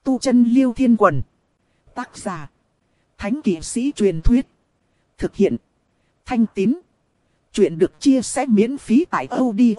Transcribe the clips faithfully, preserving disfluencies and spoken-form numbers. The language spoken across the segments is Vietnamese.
Tu chân Liêu Thiên Quần. Tác giả. Thánh kỵ sĩ truyền thuyết. Thực hiện. Thanh Tín. Chuyện được chia sẻ miễn phí tại audio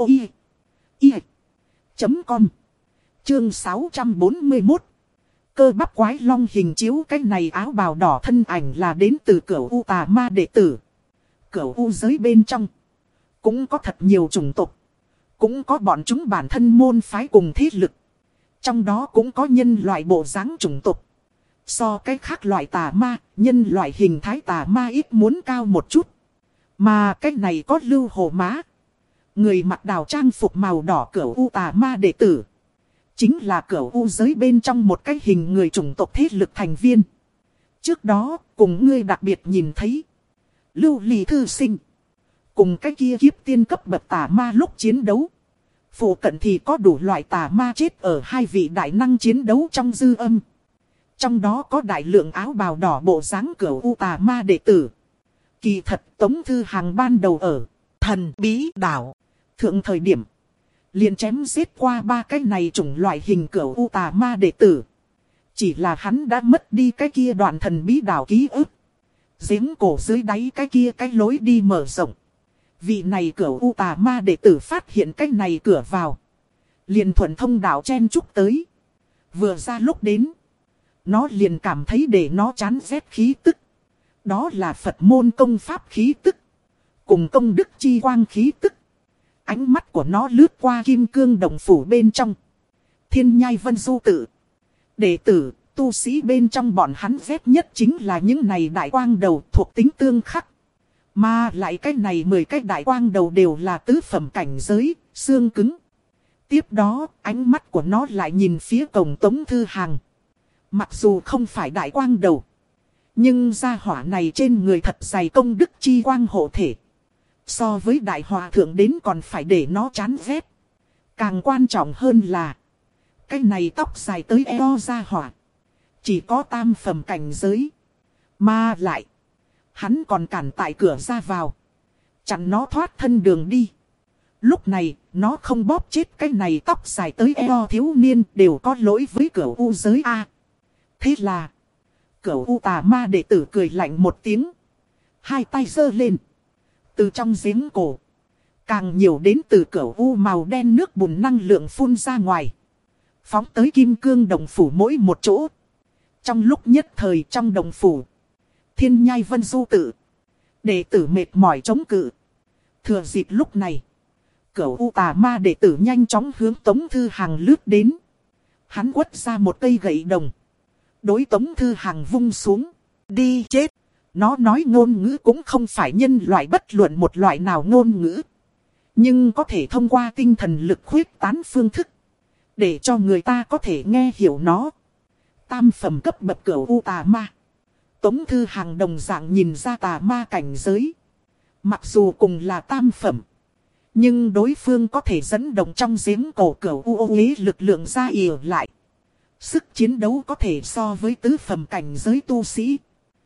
chấm com. Chương sáu trăm bốn mươi mốt. Cơ bắp quái long hình chiếu. Cái này áo bào đỏ thân ảnh là đến từ Cửu U Tà Ma đệ tử. Cửu U giới bên trong cũng có thật nhiều chủng tộc. Cũng có bọn chúng bản thân môn phái cùng thế lực. Trong đó cũng có nhân loại bộ dáng chủng tộc. So cái khác loại tà ma, nhân loại hình thái tà ma ít muốn cao một chút. Mà cái này có lưu hồ má. Người mặc đào trang phục màu đỏ Cửu U Tà Ma đệ tử. Chính là Cửu U giới bên trong một cái hình người chủng tộc thế lực thành viên. Trước đó, cùng ngươi đặc biệt nhìn thấy Lưu Ly Thư Sinh. Cùng cái kia kiếp tiên cấp bậc tà ma lúc chiến đấu. Phụ cận thì có đủ loại tà ma chết ở hai vị đại năng chiến đấu trong dư âm. Trong đó có đại lượng áo bào đỏ bộ dáng Cửu U Tà Ma đệ tử. Kỳ thật Tống Thư Hàng ban đầu ở Thần Bí Đảo thượng thời điểm liền chém giết qua ba cái này chủng loại hình Cửu U Tà Ma đệ tử. Chỉ là hắn đã mất đi cái kia đoạn Thần Bí Đảo ký ức. Giếng cổ dưới đáy cái kia cái lối đi mở rộng. Vị này Cửu U Tà Ma đệ tử phát hiện cái này cửa vào. Liền thuận thông đạo chen chúc tới. Vừa ra lúc đến, nó liền cảm thấy để nó chán ghét khí tức. Đó là Phật môn công pháp khí tức. Cùng công đức chi quang khí tức. Ánh mắt của nó lướt qua kim cương đồng phủ bên trong. Thiên Nhai Vân Du tự. Đệ tử, tu sĩ bên trong bọn hắn ghét nhất chính là những này đại quang đầu thuộc tính tương khắc. Mà lại cái này mười cái đại quang đầu đều là tứ phẩm cảnh giới, xương cứng. Tiếp đó, ánh mắt của nó lại nhìn phía cổng Tống Thư Hàng. Mặc dù không phải đại quang đầu, nhưng gia hỏa này trên người thật dày công đức chi quang hộ thể. So với đại hòa thượng đến còn phải để nó chán ghét. Càng quan trọng hơn là, cái này tóc dài tới eo gia hỏa. Chỉ có tam phẩm cảnh giới. Mà lại, hắn còn cản tại cửa ra vào. Chặn nó thoát thân đường đi. Lúc này, nó không bóp chết cái này tóc dài tới eo thiếu niên đều có lỗi với Cửu U giới A. Thế là, Cửu U Tà Ma đệ tử cười lạnh một tiếng. Hai tay giơ lên. Từ trong giếng cổ, càng nhiều đến từ Cửu U màu đen nước bùn năng lượng phun ra ngoài. Phóng tới kim cương đồng phủ mỗi một chỗ. Trong lúc nhất thời trong đồng phủ, Thiên Nhai Vân Du tự. Đệ tử mệt mỏi chống cự. Thừa dịp lúc này, Cửu U Tà Ma đệ tử nhanh chóng hướng Tống Thư Hàng lướt đến. Hắn quất ra một cây gậy đồng. Đối Tống Thư Hàng vung xuống. Đi chết. Nó nói ngôn ngữ cũng không phải nhân loại bất luận một loại nào ngôn ngữ. Nhưng có thể thông qua tinh thần lực khuyết tán phương thức. Để cho người ta có thể nghe hiểu nó. Tam phẩm cấp bậc Cửu U Tà Ma. Tống Thư Hàng đồng dạng nhìn ra tà ma cảnh giới. Mặc dù cùng là tam phẩm, nhưng đối phương có thể dẫn động trong giếng cổ Cửu U ô uế lực lượng ra ỉa lại. Sức chiến đấu có thể so với tứ phẩm cảnh giới tu sĩ.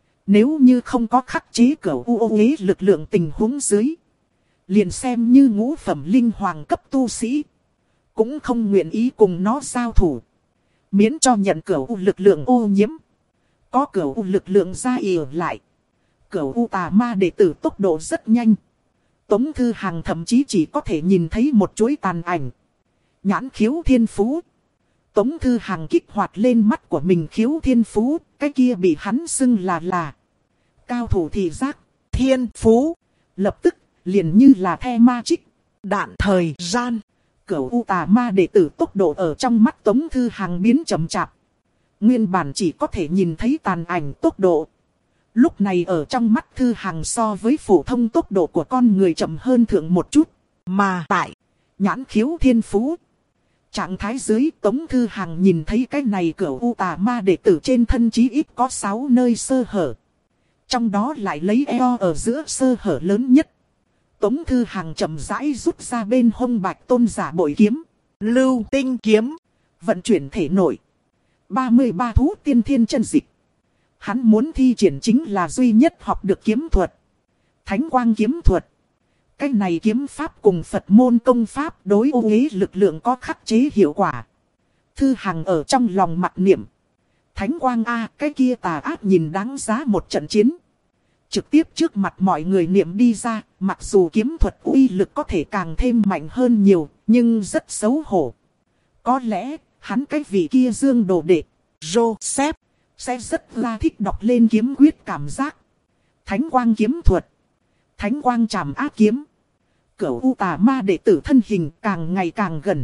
Nếu như không có khắc chế Cửu U ô uế lực lượng tình huống dưới, liền xem như ngũ phẩm linh hoàng cấp tu sĩ, cũng không nguyện ý cùng nó giao thủ. Miễn cho nhận Cửu U lực lượng ô nhiễm. Có Cửu U lực lượng ra ỉa lại. Cửu U Tà Ma đệ tử tốc độ rất nhanh. Tống Thư Hàng thậm chí chỉ có thể nhìn thấy một chuỗi tàn ảnh. Nhãn khiếu thiên phú. Tống Thư Hàng kích hoạt lên mắt của mình khiếu thiên phú. Cái kia bị hắn xưng là là cao thủ thị giác thiên phú. Lập tức liền như là the ma trích. Đạn thời gian. Cửu U Tà Ma đệ tử tốc độ ở trong mắt Tống Thư Hàng biến chậm chạp. Nguyên bản chỉ có thể nhìn thấy tàn ảnh tốc độ. Lúc này ở trong mắt Thư Hàng so với phổ thông tốc độ của con người chậm hơn thượng một chút. Mà tại nhãn khiếu thiên phú trạng thái dưới, Tống Thư Hàng nhìn thấy cái này Cửu U Tà Ma đệ tử trên thân chí ít có sáu nơi sơ hở. Trong đó lại lấy eo ở giữa sơ hở lớn nhất. Tống Thư Hàng chậm rãi rút ra bên hông Bạch Tôn giả bội kiếm. Lưu tinh kiếm. Vận chuyển thể nội. ba mươi ba thú tiên thiên chân dịch. Hắn muốn thi triển chính là duy nhất học được kiếm thuật. Thánh quang kiếm thuật. Cái này kiếm pháp cùng Phật môn công pháp đối ô uế lực lượng có khắc chế hiệu quả. Thư Hằng ở trong lòng mặc niệm. Thánh quang a, cái kia tà ác nhìn đáng giá một trận chiến. Trực tiếp trước mặt mọi người niệm đi ra, mặc dù kiếm thuật uy lực có thể càng thêm mạnh hơn nhiều, nhưng rất xấu hổ. Có lẽ, hắn cái vị kia dương đồ đệ, Joseph, sẽ rất là thích đọc lên kiếm quyết cảm giác. Thánh quang kiếm thuật, thánh quang trảm ác kiếm. Cửu U tà ma đệ tử thân hình càng ngày càng gần.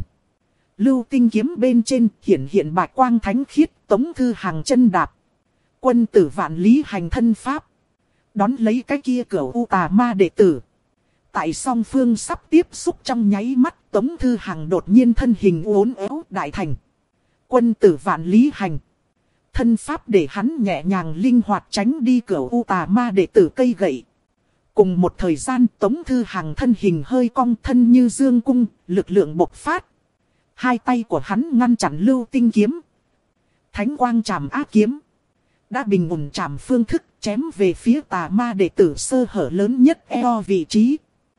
Lưu tinh kiếm bên trên hiện hiện bạch quang thánh khiết, Tống Thư Hàng chân đạp. Quân tử vạn lý hành thân pháp. Đón lấy cái kia cửu U tà ma đệ tử. Tại song phương sắp tiếp xúc trong nháy mắt, Tống Thư Hàng đột nhiên thân hình uốn éo đại thành. Quân tử vạn lý hành. Thân pháp để hắn nhẹ nhàng linh hoạt tránh đi cửu U tà ma đệ tử cây gậy. Cùng một thời gian Tống Thư Hàng thân hình hơi cong, thân như dương cung, lực lượng bộc phát. Hai tay của hắn ngăn chặn lưu tinh kiếm. Thánh quang trảm ác kiếm. Đã bình ổn trảm phương thức chém về phía tà ma đệ tử sơ hở lớn nhất eo vị trí.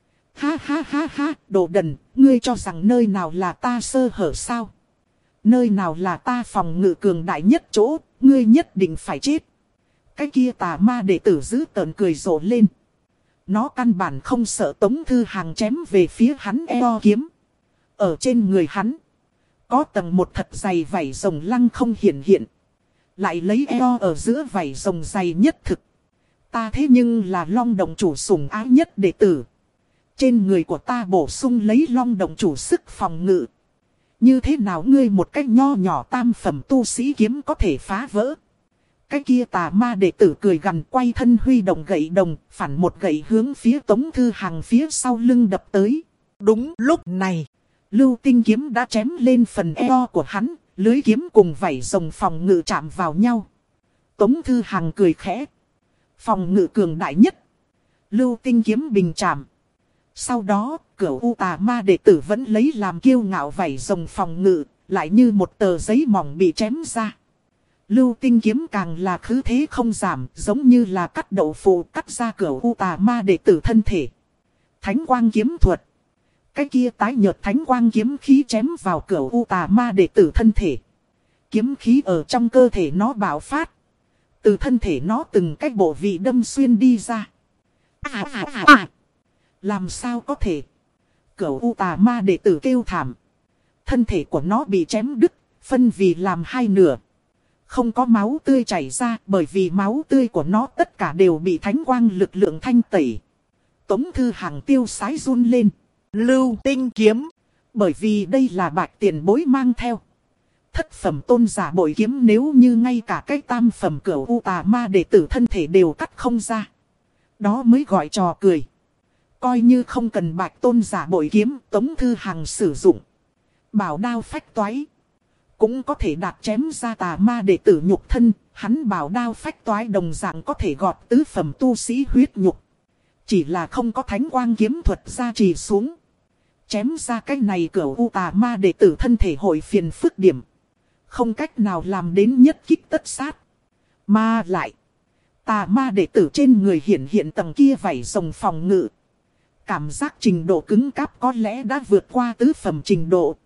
Ha ha ha ha, đồ đần, ngươi cho rằng nơi nào là ta sơ hở sao? Nơi nào là ta phòng ngự cường đại nhất chỗ, ngươi nhất định phải chết. Cái kia tà ma đệ tử giữ tợn cười rộ lên. Nó căn bản không sợ Tống Thư Hàng chém về phía hắn eo kiếm. Ở trên người hắn, có tầng một thật dày vảy rồng lăng không hiện hiện. Lại lấy eo ở giữa vảy rồng dày nhất thực. Ta thế nhưng là Long Động chủ sủng ái nhất đệ tử. Trên người của ta bổ sung lấy Long Động chủ sức phòng ngự. Như thế nào ngươi một cách nho nhỏ tam phẩm tu sĩ kiếm có thể phá vỡ? Cái kia tà ma đệ tử cười gằn, quay thân huy động gậy đồng, phản một gậy hướng phía Tống Thư Hàng phía sau lưng đập tới. Đúng lúc này, lưu tinh kiếm đã chém lên phần eo của hắn, lưới kiếm cùng vảy rồng phòng ngự chạm vào nhau. Tống Thư Hàng cười khẽ. Phòng ngự cường đại nhất. Lưu tinh kiếm bình chạm. Sau đó, cửu U tà ma đệ tử vẫn lấy làm kiêu ngạo vảy rồng phòng ngự, lại như một tờ giấy mỏng bị chém ra. Lưu tinh kiếm càng là khứ thế không giảm, giống như là cắt đậu phụ cắt ra cửu U tà ma đệ tử thân thể. Thánh quang kiếm thuật. Cái kia tái nhợt thánh quang kiếm khí chém vào cửu U tà ma đệ tử thân thể. Kiếm khí ở trong cơ thể nó bạo phát. Từ thân thể nó từng cái bộ vị đâm xuyên đi ra. À à à à. Làm sao có thể? Cửu U tà ma đệ tử kêu thảm. Thân thể của nó bị chém đứt, phân vì làm hai nửa. Không có máu tươi chảy ra, bởi vì máu tươi của nó tất cả đều bị thánh quang lực lượng thanh tẩy. Tống Thư Hàng tiêu sái run lên. Lưu tinh kiếm. Bởi vì đây là bạch tiền bối mang theo. Thất phẩm tôn giả bội kiếm, nếu như ngay cả cái tam phẩm cửu U tà ma đệ tử thân thể đều cắt không ra, đó mới gọi trò cười. Coi như không cần bạch tôn giả bội kiếm, Tống Thư Hàng sử dụng bảo đao phách toái, cũng có thể đạt chém ra tà ma đệ tử nhục thân. Hắn bảo đao phách toái đồng dạng có thể gọt tứ phẩm tu sĩ huyết nhục. Chỉ là không có thánh quang kiếm thuật gia trì xuống. Chém ra cái này cửu U tà ma đệ tử thân thể hội phiền phức điểm. Không cách nào làm đến nhất kích tất sát. Mà lại, tà ma đệ tử trên người hiện hiện tầng kia vảy rồng phòng ngự. Cảm giác trình độ cứng cáp có lẽ đã vượt qua tứ phẩm trình độ.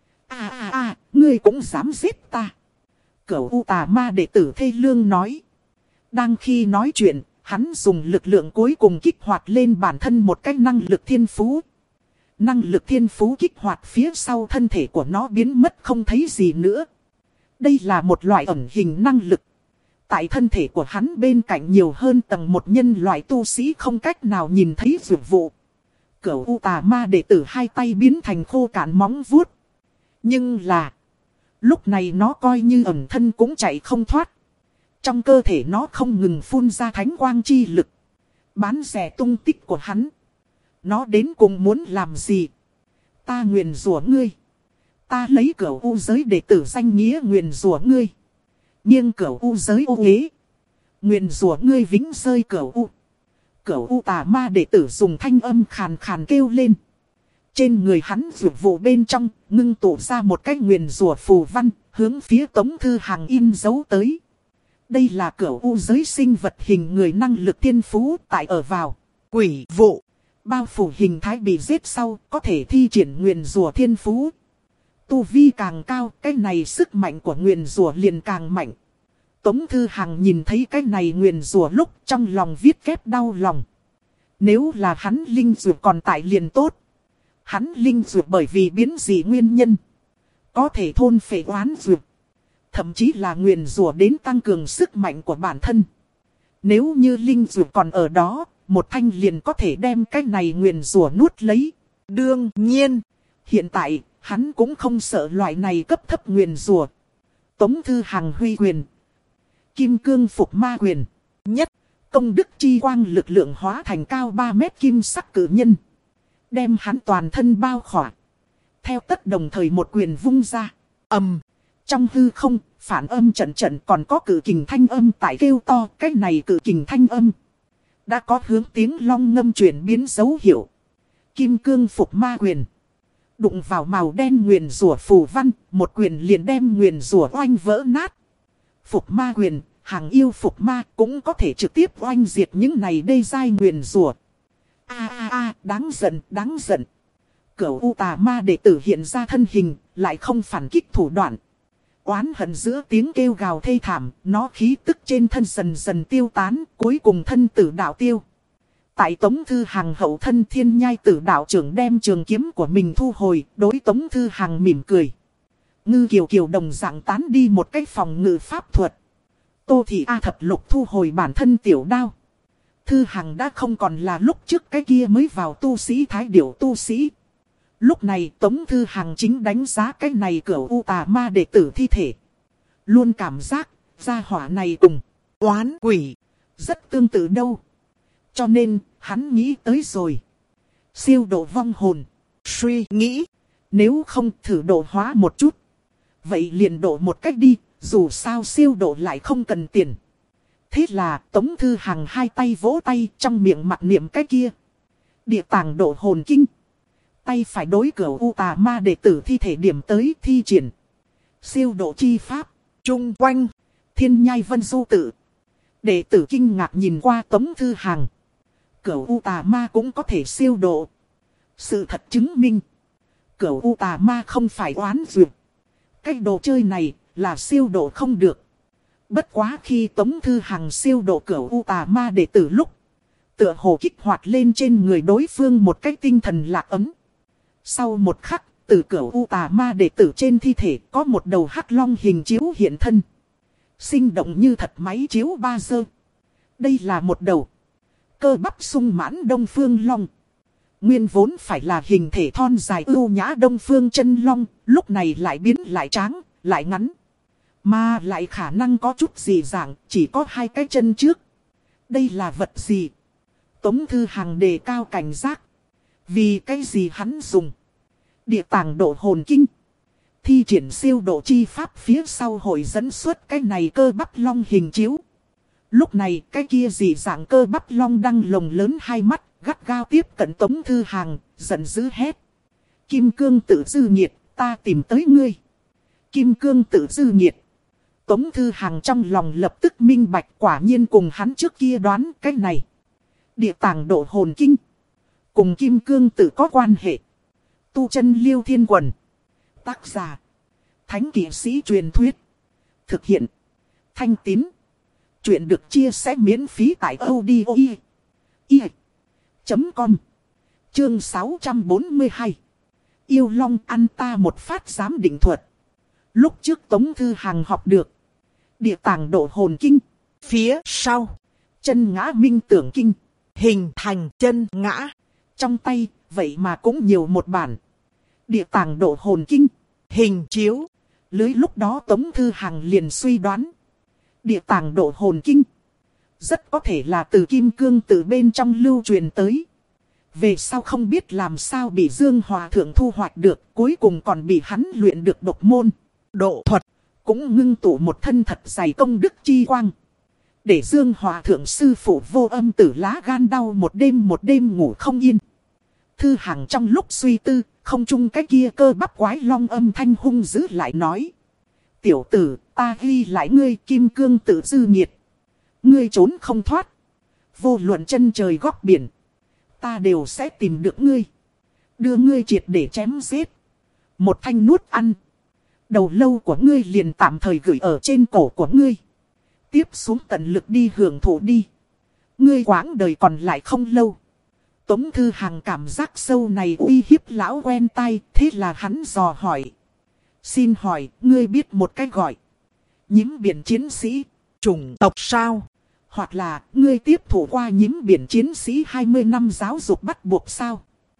À à à, ngươi cũng dám giết ta. Cửu U tà ma đệ tử thê lương nói. Đang khi nói chuyện, hắn dùng lực lượng cuối cùng kích hoạt lên bản thân một cái năng lực thiên phú. Năng lực thiên phú kích hoạt phía sau thân thể của nó biến mất không thấy gì nữa. Đây là một loại ẩn hình năng lực. Tại thân thể của hắn bên cạnh nhiều hơn tầng một nhân loại tu sĩ không cách nào nhìn thấy dược vụ. Cửu U tà ma đệ tử hai tay biến thành khô cạn móng vuốt. Nhưng là, lúc này nó coi như ẩn thân cũng chạy không thoát. Trong cơ thể nó không ngừng phun ra thánh quang chi lực. Bán rẻ tung tích của hắn. Nó đến cùng muốn làm gì? Ta nguyền rủa ngươi. Ta lấy cửu U giới đệ tử danh nghĩa nguyền rủa ngươi. Nhưng cửu U giới ô uế. Nguyền rủa ngươi vĩnh rơi cửu U. Cửu U tà ma đệ tử dùng thanh âm khàn khàn kêu lên. Trên người hắn vượt vụ bên trong, ngưng tụ ra một cái nguyền rủa phù văn, hướng phía Tống Thư Hàng in dấu tới. Đây là cửu U giới sinh vật hình người năng lực thiên phú tại ở vào. Quỷ vụ, bao phủ hình thái bị giết sau, có thể thi triển nguyền rủa thiên phú. Tu vi càng cao, cái này sức mạnh của nguyền rủa liền càng mạnh. Tống Thư Hằng nhìn thấy cái này nguyền rủa lúc trong lòng viết kép đau lòng. Nếu là hắn linh dược còn tại liền tốt. Hắn linh dược bởi vì biến dị nguyên nhân. Có thể thôn phệ oán dược. Thậm chí là nguyền rủa đến tăng cường sức mạnh của bản thân. Nếu như linh dược còn ở đó, một thanh liền có thể đem cái này nguyền rủa nuốt lấy. Đương nhiên, hiện tại, hắn cũng không sợ loại này cấp thấp nguyền rủa. Tống Thư Hằng huy quyền. Kim cương phục ma quyền. Nhất, công đức chi quang lực lượng hóa thành cao ba mét kim sắc cử nhân. Đem hắn toàn thân bao khỏa. Theo tất đồng thời một quyền vung ra. Ầm. Trong hư không, phản âm trận trận còn có cử kình thanh âm tại kêu to. Cái này cử kình thanh âm. Đã có hướng tiếng long ngâm chuyển biến dấu hiệu. Kim cương phục ma quyền. Đụng vào màu đen nguyền rủa phù văn. Một quyền liền đem nguyền rủa oanh vỡ nát. Phục ma quyền, hàng yêu phục ma cũng có thể trực tiếp oanh diệt những này đê dai nguyền rủa. A a a, đáng giận, đáng giận. Cửu U tà ma đệ tử hiện ra thân hình, lại không phản kích thủ đoạn. Oán hận giữa tiếng kêu gào thê thảm, nó khí tức trên thân dần dần tiêu tán, cuối cùng thân tử đạo tiêu. Tại Tống Thư Hằng hậu thân thiên nhai tử đạo trưởng đem trường kiếm của mình thu hồi, đối Tống Thư Hằng mỉm cười. Ngư kiều kiều đồng dạng tán đi một cái phòng ngự pháp thuật. Tô Thị A thập lục thu hồi bản thân tiểu đao. Thư Hằng đã không còn là lúc trước cái kia mới vào tu sĩ thái điểu tu sĩ. Lúc này Tống Thư Hằng chính đánh giá cái này Cửu U tà ma đệ tử thi thể. Luôn cảm giác, gia hỏa này cùng oán quỷ rất tương tự đâu. Cho nên, hắn nghĩ tới rồi. Siêu độ vong hồn. Suy nghĩ, nếu không thử độ hóa một chút. Vậy liền độ một cách đi, dù sao siêu độ lại không cần tiền. Thế là Tống Thư Hằng hai tay vỗ tay trong miệng mặc niệm cái kia. Địa tàng độ hồn kinh. Tay phải đối Cửu U tà ma đệ tử thi thể điểm tới thi triển. Siêu độ chi pháp. Trung quanh. Thiên nhai vân du tự. Đệ tử kinh ngạc nhìn qua Tống Thư Hằng. Cửu U tà ma cũng có thể siêu độ. Sự thật chứng minh. Cửu U tà ma không phải oán duyệt. Cái đồ chơi này là siêu độ không được. Bất quá khi Tống Thư Hằng siêu độ Cửu U tà ma đệ tử lúc. Tựa hồ kích hoạt lên trên người đối phương một cái tinh thần lạc ấm. Sau một khắc, từ Cửu U tà ma đệ tử trên thi thể có một đầu hắc long hình chiếu hiện thân. Sinh động như thật máy chiếu ba giơ. Đây là một đầu cơ bắp sung mãn đông phương long. Nguyên vốn phải là hình thể thon dài ưu nhã đông phương chân long, lúc này lại biến lại tráng, lại ngắn. Mà lại khả năng có chút gì dạng, chỉ có hai cái chân trước. Đây là vật gì? Tống Thư Hằng đề cao cảnh giác. Vì cái gì hắn dùng? Địa tàng độ hồn kinh. Thi triển siêu độ chi pháp phía sau hội dẫn xuất cái này cơ bắp long hình chiếu. Lúc này cái kia dị dạng cơ bắp long đăng lồng lớn hai mắt, gắt gao tiếp cận Tống Thư Hằng, giận dữ hét. Kim cương tự dư nhiệt, ta tìm tới ngươi. Kim cương tự dư nhiệt. Tống Thư Hằng trong lòng lập tức minh bạch, quả nhiên cùng hắn trước kia đoán cái này. Địa tàng độ hồn kinh. Cùng kim cương tự có quan hệ. Tu chân Liêu Thiên Quần. Tác giả. Thánh kỵ sĩ truyền thuyết. Thực hiện. Thanh Tín. Chuyện được chia sẻ miễn phí tại audio chấm com. Chương sáu trăm bốn mươi hai. Yêu Long ăn ta một phát giám định thuật. Lúc trước Tống Thư Hằng học được địa tàng độ hồn kinh. Phía sau chân ngã minh tưởng kinh. Hình thành chân ngã. Trong tay vậy mà cũng nhiều một bản địa tàng độ hồn kinh. Hình chiếu. Lưới lúc đó Tống Thư Hằng liền suy đoán. Địa tàng độ hồn kinh rất có thể là từ kim cương từ bên trong lưu truyền tới. Về sau không biết làm sao bị Dương Hòa Thượng thu hoạch được. Cuối cùng còn bị hắn luyện được độc môn độ thuật. Cũng ngưng tụ một thân thật dày công đức chi quang. Để Dương Hòa Thượng sư phụ Vô Âm Tử lá gan đau một đêm một đêm ngủ không yên. Thư Hằng trong lúc suy tư, không chung cái kia cơ bắp quái long âm thanh hung dữ lại nói. Tiểu tử, ta ghi lại ngươi kim cương tự dư nhiệt. Ngươi trốn không thoát. Vô luận chân trời góc biển. Ta đều sẽ tìm được ngươi. Đưa ngươi triệt để chém giết. Một thanh nuốt ăn. Đầu lâu của ngươi liền tạm thời gửi ở trên cổ của ngươi. tiếp xuống tận lực đi hưởng thụ đi. Ngươi quãng đời còn lại không lâu. Tống Thư Hằng cảm giác sâu này uy hiếp lão quen tai, thế là hắn dò hỏi. Xin hỏi, ngươi biết một cách gọi nhím biển chiến sĩ, chủng tộc sao? Hoặc là, ngươi tiếp thụ qua nhím biển chiến sĩ hai mươi năm giáo dục bắt buộc sao?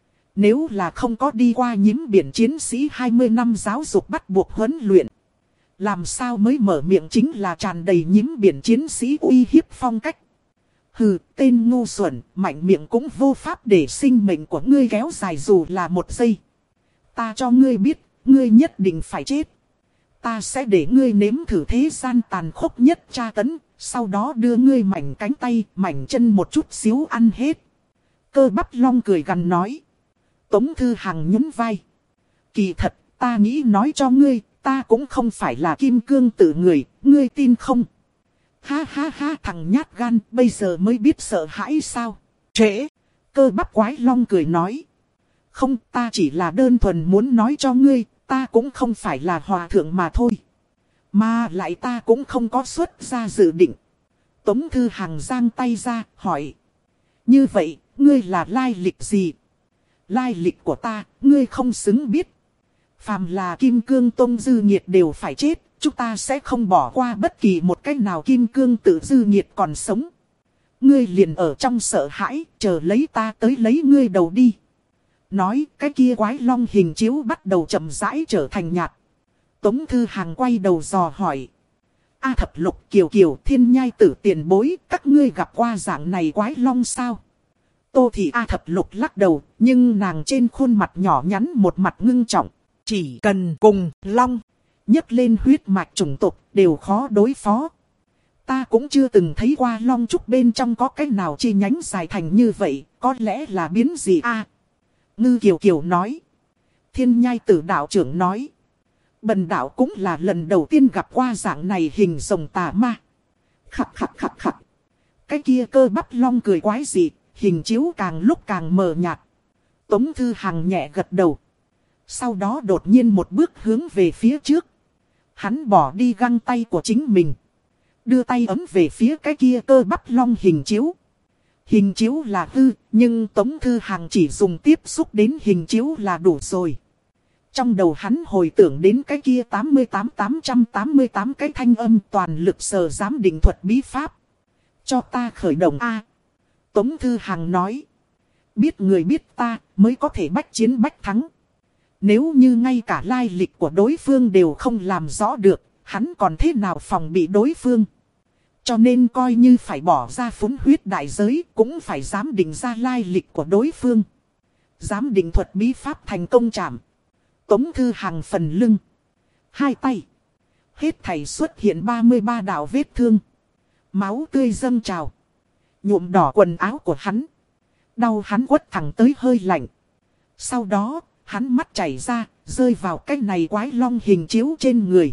Nếu là không có đi qua nhím biển chiến sĩ hai mươi năm giáo dục bắt buộc huấn luyện, làm sao mới mở miệng chính là tràn đầy nhím biển chiến sĩ uy hiếp phong cách. Hừ, tên ngu xuẩn, mạnh miệng cũng vô pháp để sinh mệnh của ngươi kéo dài dù là một giây. Ta cho ngươi biết, ngươi nhất định phải chết. Ta sẽ để ngươi nếm thử thế gian tàn khốc nhất tra tấn, sau đó đưa ngươi mảnh cánh tay, mảnh chân một chút xíu ăn hết. Cơ bắp long cười gằn nói. Tống Thư Hằng nhún vai. Kỳ thật, ta nghĩ nói cho ngươi, ta cũng không phải là kim cương tự người, ngươi tin không? Ha ha ha, thằng nhát gan, bây giờ mới biết sợ hãi sao? Trễ, cơ bắp quái long cười nói. Không, ta chỉ là đơn thuần muốn nói cho ngươi, ta cũng không phải là hòa thượng mà thôi. Mà lại ta cũng không có xuất ra dự định. Tống Thư Hằng giang tay ra, hỏi. Như vậy, ngươi là lai lịch gì? Lai lịch của ta, ngươi không xứng biết. Phàm là kim cương tông dư nhiệt đều phải chết. Chúng ta sẽ không bỏ qua bất kỳ một cách nào kim cương tự dư nhiệt còn sống. Ngươi liền ở trong sợ hãi, chờ lấy ta tới lấy ngươi đầu đi. Nói cái kia quái long hình chiếu bắt đầu chậm rãi trở thành nhạt. Tống Thư Hằng quay đầu dò hỏi. A Thập Lục, Kiều Kiều, Thiên Nhai Tử tiền bối, các ngươi gặp qua dạng này quái long sao? Tô thì A Thập Lục lắc đầu, nhưng nàng trên khuôn mặt nhỏ nhắn một mặt ngưng trọng. Chỉ cần cùng long nhấc lên huyết mạch chủng tộc đều khó đối phó. Ta cũng chưa từng thấy qua long trúc bên trong có cái nào chi nhánh dài thành như vậy, có lẽ là biến gì a? À, Ngư Kiều Kiều nói. Thiên Nhai Tử đạo trưởng nói. Bần đạo cũng là lần đầu tiên gặp qua dạng này hình rồng tà ma. Khặt khặt khặt khặt. Cái kia cơ bắp long cười quái dị, hình chiếu càng lúc càng mờ nhạt. Tống Thư Hằng nhẹ gật đầu. Sau đó đột nhiên một bước hướng về phía trước. Hắn bỏ đi găng tay của chính mình. Đưa tay ấm về phía cái kia cơ bắp long hình chiếu. Hình chiếu là hư, nhưng Tống Thư Hằng chỉ dùng tiếp xúc đến hình chiếu là đủ rồi. Trong đầu hắn hồi tưởng đến cái kia tám mươi tám tám trăm tám mươi tám cái thanh âm toàn lực sở giám định thuật bí pháp. Cho ta khởi động A. Tống Thư Hằng nói. Biết người biết ta mới có thể bách chiến bách thắng. Nếu như ngay cả lai lịch của đối phương đều không làm rõ được, hắn còn thế nào phòng bị đối phương. Cho nên coi như phải bỏ ra phúng huyết đại giới, cũng phải giám định ra lai lịch của đối phương. Giám định thuật bí pháp thành công chạm. Tống Thư Hằng phần lưng. Hai tay. Hết thảy xuất hiện ba mươi ba đạo vết thương. Máu tươi dâng trào. Nhuộm đỏ quần áo của hắn. Đau hắn quất thẳng tới hơi lạnh. Sau đó, hắn mắt chảy ra, rơi vào cái này quái long hình chiếu trên người.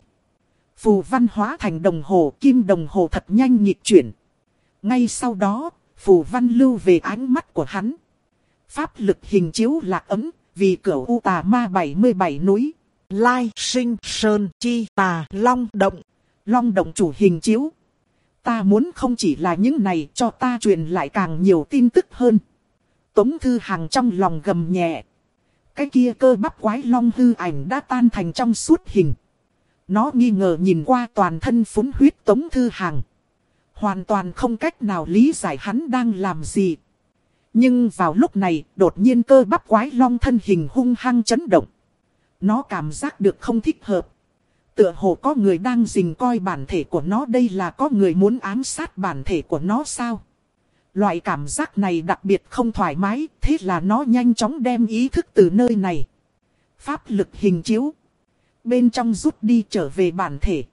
Phù văn hóa thành đồng hồ, kim đồng hồ thật nhanh nhịp chuyển. Ngay sau đó, phù văn lưu về ánh mắt của hắn. Pháp lực hình chiếu lạc ấm, vì cửu u tà ma bảy mươi bảy núi. Lai, sinh, sơn, chi, tà, long, động. Long động chủ hình chiếu. Ta muốn không chỉ là những này cho ta truyền lại càng nhiều tin tức hơn. Tống Thư Hằng trong lòng gầm nhẹ. Cái kia cơ bắp quái long hư ảnh đã tan thành trong suốt hình. Nó nghi ngờ nhìn qua toàn thân phúng huyết Tống Thư Hằng. Hoàn toàn không cách nào lý giải hắn đang làm gì. Nhưng vào lúc này, đột nhiên cơ bắp quái long thân hình hung hăng chấn động. Nó cảm giác được không thích hợp. Tựa hồ có người đang rình coi bản thể của nó, đây là có người muốn ám sát bản thể của nó sao? Loại cảm giác này đặc biệt không thoải mái, thế là nó nhanh chóng đem ý thức từ nơi này. Pháp lực hình chiếu. Bên trong rút đi trở về bản thể.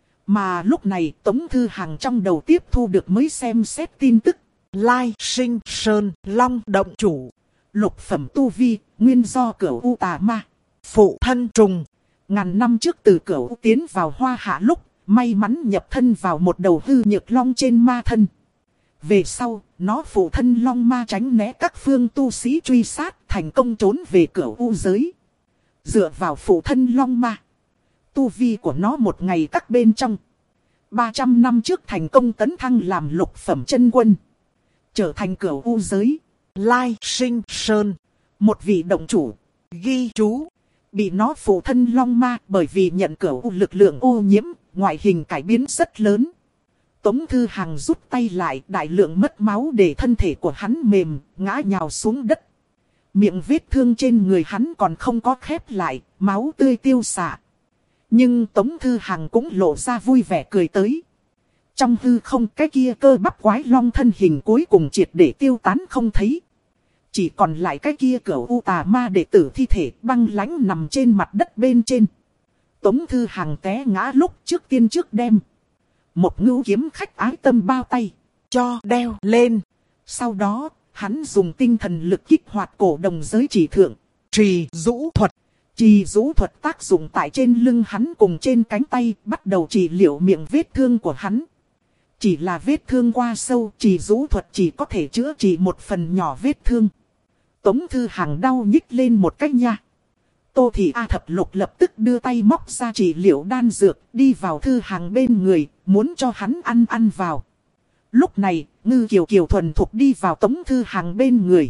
Mà lúc này Tống Thư Hằng trong đầu tiếp thu được mới xem xét tin tức. Lai, sinh, sơn, long, động chủ. Lục phẩm tu vi, nguyên do cửu u tà ma. Phụ thân trùng. Ngàn năm trước từ cửu u tiến vào hoa hạ lúc, may mắn nhập thân vào một đầu hư nhược long trên ma thân. Về sau, nó phụ thân long ma tránh né các phương tu sĩ truy sát, thành công trốn về cửu u giới. Dựa vào phụ thân long ma, tu vi của nó một ngày các bên trong ba trăm năm trước thành công tấn thăng làm lục phẩm chân quân. Trở thành cửu u giới. Lai Sinh Sơn. Một vị động chủ. Ghi chú. Bị nó phụ thân long ma bởi vì nhận cửu u lực lượng ô nhiễm, ngoại hình cải biến rất lớn. Tống Thư Hằng rút tay lại, đại lượng mất máu để thân thể của hắn mềm, ngã nhào xuống đất. Miệng vết thương trên người hắn còn không có khép lại, máu tươi tiêu xạ. Nhưng Tống Thư Hằng cũng lộ ra vui vẻ cười tới. Trong hư không, cái kia cơ bắp quái long thân hình cuối cùng triệt để tiêu tán không thấy. Chỉ còn lại cái kia cửu u tà ma đệ tử thi thể băng lãnh nằm trên mặt đất bên trên. Tống Thư Hằng té ngã lúc trước tiên trước đem một ngưu kiếm khách ái tâm bao tay cho đeo lên. Sau đó, hắn dùng tinh thần lực kích hoạt cổ đồng giới chỉ thượng. Trì rũ thuật. Trì rũ thuật tác dụng tại trên lưng hắn cùng trên cánh tay, bắt đầu trị liệu miệng vết thương của hắn. Chỉ là vết thương qua sâu, trì rũ thuật chỉ có thể chữa trị một phần nhỏ vết thương. Tống Thư Hằng đau nhích lên một cách nha. Tô Thị A Thập Lục lập tức đưa tay móc ra trị liệu đan dược, đi vào Thư Hằng bên người, muốn cho hắn ăn ăn vào. Lúc này, Ngư Kiều Kiều thuần thục đi vào Tống Thư Hằng bên người.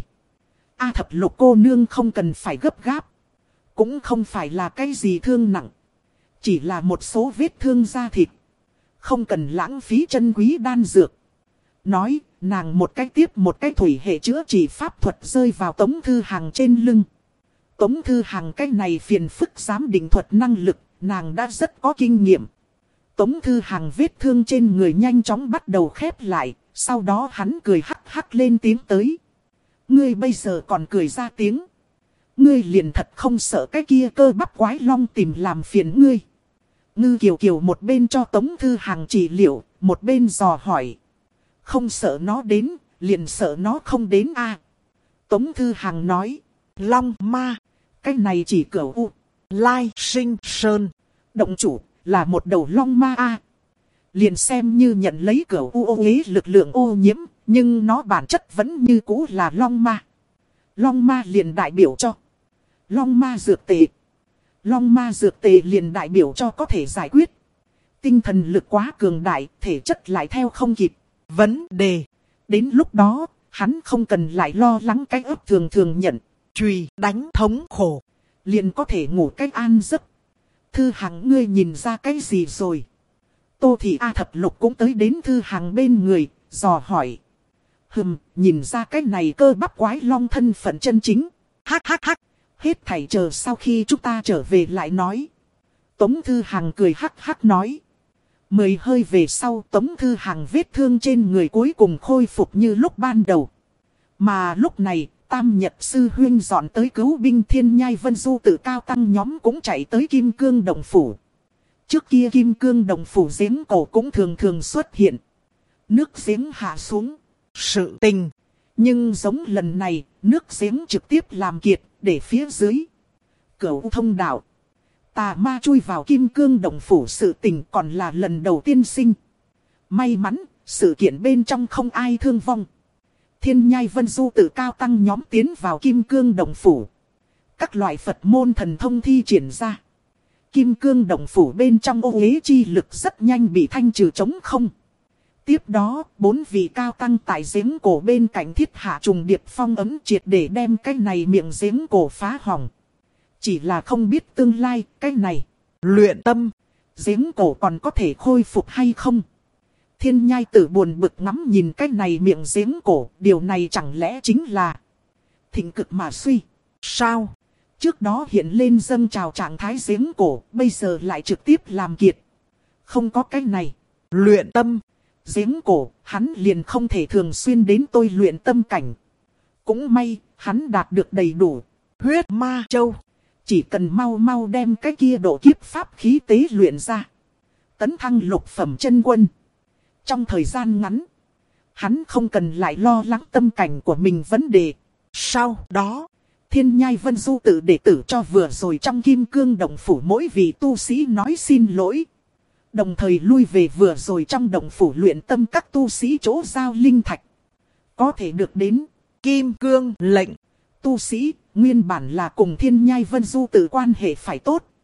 A Thập Lục cô nương không cần phải gấp gáp. Cũng không phải là cái gì thương nặng. Chỉ là một số vết thương da thịt. Không cần lãng phí chân quý đan dược. Nói, nàng một cái tiếp một cái thủy hệ chữa trị pháp thuật rơi vào Tống Thư Hằng trên lưng. Tống Thư Hằng cái này phiền phức giám định thuật năng lực, nàng đã rất có kinh nghiệm. Tống Thư Hằng vết thương trên người nhanh chóng bắt đầu khép lại, sau đó hắn cười hắc hắc lên tiếng tới. Ngươi bây giờ còn cười ra tiếng. Ngươi liền thật không sợ cái kia cơ bắp quái long tìm làm phiền ngươi. Ngư Kiều Kiều một bên cho Tống Thư Hằng trị liệu, một bên dò hỏi. Không sợ nó đến, liền sợ nó không đến a. Tống Thư Hằng nói. Long ma. Cái này chỉ cửu u. Lai Sinh Sơn. Động chủ là một đầu long ma a. Liền xem như nhận lấy cửu u ô uế lực lượng ô nhiễm, nhưng nó bản chất vẫn như cũ là long ma. Long ma liền đại biểu cho long ma dược tệ. Long ma dược tệ liền đại biểu cho có thể giải quyết. Tinh thần lực quá cường đại, thể chất lại theo không kịp. Vấn đề. Đến lúc đó, hắn không cần lại lo lắng cái ấp thường thường nhận. Chùy đánh thống khổ. Liền có thể ngủ cách an giấc. Thư Hằng ngươi nhìn ra cái gì rồi? Tô Thị A Thập Lục cũng tới đến Thư Hằng bên người, dò hỏi. Hừm, nhìn ra cái này cơ bắp quái long thân phận chân chính. Hắc hắc hắc. Hết thảy chờ sau khi chúng ta trở về lại nói. Tống Thư Hằng cười hắc hắc nói. Mười hơi về sau Tống Thư Hằng vết thương trên người cuối cùng khôi phục như lúc ban đầu. Mà lúc này, Tam Nhật Sư Huynh dọn tới cứu binh Thiên Nhai Vân Du tự cao tăng nhóm cũng chạy tới Kim Cương Đồng Phủ. Trước kia Kim Cương Đồng Phủ giếng cổ cũng thường thường xuất hiện. Nước giếng hạ xuống. Sự tình. Nhưng giống lần này, nước giếng trực tiếp làm kiệt, để phía dưới. Cửu thông đạo. Tà ma chui vào Kim Cương Đồng Phủ sự tình còn là lần đầu tiên sinh. May mắn, sự kiện bên trong không ai thương vong. Thiên Nhai Vân Du tự cao tăng nhóm tiến vào Kim Cương Đồng Phủ. Các loại Phật môn thần thông thi triển ra. Kim Cương Đồng Phủ bên trong ô uế chi lực rất nhanh bị thanh trừ trống không. Tiếp đó, bốn vị cao tăng tại giếng cổ bên cạnh thiết hạ trùng điệp phong ấm triệt để đem cái này miệng giếng cổ phá hỏng. Chỉ là không biết tương lai, cái này, luyện tâm, giếng cổ còn có thể khôi phục hay không. Thiên Nhai Tử buồn bực ngắm nhìn cái này miệng giếng cổ, điều này chẳng lẽ chính là thịnh cực mà suy. Sao? Trước đó hiện lên dâng trào trạng thái giếng cổ, bây giờ lại trực tiếp làm kiệt. Không có cái này, luyện tâm, giếng cổ, hắn liền không thể thường xuyên đến tôi luyện tâm cảnh. Cũng may, hắn đạt được đầy đủ huyết ma châu. Chỉ cần mau mau đem cái kia độ kiếp pháp khí tế luyện ra. Tấn thăng lục phẩm chân quân. Trong thời gian ngắn, hắn không cần lại lo lắng tâm cảnh của mình vấn đề. Sau đó, Thiên Nhai Vân Du tự đệ tử cho vừa rồi trong Kim Cương Đồng Phủ mỗi vị tu sĩ nói xin lỗi. Đồng thời lui về vừa rồi trong Đồng Phủ luyện tâm các tu sĩ chỗ giao linh thạch. Có thể được đến Kim Cương lệnh. Tu sĩ, nguyên bản là cùng Thiên Nhai Vân Du tự quan hệ phải tốt.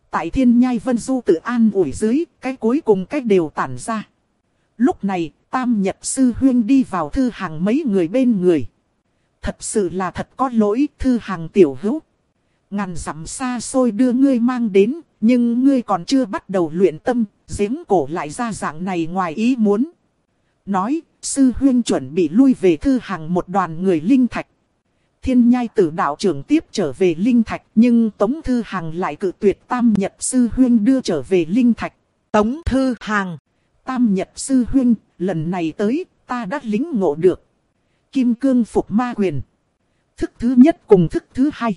Tại thiên nhai vân du tự an ủi dưới, cái cuối cùng cái đều tản ra. Lúc này, Tam Nhật Sư Huyên đi vào Thư Hằng mấy người bên người. Thật sự là thật có lỗi, Thư Hằng tiểu hữu. Ngàn dặm xa xôi đưa ngươi mang đến, nhưng ngươi còn chưa bắt đầu luyện tâm, giếng cổ lại ra dạng này ngoài ý muốn. Nói, Sư Huyên chuẩn bị lui về Thư Hằng một đoàn người linh thạch. Thiên nhai tử đạo trưởng tiếp trở về linh thạch, nhưng Tống Thư Hằng lại cự tuyệt Tam Nhật Sư Huyên đưa trở về linh thạch. Tống Thư Hằng, Tam Nhật Sư Huyên, lần này tới, ta đã lính ngộ được Kim Cương Phục Ma Quyền. Thức thứ nhất cùng thức thứ hai.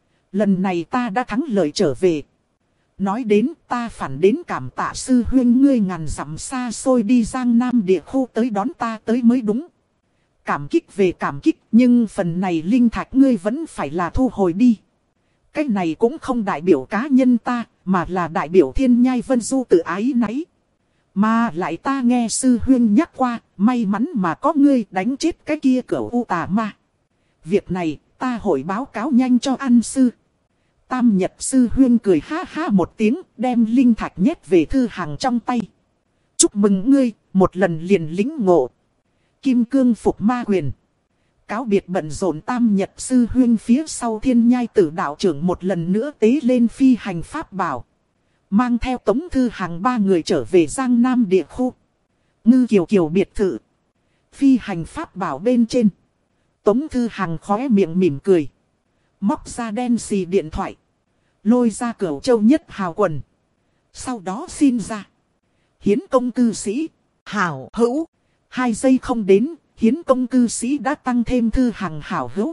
Lần này ta đã thắng lợi trở về. Nói đến ta phản đến cảm tạ Sư Huyên ngươi ngàn dặm xa xôi đi Giang Nam địa khu tới đón ta tới mới đúng. Cảm kích về cảm kích, nhưng phần này linh thạch ngươi vẫn phải là thu hồi đi. Cái này cũng không đại biểu cá nhân ta, mà là đại biểu thiên nhai vân du tự ái náy. Mà lại ta nghe Sư Huyên nhắc qua, may mắn mà có ngươi đánh chết cái kia cửu u tà ma. Việc này, ta hội báo cáo nhanh cho An Sư. Tam Nhật Sư Huyên cười ha ha một tiếng, đem linh thạch nhét về Thư Hằng trong tay. Chúc mừng ngươi, một lần liền lính ngộ Kim Cương Phục Ma Quyền. Cáo biệt bận rộn Tam Nhật Sư Huyên phía sau thiên nhai tử đạo trưởng một lần nữa tế lên phi hành pháp bảo. Mang theo Tống Thư Hằng ba người trở về Giang Nam địa khu. Ngư Kiều Kiều biệt thự. Phi hành pháp bảo bên trên. Tống Thư Hằng khóe miệng mỉm cười. Móc ra đen xì điện thoại. Lôi ra Cửu Châu Nhất Hào quần. Sau đó xin ra. Hiến công cư sĩ. Hảo hữu. Hai giây không đến, hiến công cư sĩ đã tăng thêm Thư Hằng hảo hữu.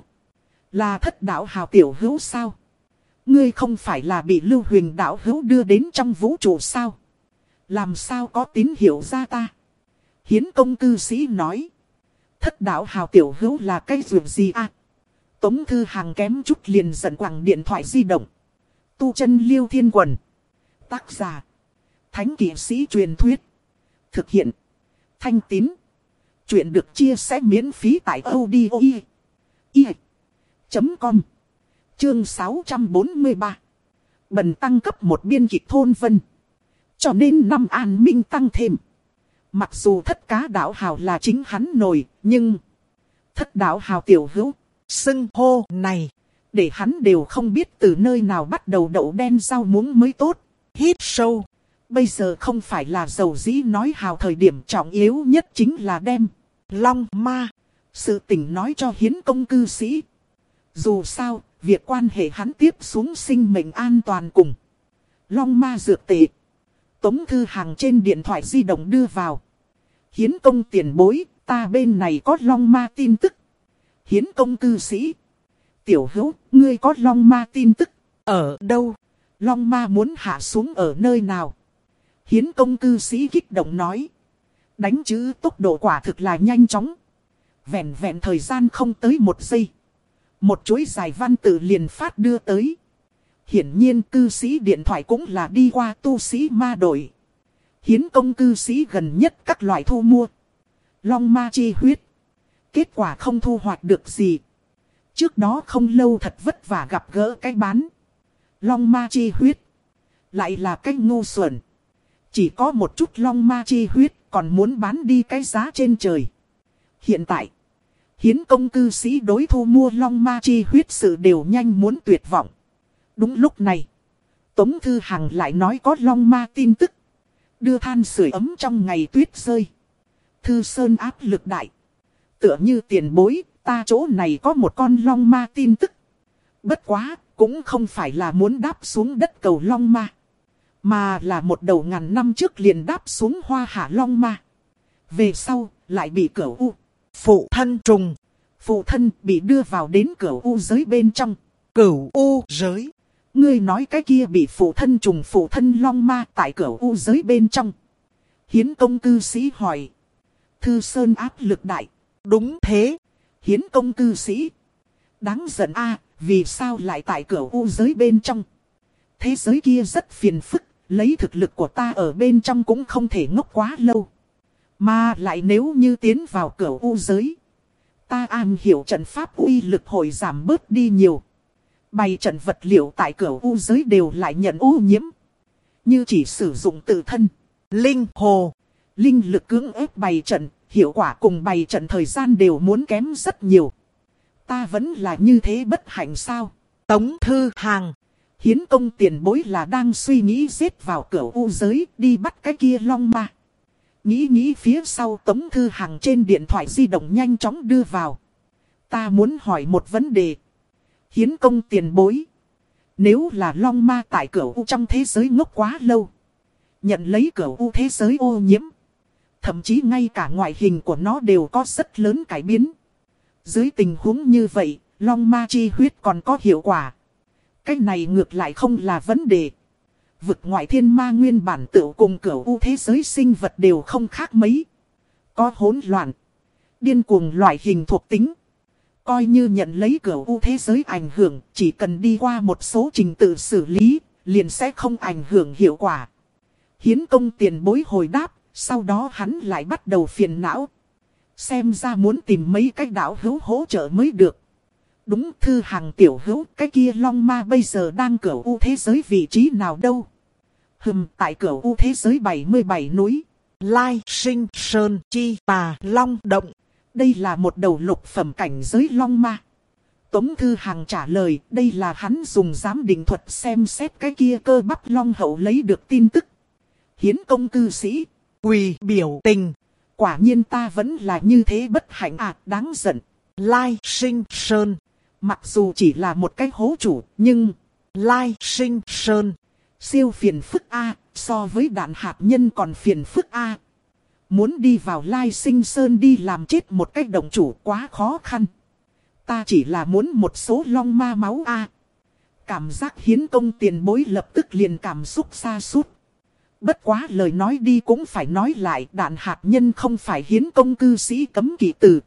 Là Thất Đạo Hào tiểu hữu sao? Ngươi không phải là bị Lưu Huyền đạo hữu đưa đến trong vũ trụ sao? Làm sao có tín hiệu ra ta? Hiến công cư sĩ nói. Thất Đạo Hào tiểu hữu là cái việc gì à? Tống Thư Hằng kém chút liền giận quẳng điện thoại di động. Tu chân Liêu Thiên Quần. Tác giả. Thánh kỵ sĩ truyền thuyết. Thực hiện. Thanh Tín. Chuyện được chia sẻ miễn phí tại audio chấm com. Chương sáu trăm bốn mươi ba. Bần tăng cấp một biên kịch thôn vân. Cho nên năm an minh tăng thêm. Mặc dù Thất Cá Đạo Hào là chính hắn nổi, nhưng Thất Đạo Hào tiểu hữu, xưng hô này, để hắn đều không biết từ nơi nào bắt đầu đậu đen rau muống mới tốt. Hít sâu. Bây giờ không phải là dầu dĩ nói hào thời điểm trọng yếu nhất chính là đem Long Ma sự tình nói cho hiến công cư sĩ. Dù sao, việc quan hệ hắn tiếp xuống sinh mệnh an toàn cùng Long Ma dược tệ. Tống Thư Hằng trên điện thoại di động đưa vào. Hiến công tiền bối, ta bên này có Long Ma tin tức. Hiến công cư sĩ. Tiểu hữu, ngươi có Long Ma tin tức. Ở đâu? Long Ma muốn hạ xuống ở nơi nào? Hiến công cư sĩ kích động nói. Đánh chữ tốc độ quả thực là nhanh chóng. Vẹn vẹn thời gian không tới một giây. Một chuỗi dài văn tự liền phát đưa tới. Hiển nhiên cư sĩ điện thoại cũng là đi qua tu sĩ ma đội. Hiến công cư sĩ gần nhất các loại thu mua Long Ma chi huyết. Kết quả không thu hoạch được gì. Trước đó không lâu thật vất vả gặp gỡ cái bán Long Ma chi huyết. Lại là cái ngu xuẩn. Chỉ có một chút Long Ma chi huyết còn muốn bán đi cái giá trên trời. Hiện tại, hiến công cư sĩ đối thu mua Long Ma chi huyết sự đều nhanh muốn tuyệt vọng. Đúng lúc này, Tống Thư Hằng lại nói có Long Ma tin tức. Đưa than sưởi ấm trong ngày tuyết rơi. Thư Sơn áp lực đại. Tựa như tiền bối, ta chỗ này có một con Long Ma tin tức. Bất quá, cũng không phải là muốn đáp xuống đất cầu Long Ma. Mà là một đầu ngàn năm trước liền đáp xuống hoa hạ Long Ma. Về sau, lại bị cửu u. Phụ thân trùng. Phụ thân bị đưa vào đến cửu u giới bên trong. Cửu u giới. Ngươi nói cái kia bị phụ thân trùng phụ thân Long Ma tại cửu u giới bên trong. Hiến công cư sĩ hỏi. Thư Sơn áp lực đại. Đúng thế. Hiến công cư sĩ. Đáng giận a, vì sao lại tại cửu u giới bên trong. Thế giới kia rất phiền phức. Lấy thực lực của ta ở bên trong cũng không thể ngốc quá lâu. Mà lại nếu như tiến vào cửu u giới. Ta am hiểu trận pháp uy lực hồi giảm bớt đi nhiều. Bày trận vật liệu tại cửu u giới đều lại nhận ô nhiễm. Như chỉ sử dụng tự thân, linh hồ, linh lực cưỡng ép bày trận, hiệu quả cùng bày trận thời gian đều muốn kém rất nhiều. Ta vẫn là như thế bất hạnh sao? Tống Thư Hàng. Hiến công tiền bối là đang suy nghĩ giết vào cửa u giới đi bắt cái kia long ma. Nghĩ nghĩ phía sau Tống Thư Hàng trên điện thoại di động nhanh chóng đưa vào. Ta muốn hỏi một vấn đề. Hiến công tiền bối. Nếu là long ma tại cửa u trong thế giới ngốc quá lâu. Nhận lấy cửa u thế giới ô nhiễm. Thậm chí ngay cả ngoại hình của nó đều có rất lớn cải biến. Dưới tình huống như vậy, long ma chi huyết còn có hiệu quả. Cái này ngược lại không là vấn đề. Vực ngoại thiên ma nguyên bản tựu cùng cửa u thế giới sinh vật đều không khác mấy. Có hỗn loạn, điên cuồng loại hình thuộc tính. Coi như nhận lấy cửa u thế giới ảnh hưởng, chỉ cần đi qua một số trình tự xử lý, liền sẽ không ảnh hưởng hiệu quả. Hiến công tiền bối hồi đáp, sau đó hắn lại bắt đầu phiền não. Xem ra muốn tìm mấy cái đạo hữu hỗ trợ mới được. Đúng Thư Hàng tiểu hữu, cái kia long ma bây giờ đang cửa u thế giới vị trí nào đâu? Hừm, tại cửa u thế giới bảy mươi bảy núi, Lai Sinh Sơn Chi Tà Long Động. Đây là một đầu lục phẩm cảnh giới long ma. Tống Thư Hàng trả lời, đây là hắn dùng giám định thuật xem xét cái kia cơ bắp long hậu lấy được tin tức. Hiến công cư sĩ, quỳ biểu tình. Quả nhiên ta vẫn là như thế bất hạnh à, đáng giận. Lai Sinh Sơn. Mặc dù chỉ là một cái hố chủ, nhưng Lai Sinh Sơn siêu phiền phức A, so với đạn hạt nhân còn phiền phức A. Muốn đi vào Lai Sinh Sơn đi làm chết một cái đồng chủ quá khó khăn. Ta chỉ là muốn một số long ma máu A. Cảm giác hiến công tiền bối lập tức liền cảm xúc xa sút. Bất quá lời nói đi cũng phải nói lại, đạn hạt nhân không phải hiến công cư sĩ cấm kỵ từ.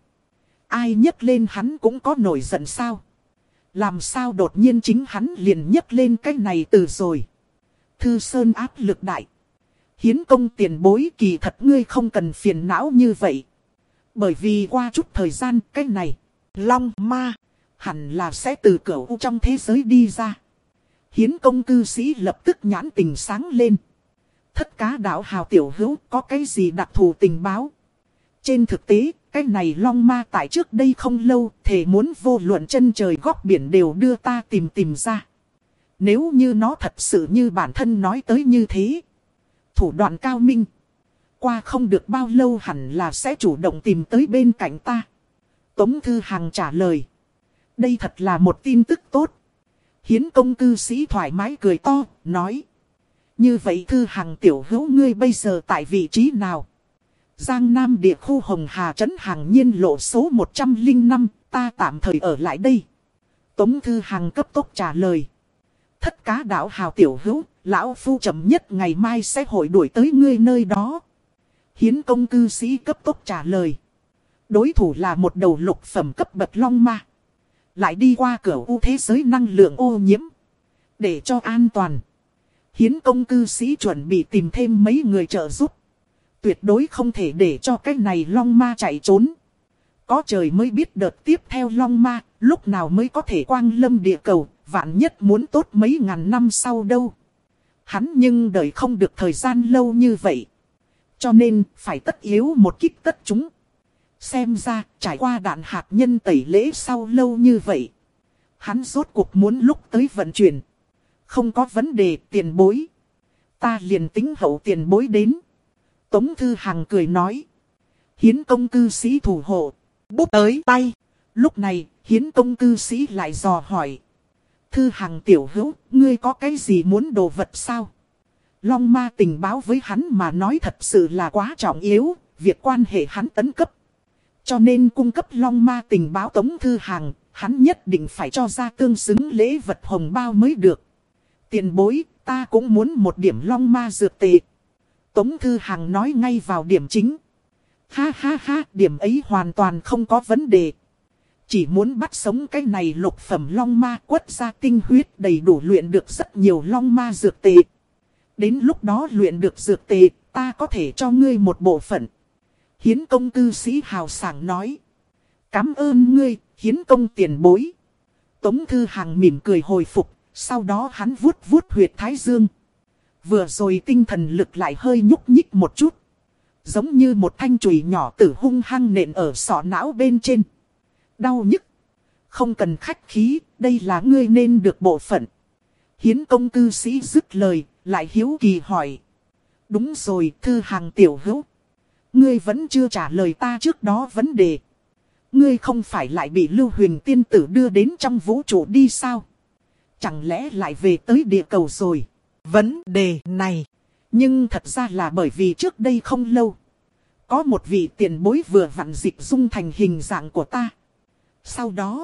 Ai nhấc lên hắn cũng có nổi giận sao? Làm sao đột nhiên chính hắn liền nhấc lên cái này từ rồi? Thư Sơn áp lực đại. Hiến công tiền bối kỳ thật ngươi không cần phiền não như vậy. Bởi vì qua chút thời gian cái này, long ma, hẳn là sẽ từ cửa u trong thế giới đi ra. Hiến công cư sĩ lập tức nhãn tình sáng lên. Thất cá đạo hào tiểu hữu có cái gì đặc thù tình báo? Trên thực tế, cái này long ma tại trước đây không lâu, thề muốn vô luận chân trời góc biển đều đưa ta tìm tìm ra. Nếu như nó thật sự như bản thân nói tới như thế, thủ đoạn cao minh, qua không được bao lâu hẳn là sẽ chủ động tìm tới bên cạnh ta. Tống Thư Hàng trả lời. Đây thật là một tin tức tốt. Hiến công cư sĩ thoải mái cười to, nói. Như vậy Thư Hàng tiểu hữu ngươi bây giờ tại vị trí nào? Giang Nam địa khu Hồng Hà trấn Hàng Nhiên lộ số một trăm lẻ năm, ta tạm thời ở lại đây. Tống Thư Hàng cấp tốc trả lời. Thất cá đạo hào tiểu hữu, lão phu chậm nhất ngày mai sẽ hội đuổi tới ngươi nơi đó. Hiến công cư sĩ cấp tốc trả lời. Đối thủ là một đầu lục phẩm cấp bậc long ma. Lại đi qua cửa u thế giới năng lượng ô nhiễm. Để cho an toàn, hiến công cư sĩ chuẩn bị tìm thêm mấy người trợ giúp. Tuyệt đối không thể để cho cái này long ma chạy trốn. Có trời mới biết đợt tiếp theo long ma, lúc nào mới có thể quang lâm địa cầu, vạn nhất muốn tốt mấy ngàn năm sau đâu. Hắn nhưng đợi không được thời gian lâu như vậy. Cho nên, phải tất yếu một kích tất chúng. Xem ra, trải qua đạn hạt nhân tẩy lễ sau lâu như vậy. Hắn rốt cuộc muốn lúc tới vận chuyển. Không có vấn đề tiền bối. Ta liền tính hậu tiền bối đến. Tống Thư Hàng cười nói. Hiến công cư sĩ thủ hộ. Bút tới tay. Lúc này, hiến công cư sĩ lại dò hỏi. Thư Hàng tiểu hữu, ngươi có cái gì muốn đồ vật sao? Long ma tình báo với hắn mà nói thật sự là quá trọng yếu. Việc quan hệ hắn tấn cấp. Cho nên cung cấp long ma tình báo Tống Thư Hàng, hắn nhất định phải cho ra tương xứng lễ vật hồng bao mới được. Tiền bối, ta cũng muốn một điểm long ma dược tệ. Tống Thư Hàng nói ngay vào điểm chính. Ha ha ha, điểm ấy hoàn toàn không có vấn đề. Chỉ muốn bắt sống cái này lục phẩm long ma quất ra tinh huyết đầy đủ luyện được rất nhiều long ma dược tệ. Đến lúc đó luyện được dược tệ, ta có thể cho ngươi một bộ phận. Hiến công cư sĩ hào sảng nói. Cảm ơn ngươi, hiến công tiền bối. Tống Thư Hàng mỉm cười hồi phục, sau đó hắn vuốt vuốt huyệt thái dương. Vừa rồi tinh thần lực lại hơi nhúc nhích một chút. Giống như một thanh chùy nhỏ tử hung hăng nện ở sọ não bên trên. Đau nhức. Không cần khách khí, đây là ngươi nên được bộ phận. Hiến công cư sĩ dứt lời, lại hiếu kỳ hỏi. Đúng rồi, Thư Hằng tiểu hữu. Ngươi vẫn chưa trả lời ta trước đó vấn đề. Ngươi không phải lại bị Lưu Huyền tiên tử đưa đến trong vũ trụ đi sao? Chẳng lẽ lại về tới địa cầu rồi? Vấn đề này. Nhưng thật ra là bởi vì trước đây không lâu. Có một vị tiền bối vừa vặn dịch dung thành hình dạng của ta. Sau đó,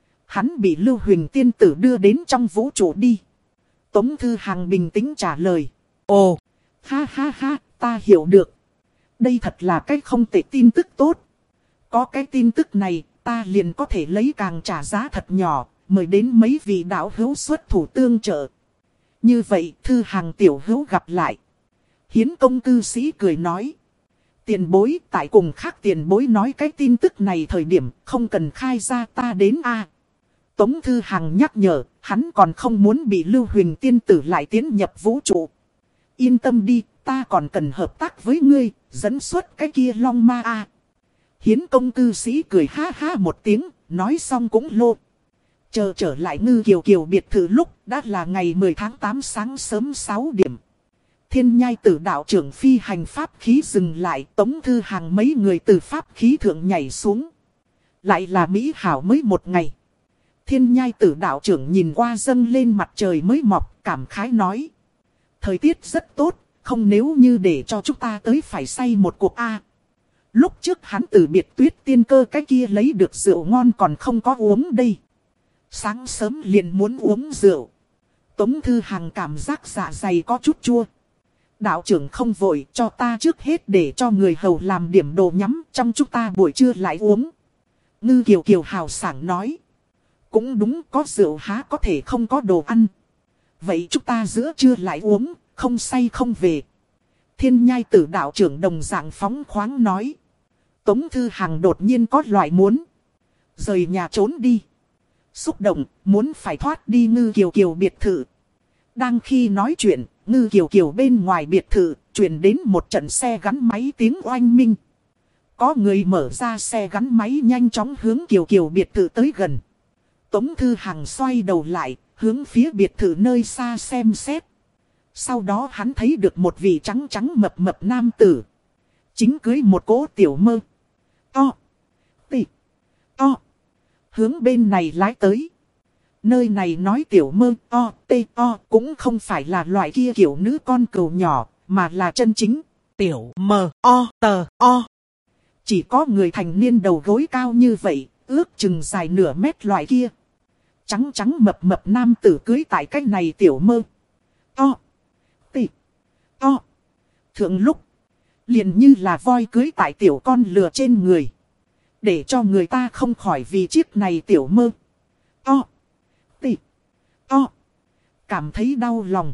hắn bị Lưu Huyền tiên tử đưa đến trong vũ trụ đi. Tống Thư Hằng bình tĩnh trả lời. Ồ, ha ha ha, ta hiểu được. Đây thật là cái không tệ tin tức tốt. Có cái tin tức này, ta liền có thể lấy càng trả giá thật nhỏ, mời đến mấy vị đạo hữu xuất thủ tương trợ. Như vậy, Thư Hằng tiểu hữu gặp lại. Hiến công cư sĩ cười nói. Tiền bối, tại cùng khác tiền bối nói cái tin tức này thời điểm, không cần khai ra ta đến a. Tống Thư Hằng nhắc nhở, hắn còn không muốn bị Lưu Huyền tiên tử lại tiến nhập vũ trụ. Yên tâm đi, ta còn cần hợp tác với ngươi, dẫn xuất cái kia long ma a. Hiến công cư sĩ cười ha ha một tiếng, nói xong cũng lô. Chờ trở lại Ngư Kiều Kiều biệt thự lúc đã là ngày mười tháng tám sáng sớm sáu điểm. Thiên nhai tử đạo trưởng phi hành pháp khí dừng lại, Tống Thư Hằng mấy người từ pháp khí thượng nhảy xuống. Lại là Mỹ hảo mới một ngày. Thiên nhai tử đạo trưởng nhìn qua dâng lên mặt trời mới mọc, cảm khái nói. Thời tiết rất tốt, không nếu như để cho chúng ta tới phải say một cuộc A. Lúc trước hắn từ biệt Tuyết tiên cơ cái kia lấy được rượu ngon còn không có uống đây. Sáng sớm liền muốn uống rượu. Tống Thư Hằng cảm giác dạ dày có chút chua. Đạo trưởng không vội, cho ta trước hết để cho người hầu làm điểm đồ nhắm, trong chúng ta buổi trưa lại uống. Ngư Kiều Kiều hào sảng nói. Cũng đúng, có rượu há có thể không có đồ ăn. Vậy chúng ta giữa trưa lại uống, không say không về. Thiên nhai tử đạo trưởng đồng dạng phóng khoáng nói. Tống Thư Hằng đột nhiên có loại muốn rời nhà trốn đi. Xúc động, muốn phải thoát đi Ngư Kiều Kiều biệt thự. Đang khi nói chuyện, Ngư Kiều Kiều bên ngoài biệt thự, chuyển đến một trận xe gắn máy tiếng oanh minh. Có người mở ra xe gắn máy nhanh chóng hướng Kiều Kiều biệt thự tới gần. Tống Thư Hằng xoay đầu lại, hướng phía biệt thự nơi xa xem xét. Sau đó hắn thấy được một vị trắng trắng mập mập nam tử. Chính cưới một cỗ tiểu mơ. To. Tị. To. Hướng bên này lái tới. Nơi này nói tiểu mơ to, tê to cũng không phải là loại kia kiểu nữ con cừu nhỏ, mà là chân chính. Tiểu mơ o tờ o. Chỉ có người thành niên đầu gối cao như vậy, ước chừng dài nửa mét loại kia. Trắng trắng mập mập nam tử cưới tại cách này tiểu mơ. To. Tị. To. Thượng lúc. Liền như là voi cưới tại tiểu con lừa trên người. Để cho người ta không khỏi vì chiếc này tiểu mơ. To. Tị. To. Cảm thấy đau lòng.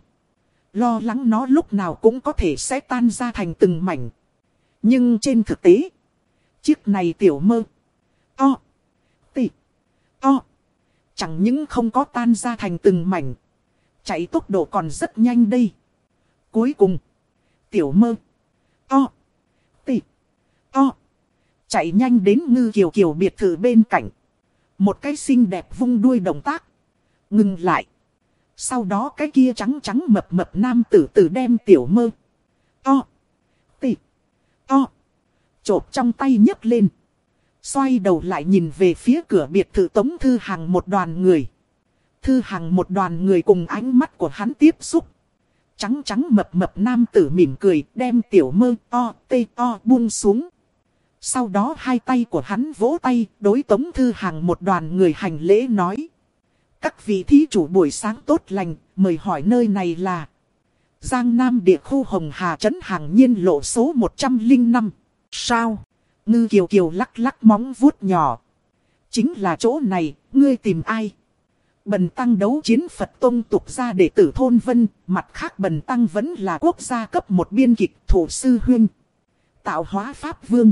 Lo lắng nó lúc nào cũng có thể sẽ tan ra thành từng mảnh. Nhưng trên thực tế. Chiếc này tiểu mơ. To. Tị. To. Chẳng những không có tan ra thành từng mảnh. Chạy tốc độ còn rất nhanh đây. Cuối cùng. Tiểu mơ. To. Tị. To. Chạy nhanh đến Ngư Kiều Kiều biệt thự bên cạnh. Một cái xinh đẹp vung đuôi động tác. Ngừng lại. Sau đó cái kia trắng trắng mập mập nam tử tử đem tiểu mơ. To. Tị. To. Chộp trong tay nhấc lên. Xoay đầu lại nhìn về phía cửa biệt thự Tống Thư Hằng một đoàn người. Thư Hằng một đoàn người cùng ánh mắt của hắn tiếp xúc. Trắng trắng mập mập nam tử mỉm cười đem tiểu mơ to tê to buông xuống. Sau đó hai tay của hắn vỗ tay đối Tống Thư Hằng một đoàn người hành lễ nói. Các vị thí chủ buổi sáng tốt lành, mời hỏi nơi này là Giang Nam địa khu Hồng Hà trấn Hàng Nhiên lộ số một trăm lẻ năm. Sao? Ngư Kiều Kiều lắc lắc móng vuốt nhỏ. Chính là chỗ này, ngươi tìm ai? Bần tăng đấu chiến Phật Tông tục ra đệ tử thôn Vân, mặt khác bần tăng vẫn là quốc gia cấp một biên kịch thủ sư huynh. Tạo hóa Pháp Vương.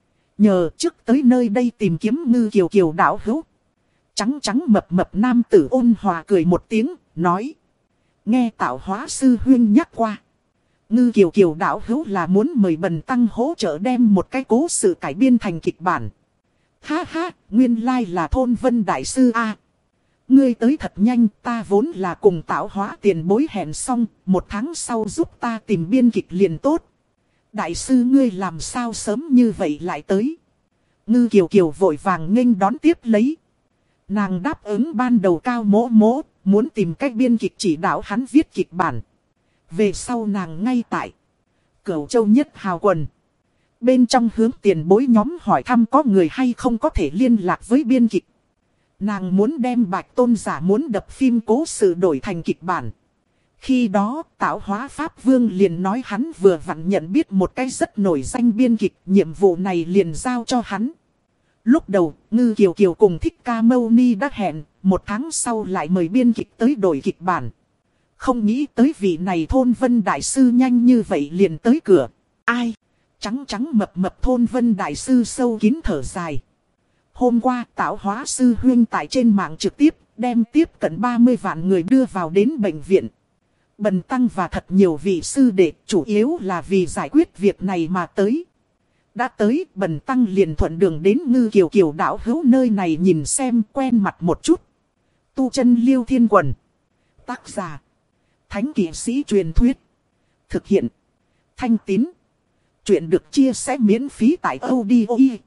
Nhờ trước tới nơi đây tìm kiếm Ngư Kiều Kiều đạo hữu. Trắng trắng mập mập nam tử ôn hòa cười một tiếng, nói. Nghe tạo hóa sư huyên nhắc qua. Ngư Kiều Kiều đạo hữu là muốn mời Bần Tăng hỗ trợ đem một cái cố sự cải biên thành kịch bản. Ha ha, nguyên lai là thôn vân đại sư A. Ngươi tới thật nhanh, ta vốn là cùng tạo hóa tiền bối hẹn xong, một tháng sau giúp ta tìm biên kịch liền tốt. Đại sư ngươi làm sao sớm như vậy lại tới. Ngư Kiều Kiều vội vàng nghênh đón tiếp lấy. Nàng đáp ứng ban đầu Cao Mỗ Mỗ, muốn tìm cách biên kịch chỉ đạo hắn viết kịch bản. Về sau nàng ngay tại Cửu Châu Nhất Hào Quần. Bên trong hướng tiền bối nhóm hỏi thăm có người hay không có thể liên lạc với biên kịch. Nàng muốn đem Bạch Tôn Giả muốn đập phim cố sự đổi thành kịch bản. Khi đó tạo hóa Pháp Vương liền nói hắn vừa vặn nhận biết một cái rất nổi danh biên kịch, nhiệm vụ này liền giao cho hắn. Lúc đầu, Ngư Kiều Kiều cùng Thích Ca Mâu Ni đã hẹn, một tháng sau lại mời biên kịch tới đổi kịch bản. Không nghĩ tới vị này thôn vân đại sư nhanh như vậy liền tới cửa. Ai? Trắng trắng mập mập thôn vân đại sư sâu kín thở dài. Hôm qua tạo hóa sư huyên tại trên mạng trực tiếp, đem tiếp cận ba mươi vạn người đưa vào đến bệnh viện. Bần Tăng và thật nhiều vị sư đệ, chủ yếu là vì giải quyết việc này mà tới. Đã tới, Bần Tăng liền thuận đường đến Ngư Kiều Kiều đạo hữu nơi này nhìn xem quen mặt một chút. Tu chân Liêu Thiên Quần. Tác giả. Thánh kỵ sĩ truyền thuyết. Thực hiện. Thanh Tín. Chuyện được chia sẻ miễn phí tại audio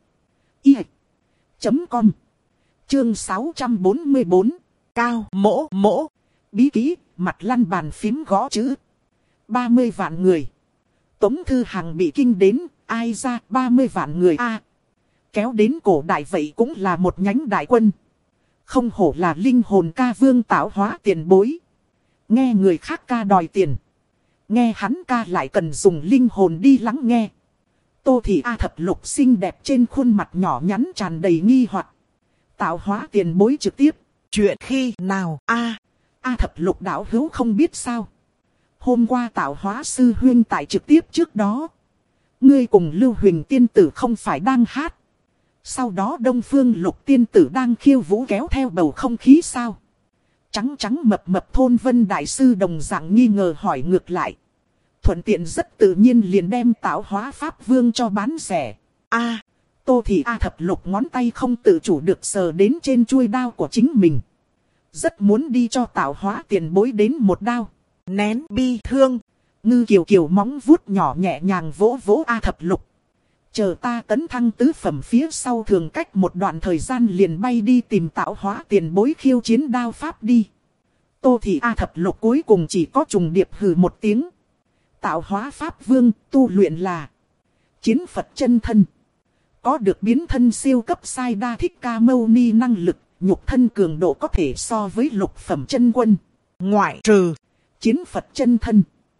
i chấm com. Chương sáu trăm bốn mươi bốn. Cao Mỗ Mỗ. Bí ký, mặt lăn bàn phím gõ chữ. ba mươi vạn người. Tống Thư Hằng bị kinh đến, ai ra ba mươi vạn người a. Kéo đến cổ đại vậy cũng là một nhánh đại quân. Không hổ là linh hồn ca vương tạo hóa tiền bối. Nghe người khác ca đòi tiền. Nghe hắn ca lại cần dùng linh hồn đi lắng nghe. Tô Thị A Thập Lục xinh đẹp trên khuôn mặt nhỏ nhắn tràn đầy nghi hoặc. Tạo hóa tiền bối trực tiếp. Chuyện khi nào a A Thập Lục đạo hữu không biết sao. Hôm qua tạo hóa sư huyên tại trực tiếp trước đó. Ngươi cùng Lưu Huỳnh tiên tử không phải đang hát. Sau đó Đông Phương Lục tiên tử đang khiêu vũ kéo theo bầu không khí sao. Trắng trắng mập mập thôn vân đại sư đồng dạng nghi ngờ hỏi ngược lại. Thuận tiện rất tự nhiên liền đem tạo hóa Pháp Vương cho bán rẻ. A, Tô Thị A Thập Lục ngón tay không tự chủ được sờ đến trên chuôi đao của chính mình. Rất muốn đi cho tạo hóa tiền bối đến một đao. Nén bi thương. Ngư Kiều Kiều móng vuốt nhỏ nhẹ nhàng vỗ vỗ A Thập Lục. Chờ ta tấn thăng tứ phẩm phía sau thường cách một đoạn thời gian liền bay đi tìm tạo hóa tiền bối khiêu chiến đao pháp đi. Tô Thị A Thập Lục cuối cùng chỉ có trùng điệp hừ một tiếng. Tạo hóa Pháp Vương tu luyện là chiến Phật chân thân. Có được biến thân siêu cấp sai đa Thích Ca Mâu Ni năng lực, nhục thân cường độ có thể so với lục phẩm chân quân. Ngoại trừ chiến Phật chân thân.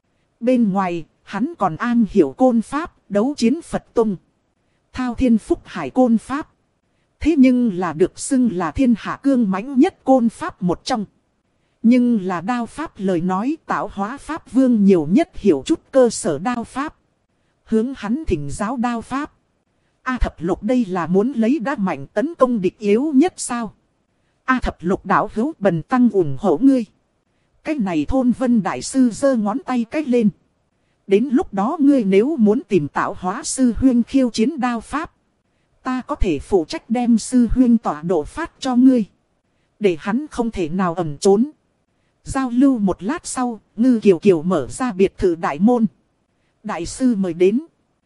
Bên ngoài, hắn còn an hiểu côn pháp, đấu chiến Phật Tông. Thao Thiên Phúc Hải côn pháp. Thế nhưng là được xưng là thiên hạ cương mãnh nhất côn pháp một trong. Nhưng là đao pháp lời nói tạo hóa Pháp Vương nhiều nhất hiểu chút cơ sở đao pháp. Hướng hắn thỉnh giáo đao pháp. A Thập Lục đây là muốn lấy đá mạnh tấn công địch yếu nhất sao? A Thập Lục đạo hữu Bần Tăng ủng hộ ngươi. Cái này thôn vân đại sư giơ ngón tay cách lên. Đến lúc đó ngươi nếu muốn tìm tạo hóa sư huyên khiêu chiến đao pháp. Ta có thể phụ trách đem sư huyên tọa độ phát cho ngươi. Để hắn không thể nào ẩn trốn. Giao lưu một lát sau, Ngư Kiều Kiều mở ra biệt thự đại môn. Đại sư mời đến.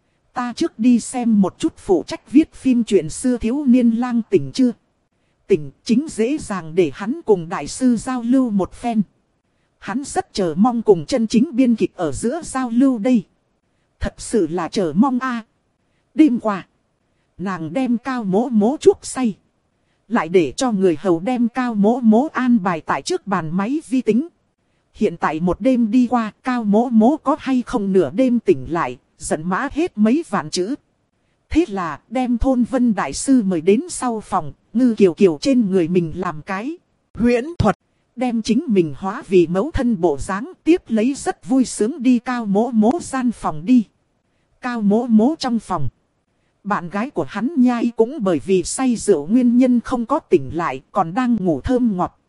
Ta trước đi xem một chút phụ trách viết phim chuyện xưa thiếu niên lang tỉnh chưa. Tỉnh chính dễ dàng để hắn cùng đại sư giao lưu một phen. Hắn rất chờ mong cùng chân chính biên kịch ở giữa giao lưu đây. Thật sự là chờ mong a. Đêm qua, nàng đem Cao Mỗ Mỗ chuốc say. Lại để cho người hầu đem Cao Mỗ Mỗ an bài tại trước bàn máy vi tính. Hiện tại một đêm đi qua, Cao Mỗ Mỗ có hay không nửa đêm tỉnh lại, giận mã hết mấy vạn chữ. Thế là đem thôn vân đại sư mời đến sau phòng, Ngư Kiều Kiều trên người mình làm cái huyễn thuật. Đem chính mình hóa vì mẫu thân bộ dáng, tiếp lấy rất vui sướng đi Cao Mỗ Mỗ gian phòng đi. Cao Mỗ Mỗ trong phòng. Bạn gái của hắn nhai cũng bởi vì say rượu nguyên nhân không có tỉnh lại, còn đang ngủ thơm ngọt.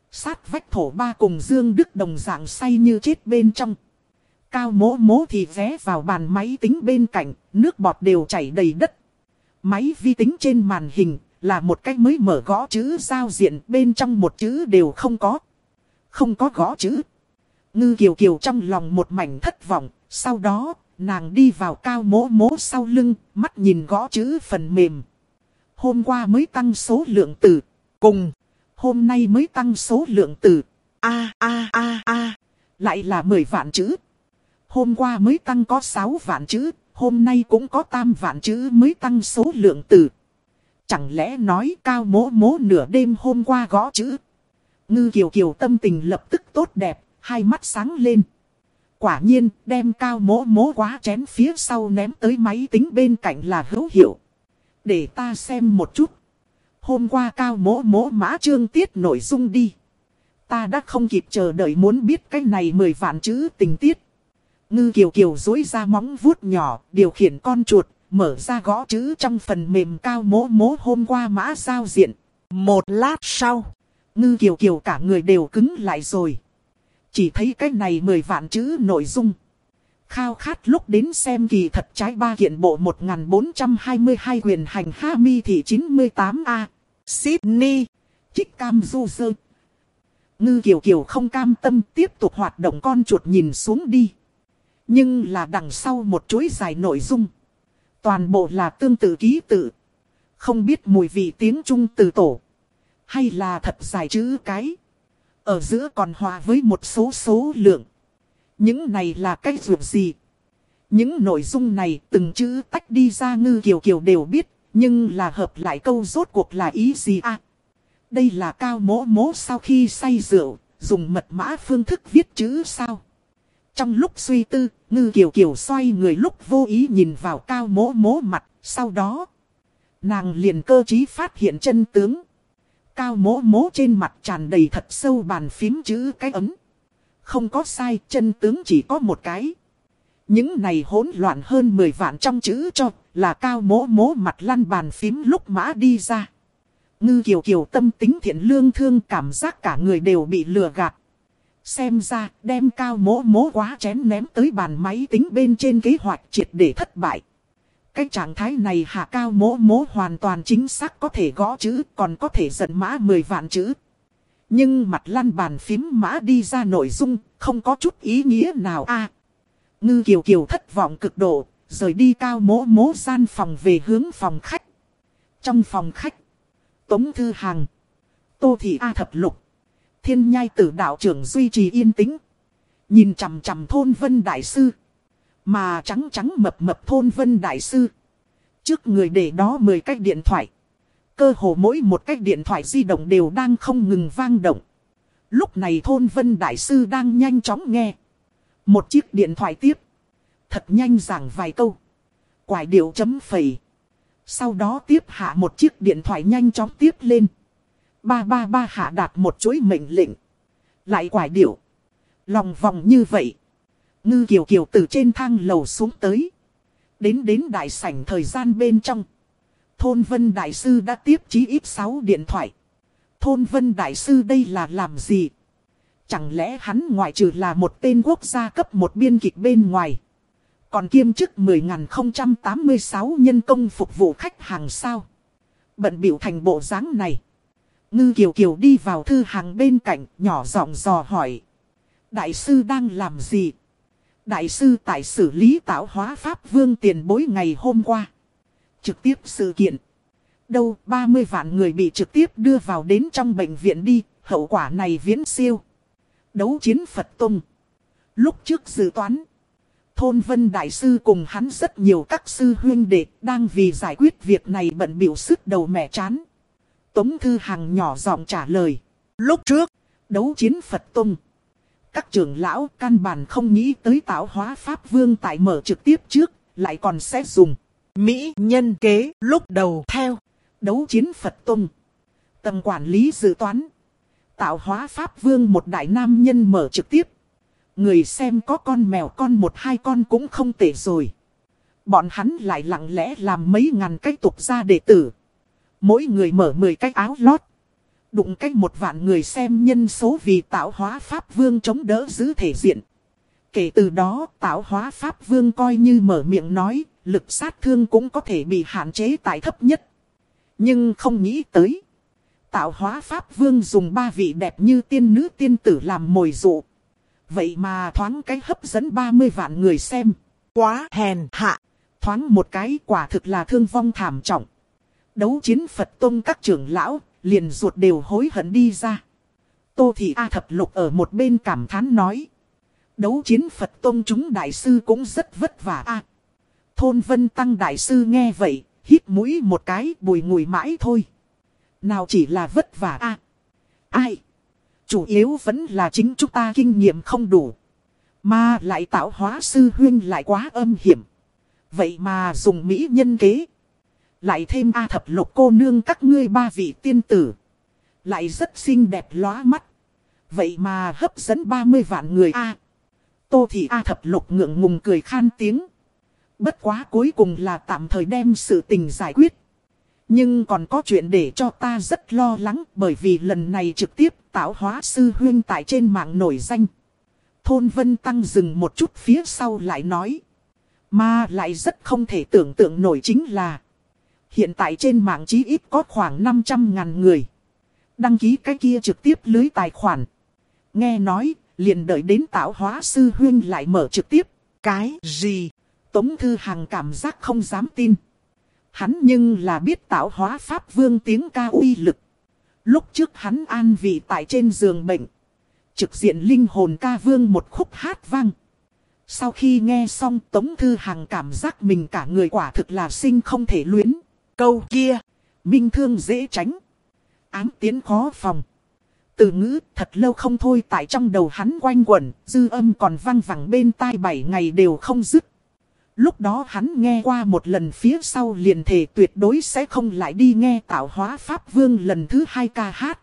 Sát vách thổ ba cùng Dương Đức đồng dạng say như chết bên trong. Cao mỗ mỗ thì ghé vào bàn máy tính bên cạnh, nước bọt đều chảy đầy đất. Máy vi tính trên màn hình là một cái mới mở gõ chữ giao diện, bên trong một chữ đều không có. Không có gõ chữ. Ngư Kiều Kiều trong lòng một mảnh thất vọng, sau đó nàng đi vào Cao mỗ mỗ sau lưng, mắt nhìn gõ chữ phần mềm. Hôm qua mới tăng số lượng từ, cùng, hôm nay mới tăng số lượng từ, a a a a, lại là mười vạn chữ. Hôm qua mới tăng có sáu vạn chữ, hôm nay cũng có tam vạn chữ mới tăng số lượng từ. Chẳng lẽ nói Cao mỗ mỗ nửa đêm hôm qua gõ chữ. Ngư Kiều Kiều tâm tình lập tức tốt đẹp, hai mắt sáng lên. Quả nhiên đem Cao mỗ mỗ quá chén phía sau ném tới máy tính bên cạnh là hữu hiệu. Để ta xem một chút. Hôm qua Cao mỗ mỗ mã chương tiết nội dung đi. Ta đã không kịp chờ đợi muốn biết cái này mười vạn chữ tình tiết. Ngư Kiều Kiều duỗi ra móng vuốt nhỏ, điều khiển con chuột, mở ra gõ chữ trong phần mềm Cao mỗ mỗ hôm qua mã giao diện. Một lát sau, Ngư Kiều Kiều cả người đều cứng lại rồi. Chỉ thấy cái này mười vạn chữ nội dung. Khao khát lúc đến xem kỳ thật trái ba kiện bộ một nghìn bốn trăm hai mươi hai quyền hành ha mi thị chín mươi tám A. Sydney, Chích Cam Du Dơ. Ngư Kiều Kiều không cam tâm tiếp tục hoạt động con chuột nhìn xuống đi. Nhưng là đằng sau một chuỗi dài nội dung. Toàn bộ là tương tự ký tự. Không biết mùi vị tiếng Trung từ tổ. Hay là thật dài chữ cái. Ở giữa còn hòa với một số số lượng. Những này là cái ruột gì? Những nội dung này từng chữ tách đi ra Ngư Kiều Kiều đều biết. Nhưng là hợp lại câu rốt cuộc là ý gì à? Đây là Cao mỗ mỗ sau khi say rượu, dùng mật mã phương thức viết chữ sao? Trong lúc suy tư, Ngư Kiều Kiều xoay người lúc vô ý nhìn vào Cao mỗ mỗ mặt, sau đó nàng liền cơ trí phát hiện chân tướng. Cao mỗ mỗ trên mặt tràn đầy thật sâu bàn phím chữ cái ấm. Không có sai, chân tướng chỉ có một cái. Những này hỗn loạn hơn mười vạn trong chữ cho, là Cao mỗ mỗ mặt lăn bàn phím lúc mã đi ra. Ngư Kiều Kiều tâm tính thiện lương thương, cảm giác cả người đều bị lừa gạt. Xem ra đem Cao mỗ mỗ quá chén ném tới bàn máy tính bên trên kế hoạch triệt để thất bại. Cái trạng thái này hạ Cao mỗ mỗ hoàn toàn chính xác có thể gõ chữ, còn có thể dẫn mã mười vạn chữ. Nhưng mặt lăn bàn phím mã đi ra nội dung, không có chút ý nghĩa nào a. À, Ngư Kiều Kiều thất vọng cực độ, rời đi Cao mỗ mỗ gian phòng về hướng phòng khách. Trong phòng khách, Tống Thư Hằng, Tô Thị A Thập Lục, Thiên Nhai Tử đạo trưởng duy trì yên tĩnh. Nhìn chằm chằm Thôn Vân Đại Sư. Mà trắng trắng mập mập Thôn Vân Đại Sư. Trước người để đó mười cái điện thoại. Cơ hồ mỗi một cái điện thoại di động đều đang không ngừng vang động. Lúc này Thôn Vân Đại Sư đang nhanh chóng nghe. Một chiếc điện thoại tiếp. Thật nhanh giảng vài câu. Quải điệu chấm phẩy. Sau đó tiếp hạ một chiếc điện thoại nhanh chóng tiếp lên. Ba ba ba hạ đạt một chuỗi mệnh lệnh. Lại quải điệu. Lòng vòng như vậy. Ngư Kiều Kiều từ trên thang lầu xuống tới. Đến đến đại sảnh thời gian bên trong. Thôn Vân Đại Sư đã tiếp chí ít sáu điện thoại. Thôn Vân Đại Sư đây là làm gì? Chẳng lẽ hắn ngoại trừ là một tên quốc gia cấp một biên kịch bên ngoài. Còn kiêm chức mười nghìn không trăm tám mươi sáu nhân công phục vụ khách hàng sao? Bận biểu thành bộ dáng này. Ngư Kiều Kiều đi vào Thư Hằng bên cạnh, nhỏ giọng dò hỏi. Đại sư đang làm gì? Đại sư tại xử lý tạo hóa Pháp Vương tiền bối ngày hôm qua. Trực tiếp sự kiện. Đâu ba mươi vạn người bị trực tiếp đưa vào đến trong bệnh viện đi, hậu quả này viễn siêu. Đấu chiến Phật Tông. Lúc trước dự toán, Thôn Vân Đại Sư cùng hắn rất nhiều các sư huynh đệ đang vì giải quyết việc này bận biểu sức đầu mẹ chán. Tống Thư Hằng nhỏ giọng trả lời. Lúc trước, đấu chiến Phật Tông. Các trưởng lão căn bản không nghĩ tới tạo hóa Pháp Vương tại mở trực tiếp trước, lại còn sẽ dùng mỹ nhân kế lúc đầu theo. Đấu chiến Phật Tông. Tầng quản lý dự toán. Tạo hóa Pháp Vương một đại nam nhân mở trực tiếp. Người xem có con mèo con một hai con cũng không tệ rồi. Bọn hắn lại lặng lẽ làm mấy ngàn cái tục gia đệ tử. Mỗi người mở mười cái áo lót. đụng cách một vạn người xem nhân số vì tạo hóa Pháp Vương chống đỡ giữ thể diện. Kể từ đó tạo hóa Pháp Vương coi như mở miệng nói, lực sát thương cũng có thể bị hạn chế tại thấp nhất. Nhưng không nghĩ tới. Tạo hóa Pháp Vương dùng ba vị đẹp như tiên nữ tiên tử làm mồi dụ. Vậy mà thoáng cái hấp dẫn ba mươi vạn người xem. Quá hèn hạ. Thoáng một cái quả thực là thương vong thảm trọng. Đấu chiến Phật Tông các trưởng lão, liền ruột đều hối hận đi ra. Tô Thị A Thập Lục ở một bên cảm thán nói. Đấu chiến Phật Tông chúng đại sư cũng rất vất vả a. Thôn Vân Tăng đại sư nghe vậy, hít mũi một cái bùi ngùi mãi thôi. Nào chỉ là vất vả a. Ai? Chủ yếu vẫn là chính chúng ta kinh nghiệm không đủ. Mà lại tạo hóa sư huyên lại quá âm hiểm. Vậy mà dùng mỹ nhân kế. Lại thêm A Thập Lục cô nương các ngươi ba vị tiên tử. Lại rất xinh đẹp lóa mắt. Vậy mà hấp dẫn ba mươi vạn người a. Tô Thị A Thập Lục ngượng ngùng cười khan tiếng. Bất quá cuối cùng là tạm thời đem sự tình giải quyết. Nhưng còn có chuyện để cho ta rất lo lắng, bởi vì lần này trực tiếp tạo hóa sư huyên tại trên mạng nổi danh. Thôn Vân Tăng dừng một chút phía sau lại nói. Mà lại rất không thể tưởng tượng nổi chính là. Hiện tại trên mạng chí ít có khoảng năm trăm ngàn người. Đăng ký cái kia trực tiếp lưới tài khoản. Nghe nói, liền đợi đến tạo hóa sư huyên lại mở trực tiếp. Cái gì? Tống Thư Hằng cảm giác không dám tin. Hắn nhưng là biết tạo hóa Pháp Vương tiếng ca uy lực. Lúc trước hắn an vị tại trên giường bệnh. Trực diện linh hồn ca vương một khúc hát vang. Sau khi nghe xong Tống Thư Hằng cảm giác mình cả người quả thực là sinh không thể luyến. Câu kia, minh thương dễ tránh. Ám tiến khó phòng. Từ ngữ thật lâu không thôi tại trong đầu hắn quanh quẩn, dư âm còn vang vẳng bên tai bảy ngày đều không dứt. Lúc đó hắn nghe qua một lần phía sau liền thề tuyệt đối sẽ không lại đi nghe tạo hóa Pháp Vương lần thứ hai ca hát.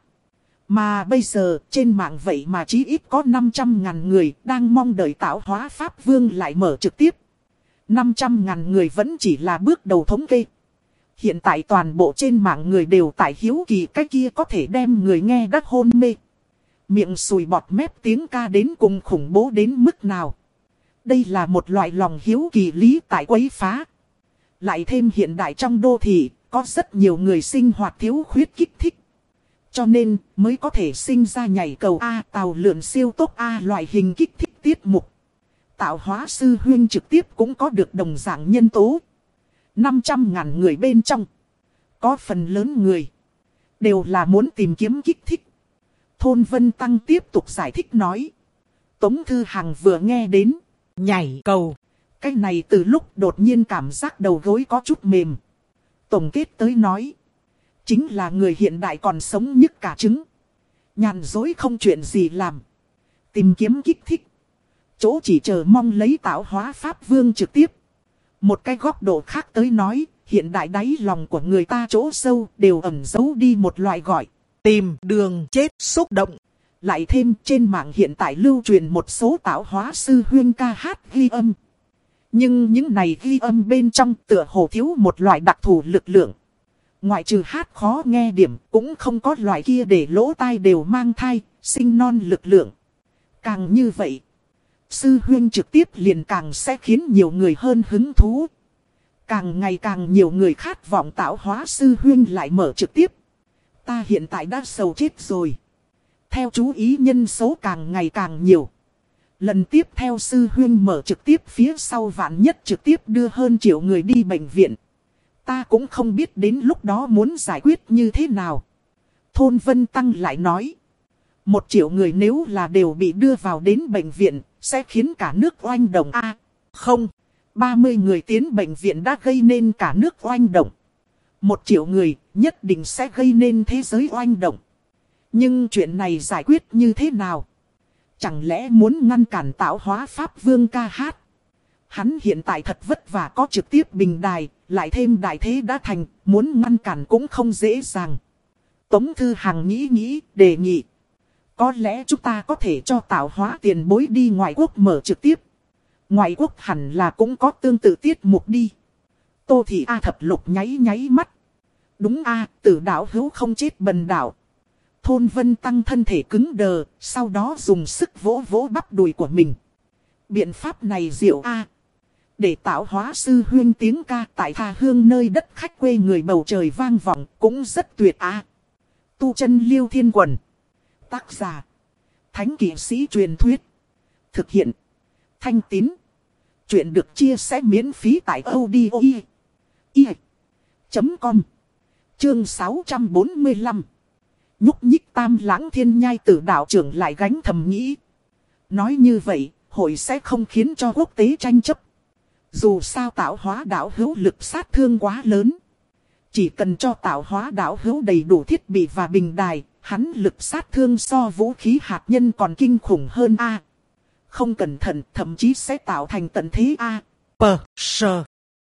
Mà bây giờ trên mạng vậy mà chí ít có năm trăm ngàn người đang mong đợi tạo hóa Pháp Vương lại mở trực tiếp. năm trăm ngàn người vẫn chỉ là bước đầu thống kê. Hiện tại toàn bộ trên mạng người đều tại hiếu kỳ cái kia có thể đem người nghe đắc hôn mê. Miệng sùi bọt mép tiếng ca đến cùng khủng bố đến mức nào. Đây là một loại lòng hiếu kỳ lý tại quấy phá. Lại thêm hiện đại trong đô thị, có rất nhiều người sinh hoạt thiếu khuyết kích thích. Cho nên mới có thể sinh ra nhảy cầu A, tàu lượn siêu tốc A loại hình kích thích tiết mục. Tạo hóa sư huyên trực tiếp cũng có được đồng dạng nhân tố. năm trăm ngàn người bên trong. Có phần lớn người. Đều là muốn tìm kiếm kích thích. Thôn Vân Tăng tiếp tục giải thích nói. Tống Thư Hằng vừa nghe đến. Nhảy cầu. Cái này từ lúc đột nhiên cảm giác đầu gối có chút mềm. Tổng kết tới nói. Chính là người hiện đại còn sống nhức cả trứng. Nhàn dối không chuyện gì làm. Tìm kiếm kích thích. Chỗ chỉ chờ mong lấy tạo hóa Pháp Vương trực tiếp. Một cái góc độ khác tới nói, hiện đại đáy lòng của người ta chỗ sâu đều ẩn giấu đi một loại gọi. Tìm đường chết xúc động. Lại thêm trên mạng hiện tại lưu truyền một số tạo hóa sư huyên ca hát ghi âm. Nhưng những này ghi âm bên trong tựa hồ thiếu một loại đặc thù lực lượng. Ngoại trừ hát khó nghe điểm cũng không có loại kia để lỗ tai đều mang thai, sinh non lực lượng. Càng như vậy, sư huyên trực tiếp liền càng sẽ khiến nhiều người hơn hứng thú. Càng ngày càng nhiều người khát vọng tạo hóa sư huyên lại mở trực tiếp. Ta hiện tại đã sầu chết rồi. Theo chú ý nhân số càng ngày càng nhiều. Lần tiếp theo sư huyên mở trực tiếp phía sau vạn nhất trực tiếp đưa hơn triệu người đi bệnh viện. Ta cũng không biết đến lúc đó muốn giải quyết như thế nào. Thôn Vân Tăng lại nói. Một triệu người nếu là đều bị đưa vào đến bệnh viện, sẽ khiến cả nước oanh động. A à, không, ba mươi người tiến bệnh viện đã gây nên cả nước oanh động. Một triệu người nhất định sẽ gây nên thế giới oanh động. Nhưng chuyện này giải quyết như thế nào? Chẳng lẽ muốn ngăn cản tạo hóa Pháp Vương ca hát? Hắn hiện tại thật vất vả có trực tiếp bình đài, lại thêm đại thế đã thành, muốn ngăn cản cũng không dễ dàng. Tống Thư Hằng nghĩ nghĩ, đề nghị. Có lẽ chúng ta có thể cho tạo hóa tiền bối đi ngoại quốc mở trực tiếp. Ngoại quốc hẳn là cũng có tương tự tiết mục đi. Tô Thị A Thập Lục nháy nháy mắt. Đúng a, tử đạo hữu không chết bần đạo. Thôn Vân Tăng thân thể cứng đờ, sau đó dùng sức vỗ vỗ bắp đùi của mình. Biện pháp này diệu a, để tạo hóa sư huyên tiếng ca tại tha hương nơi đất khách quê người bầu trời vang vọng cũng rất tuyệt a. Tu chân Liêu Thiên Quần. Tác giả: Thánh Kỵ Sĩ Truyền Thuyết. Thực hiện: Thanh Tín. Chuyện được chia sẻ miễn phí tại audio i chấm com. Chương sáu trăm bốn mươi lăm. Nhúc nhích Tam Lãng Thiên Nhai Tử đạo trưởng lại gánh thầm nghĩ. Nói như vậy, hội sẽ không khiến cho quốc tế tranh chấp. Dù sao tạo hóa đạo hữu lực sát thương quá lớn. Chỉ cần cho tạo hóa đạo hữu đầy đủ thiết bị và bình đài, hắn lực sát thương so vũ khí hạt nhân còn kinh khủng hơn a. Không cẩn thận thậm chí sẽ tạo thành tận thế a. Pờ sờ.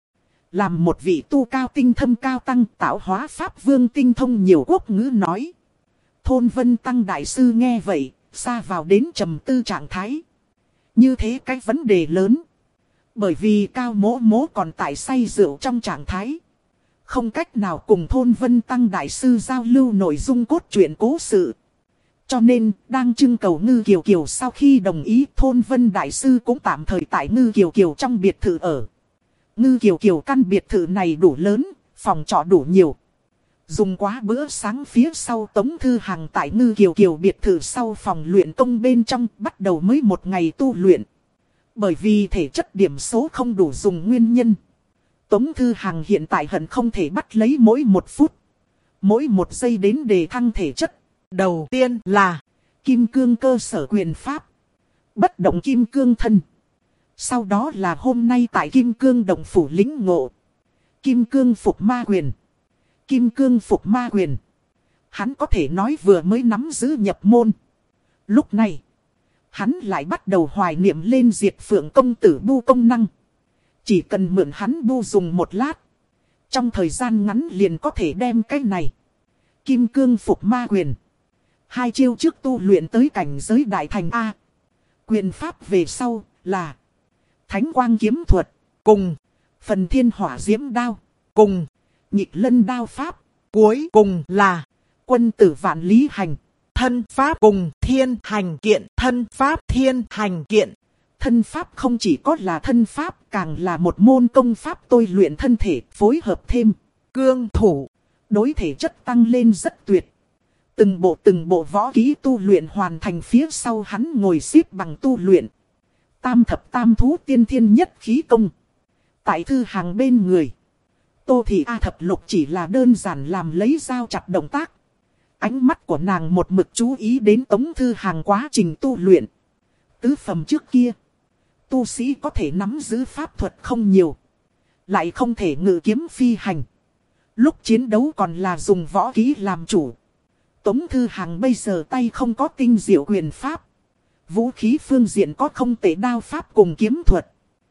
Làm một vị tu cao tinh thâm cao tăng, tạo hóa pháp vương tinh thông nhiều quốc ngữ nói. Thôn Vân Tăng đại sư nghe vậy, xa vào đến trầm tư trạng thái. Như thế cái vấn đề lớn. Bởi vì Cao Mỗ Mỗ còn tại say rượu trong trạng thái. Không cách nào cùng Thôn Vân Tăng đại sư giao lưu nội dung cốt truyện cố sự. Cho nên, đang trưng cầu Ngư Kiều Kiều sau khi đồng ý, Thôn Vân đại sư cũng tạm thời tại Ngư Kiều Kiều trong biệt thự ở. Ngư Kiều Kiều căn biệt thự này đủ lớn, phòng trọ đủ nhiều. Dùng quá bữa sáng phía sau Tống Thư Hằng tại Ngư Kiều Kiều biệt thự sau phòng luyện công bên trong bắt đầu mới một ngày tu luyện. Bởi vì thể chất điểm số không đủ dùng nguyên nhân. Tống Thư Hằng hiện tại hận không thể bắt lấy mỗi một phút, mỗi một giây đến đề thăng thể chất. Đầu tiên là Kim Cương cơ sở quyền pháp, bất động Kim Cương thân. Sau đó là hôm nay tại Kim Cương động phủ lĩnh ngộ Kim Cương phục ma quyền. Kim Cương phục ma quyền, hắn có thể nói vừa mới nắm giữ nhập môn. Lúc này, hắn lại bắt đầu hoài niệm lên Diệt Phượng công tử bu công năng. Chỉ cần mượn hắn bu dùng một lát, trong thời gian ngắn liền có thể đem cái này Kim Cương phục ma quyền hai chiêu trước tu luyện tới cảnh giới đại thành A. Quyền pháp về sau là Thánh Quang kiếm thuật, cùng Phần Thiên hỏa diễm đao, cùng Nhịch Lân đao pháp. Cuối cùng là Quân tử vạn lý hành thân pháp, cùng Thiên hành kiện thân pháp. Thiên hành kiện thân pháp không chỉ có là thân pháp, càng là một môn công pháp tôi luyện thân thể, phối hợp thêm cương thủ, đối thể chất tăng lên rất tuyệt. Từng bộ từng bộ võ kỹ tu luyện hoàn thành phía sau, hắn ngồi xếp bằng tu luyện Tam thập tam thú tiên thiên nhất khí công. Tại Thư Hằng bên người, Tô Thị A thập lục chỉ là đơn giản làm lấy dao chặt động tác. Ánh mắt của nàng một mực chú ý đến Tống Thư Hằng quá trình tu luyện. Tứ phẩm trước kia, tu sĩ có thể nắm giữ pháp thuật không nhiều, lại không thể ngự kiếm phi hành. Lúc chiến đấu còn là dùng võ kỹ làm chủ. Tống Thư Hằng bây giờ tay không có tinh diệu quyền pháp. Vũ khí phương diện có không tệ đao pháp cùng kiếm thuật.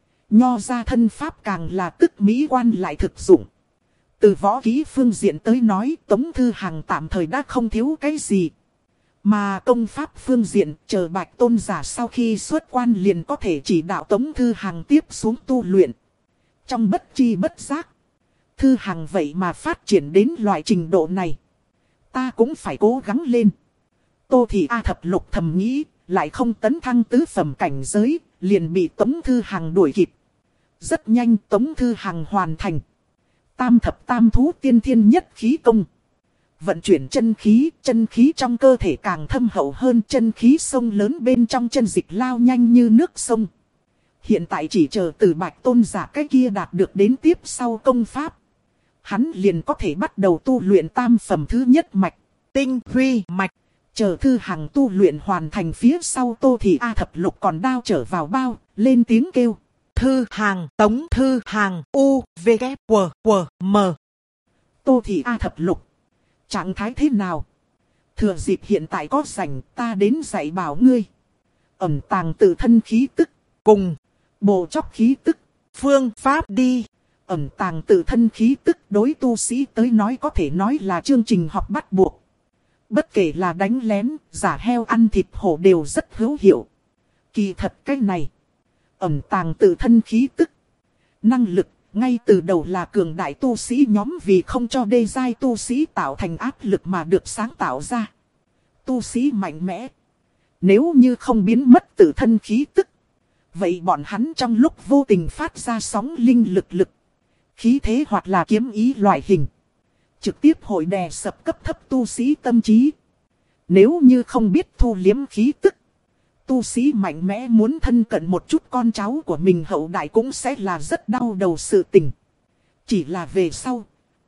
Nho ra thân pháp càng là tức mỹ quan lại thực dụng. Từ võ kỹ phương diện tới nói, Tống Thư Hằng tạm thời đã không thiếu cái gì. Mà công pháp phương diện, chờ Bạch Tôn giả sau khi xuất quan liền có thể chỉ đạo Tống Thư Hằng tiếp xuống tu luyện. Trong bất chi bất giác, Thư Hằng vậy mà phát triển đến loại trình độ này. Ta cũng phải cố gắng lên. Tô Thị A thập lục thầm nghĩ, lại không tấn thăng tứ phẩm cảnh giới, liền bị Tống Thư Hằng đuổi kịp. Rất nhanh Tống Thư Hằng hoàn thành Tam thập tam thú tiên thiên nhất khí công. Vận chuyển chân khí, chân khí trong cơ thể càng thâm hậu hơn, chân khí sông lớn bên trong chân dịch lao nhanh như nước sông. Hiện tại chỉ chờ từ Bạch Tôn giả cái kia đạt được đến tiếp sau công pháp, hắn liền có thể bắt đầu tu luyện tam phẩm thứ nhất mạch, tinh huy mạch. Chờ Thư Hằng tu luyện hoàn thành phía sau, Tô Thị A thập lục còn đao trở vào bao, lên tiếng kêu. Thư Hằng, Tống Thư Hằng, U, V, K, W, W, M. Tô Thị A thập lục, trạng thái thế nào? Thừa dịp hiện tại có rảnh, ta đến dạy bảo ngươi. Ẩn tàng tự thân khí tức, cùng bổ chóc khí tức, phương pháp đi. Ẩn tàng tự thân khí tức đối tu sĩ tới nói có thể nói là chương trình học bắt buộc. Bất kể là đánh lén, giả heo ăn thịt hổ đều rất hữu hiệu. Kỳ thật cái này, ẩn tàng tự thân khí tức, năng lực, ngay từ đầu là cường đại tu sĩ nhóm vì không cho đê giai tu sĩ tạo thành áp lực mà được sáng tạo ra. tu sĩ mạnh mẽ. Nếu như không biến mất tự thân khí tức, vậy bọn hắn trong lúc vô tình phát ra sóng linh lực lực, khí thế hoặc là kiếm ý loại hình, trực tiếp hội đè sập cấp thấp tu sĩ tâm trí. Nếu như không biết thu liếm khí tức, tu sĩ mạnh mẽ muốn thân cận một chút con cháu của mình hậu đại cũng sẽ là rất đau đầu sự tình. Chỉ là về sau,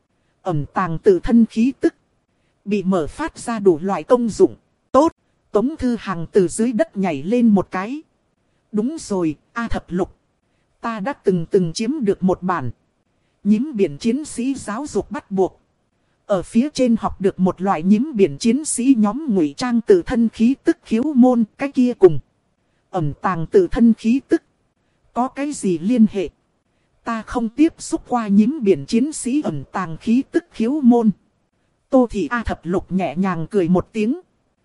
ẩn tàng tự thân khí tức, bị mở phát ra đủ loại công dụng. Tốt, Tống Thư Hằng từ dưới đất nhảy lên một cái. Đúng rồi, A Thập Lục. Ta đã từng từng chiếm được một bản nhím biển chiến sĩ giáo dục bắt buộc. Ở phía trên học được một loại nhím biển chiến sĩ nhóm ngụy trang tự thân khí tức khiếu môn. Cái kia cùng ẩn tàng tự thân khí tức có cái gì liên hệ? Ta không tiếp xúc qua nhím biển chiến sĩ ẩn tàng khí tức khiếu môn. Tô Thị A Thập Lục nhẹ nhàng cười một tiếng.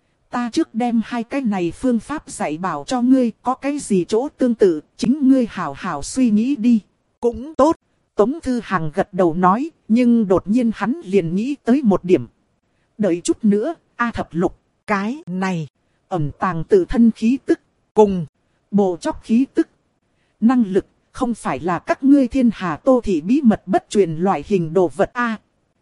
Ta trước đem hai cái này phương pháp dạy bảo cho ngươi, có cái gì chỗ tương tự, chính ngươi hảo hảo suy nghĩ đi. Cũng tốt, Tống Thư Hằng gật đầu nói, nhưng đột nhiên hắn liền nghĩ tới một điểm. Đợi chút nữa, A Thập Lục, cái này, ẩn tàng tự thân khí tức, cùng bộ chóc khí tức, năng lực, không phải là các ngươi thiên hà Tô Thị bí mật bất truyền loại hình đồ vật A.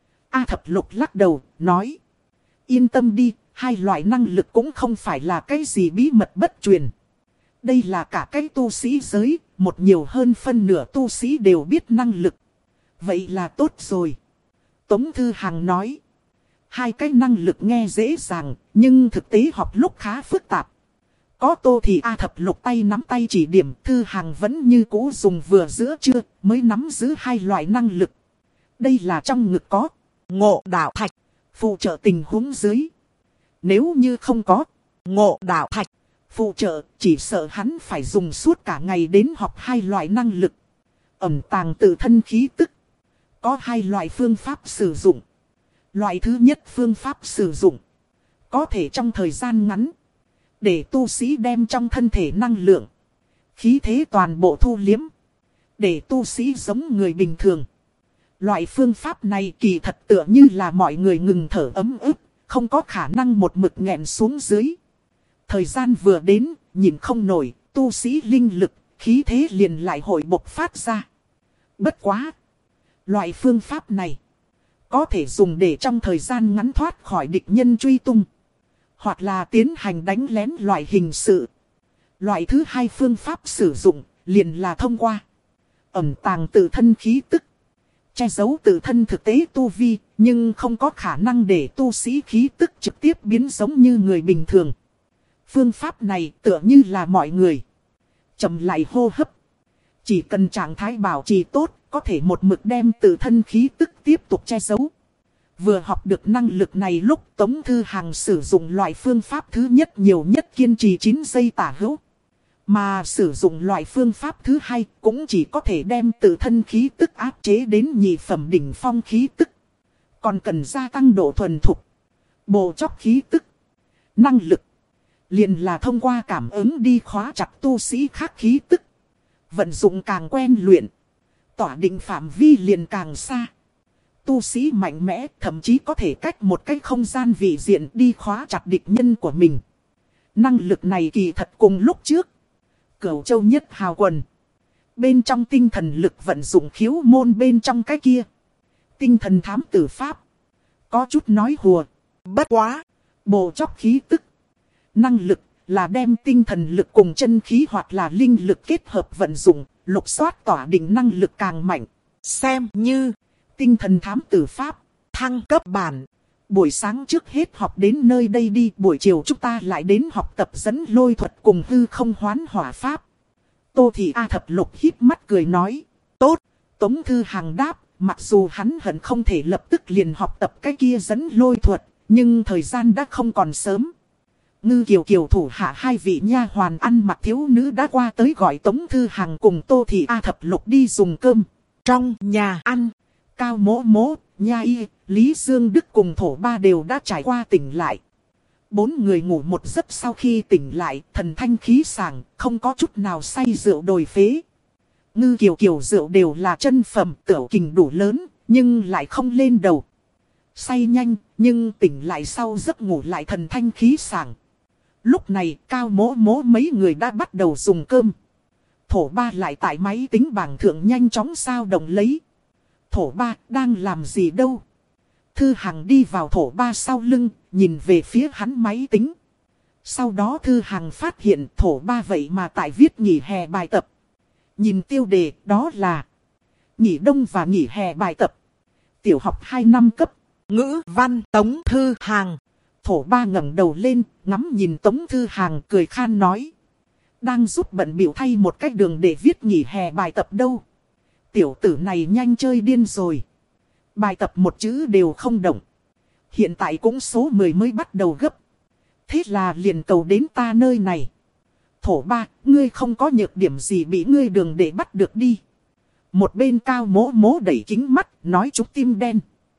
A Thập Lục lắc đầu, nói, yên tâm đi. Hai loại năng lực cũng không phải là cái gì bí mật bất truyền. Đây là cả cái tu sĩ giới, một nhiều hơn phân nửa tu sĩ đều biết năng lực. Vậy là tốt rồi. Tống Thư Hằng nói. Hai cái năng lực nghe dễ dàng, nhưng thực tế học lúc khá phức tạp. Có Tô thì A Thập Lục tay nắm tay chỉ điểm, Thư Hằng vẫn như cũ dùng vừa giữa chưa, mới nắm giữ hai loại năng lực. Đây là trong ngực có ngộ đạo thạch, phụ trợ tình huống dưới. Nếu như không có ngộ đạo thạch phụ trợ, chỉ sợ hắn phải dùng suốt cả ngày đến học hai loại năng lực. Ẩn tàng tự thân khí tức. Có hai loại phương pháp sử dụng. Loại thứ nhất phương pháp sử dụng, có thể trong thời gian ngắn, để tu sĩ đem trong thân thể năng lượng, khí thế toàn bộ thu liếm. Để tu sĩ giống người bình thường. Loại phương pháp này kỳ thật tựa như là mọi người ngừng thở ấm ức. Không có khả năng một mực nghẹn xuống dưới. Thời gian vừa đến, nhìn không nổi, tu sĩ linh lực, khí thế liền lại hội bộc phát ra. Bất quá! Loại phương pháp này, có thể dùng để trong thời gian ngắn thoát khỏi địch nhân truy tung. Hoặc là tiến hành đánh lén loại hình sự. Loại thứ hai phương pháp sử dụng, liền là thông qua ẩn tàng tự thân khí tức. Che giấu tự thân thực tế tu vi, nhưng không có khả năng để tu sĩ khí tức trực tiếp biến giống như người bình thường. Phương pháp này tựa như là mọi người chậm lại hô hấp. Chỉ cần trạng thái bảo trì tốt, có thể một mực đem tự thân khí tức tiếp tục che giấu. Vừa học được năng lực này lúc Tống Thư Hằng sử dụng loại phương pháp thứ nhất nhiều nhất kiên trì chín giây tả hữu. Mà sử dụng loại phương pháp thứ hai cũng chỉ có thể đem tự thân khí tức áp chế đến nhị phẩm đỉnh phong khí tức. Còn cần gia tăng độ thuần thục, bổ chóc khí tức, năng lực. Liền là thông qua cảm ứng đi khóa chặt tu sĩ khác khí tức. Vận dụng càng quen luyện, tỏa định phạm vi liền càng xa. Tu sĩ mạnh mẽ thậm chí có thể cách một cái không gian vị diện đi khóa chặt địch nhân của mình. Năng lực này kỳ thật cùng lúc trước Cửu Châu Nhất Hào Quần bên trong tinh thần lực vận dụng khiếu môn bên trong cái kia tinh thần thám tử pháp có chút nói hùa. Bất quá, bổ chóc khí tức, năng lực là đem tinh thần lực cùng chân khí hoặc là linh lực kết hợp vận dụng, lục soát tỏa định năng lực càng mạnh. Xem như tinh thần thám tử pháp thăng cấp bản. Buổi sáng trước hết học đến nơi đây đi, buổi chiều chúng ta lại đến học tập dẫn lôi thuật cùng hư không hoán hỏa pháp. Tô Thị A Thập Lục híp mắt cười nói. Tốt, Tống Thư Hằng đáp, mặc dù hắn hận không thể lập tức liền học tập cái kia dẫn lôi thuật, nhưng thời gian đã không còn sớm. Ngư Kiều Kiều thủ hạ hai vị nha hoàn ăn mặc thiếu nữ đã qua tới gọi Tống Thư Hằng cùng Tô Thị A Thập Lục đi dùng cơm. Trong nhà ăn, Cao Mỗ Mỗ, Nha Y, Lý Dương Đức cùng Thổ Ba đều đã trải qua tỉnh lại. Bốn người ngủ một giấc sau khi tỉnh lại, thần thanh khí sảng, không có chút nào say rượu đồi phế. Ngư Kiều Kiều rượu đều là chân phẩm, tửu kình đủ lớn, nhưng lại không lên đầu. Say nhanh, nhưng tỉnh lại sau giấc ngủ lại thần thanh khí sảng. Lúc này Cao Mỗ Mỗ mấy người đã bắt đầu dùng cơm. Thổ ba lại tại máy tính bảng thượng nhanh chóng sao động lấy. Thổ ba đang làm gì đâu? Thư Hằng đi vào thổ ba sau lưng, nhìn về phía hắn máy tính. Sau đó Thư Hằng phát hiện thổ ba vậy mà tại viết nghỉ hè bài tập. Nhìn tiêu đề đó là nghỉ đông và nghỉ hè bài tập. Tiểu học hai năm cấp, ngữ văn Tống Thư Hằng. Thổ ba ngẩng đầu lên, ngắm nhìn Tống Thư Hằng cười khan nói. Đang giúp bận biểu thay một cách đường để viết nghỉ hè bài tập đâu. Tiểu tử này nhanh chơi điên rồi. Bài tập một chữ đều không động. Hiện tại cũng số mười mới bắt đầu gấp. Thế là liền cầu đến ta nơi này. Thổ ba, ngươi không có nhược điểm gì bị ngươi đường để bắt được đi. Một bên Cao Mỗ Mỗ đẩy kính mắt, nói chúng tim đen.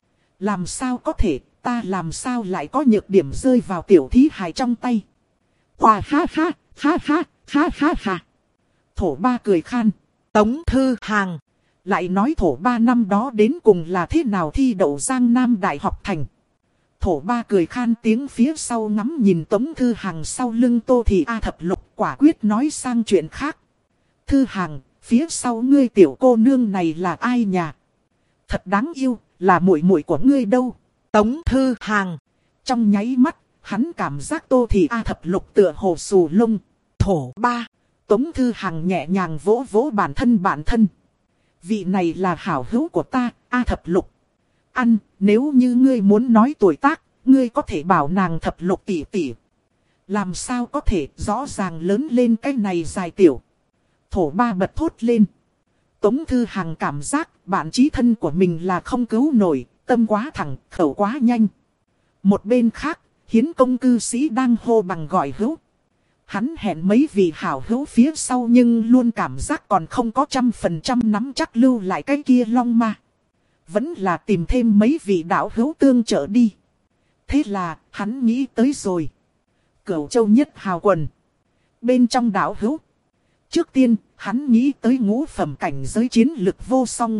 Làm sao có thể, ta làm sao lại có nhược điểm rơi vào tiểu thí hài trong tay. Hòa ha ha, ha ha, ha ha ha. Thổ ba cười khan. Tống Thư Hằng lại nói thổ ba năm đó đến cùng là thế nào thi đậu Giang Nam Đại học thành. Thổ ba cười khan tiếng phía sau ngắm nhìn Tống Thư Hằng sau lưng Tô Thị A Thập Lục quả quyết nói sang chuyện khác. Thư Hằng, phía sau ngươi tiểu cô nương này là ai nhà? Thật đáng yêu, là muội muội của ngươi đâu? Tống Thư Hằng. Trong nháy mắt, hắn cảm giác Tô Thị A Thập Lục tựa hồ xù lông. Thổ ba. Tống Thư Hằng nhẹ nhàng vỗ vỗ bản thân bản thân. Vị này là hảo hữu của ta, A Thập Lục. Ăn, nếu như ngươi muốn nói tuổi tác, ngươi có thể bảo nàng Thập Lục tỷ tỷ. Làm sao có thể rõ ràng lớn lên cái này dài tiểu. Thổ ba bật thốt lên. Tống Thư Hằng cảm giác bạn chí thân của mình là không cứu nổi, tâm quá thẳng, khẩu quá nhanh. Một bên khác, Hiến Công cư sĩ đang hô bằng gọi hữu. Hắn hẹn mấy vị hảo hữu phía sau nhưng luôn cảm giác còn không có trăm phần trăm nắm chắc lưu lại cái kia long ma. Vẫn là tìm thêm mấy vị đạo hữu tương trợ đi. Thế là hắn nghĩ tới rồi. Cửu Châu Nhất Hào Quần. Bên trong đạo hữu. Trước tiên hắn nghĩ tới ngũ phẩm cảnh giới chiến lực vô song.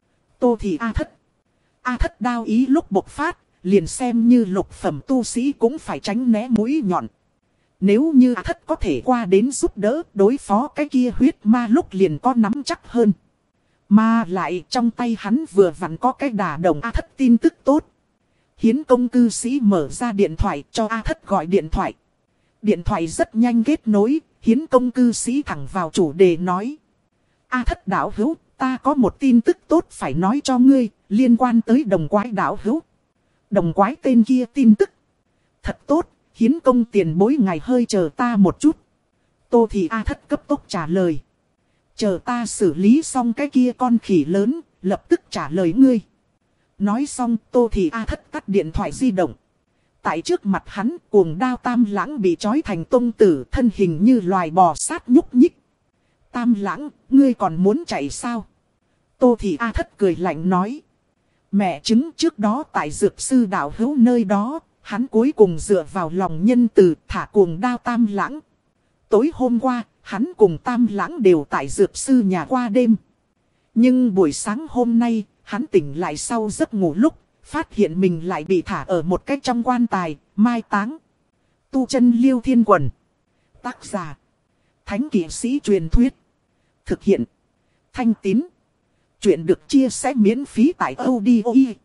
Tô Thị A Thất. A Thất đao ý lúc bộc phát. Liền xem như lục phẩm tu sĩ cũng phải tránh né mũi nhọn. Nếu như A Thất có thể qua đến giúp đỡ đối phó cái kia huyết ma lúc liền có nắm chắc hơn. Mà lại trong tay hắn vừa vặn có cái đà đồng A Thất tin tức tốt. Hiến Công cư sĩ mở ra điện thoại cho A Thất gọi điện thoại. Điện thoại rất nhanh kết nối, Hiến Công cư sĩ thẳng vào chủ đề nói. A Thất đạo hữu, ta có một tin tức tốt phải nói cho ngươi, liên quan tới đồng quái đạo hữu. Đồng quái tên kia tin tức. Thật tốt, Hiến Công tiền bối ngài hơi chờ ta một chút. Tô Thị A Thất cấp tốc trả lời. Chờ ta xử lý xong cái kia con khỉ lớn, lập tức trả lời ngươi. Nói xong Tô Thị A Thất tắt điện thoại di động. Tại trước mặt hắn cuồng đao Tam Lãng bị trói thành tông tử, thân hình như loài bò sát nhúc nhích. Tam Lãng, ngươi còn muốn chạy sao? Tô Thị A Thất cười lạnh nói. Mẹ chứng trước đó tại dược sư đạo hữu nơi đó, hắn cuối cùng dựa vào lòng nhân từ thả cuồng đao Tam Lãng. Tối hôm qua, hắn cùng Tam Lãng đều tại dược sư nhà qua đêm. Nhưng buổi sáng hôm nay, hắn tỉnh lại sau giấc ngủ lúc, phát hiện mình lại bị thả ở một cách trong quan tài, mai táng. Tu chân Liêu Thiên Quần. Tác giả. Thánh kỵ sĩ truyền thuyết. Thực hiện. Thanh Tín. Chuyện được chia sẻ miễn phí tại audio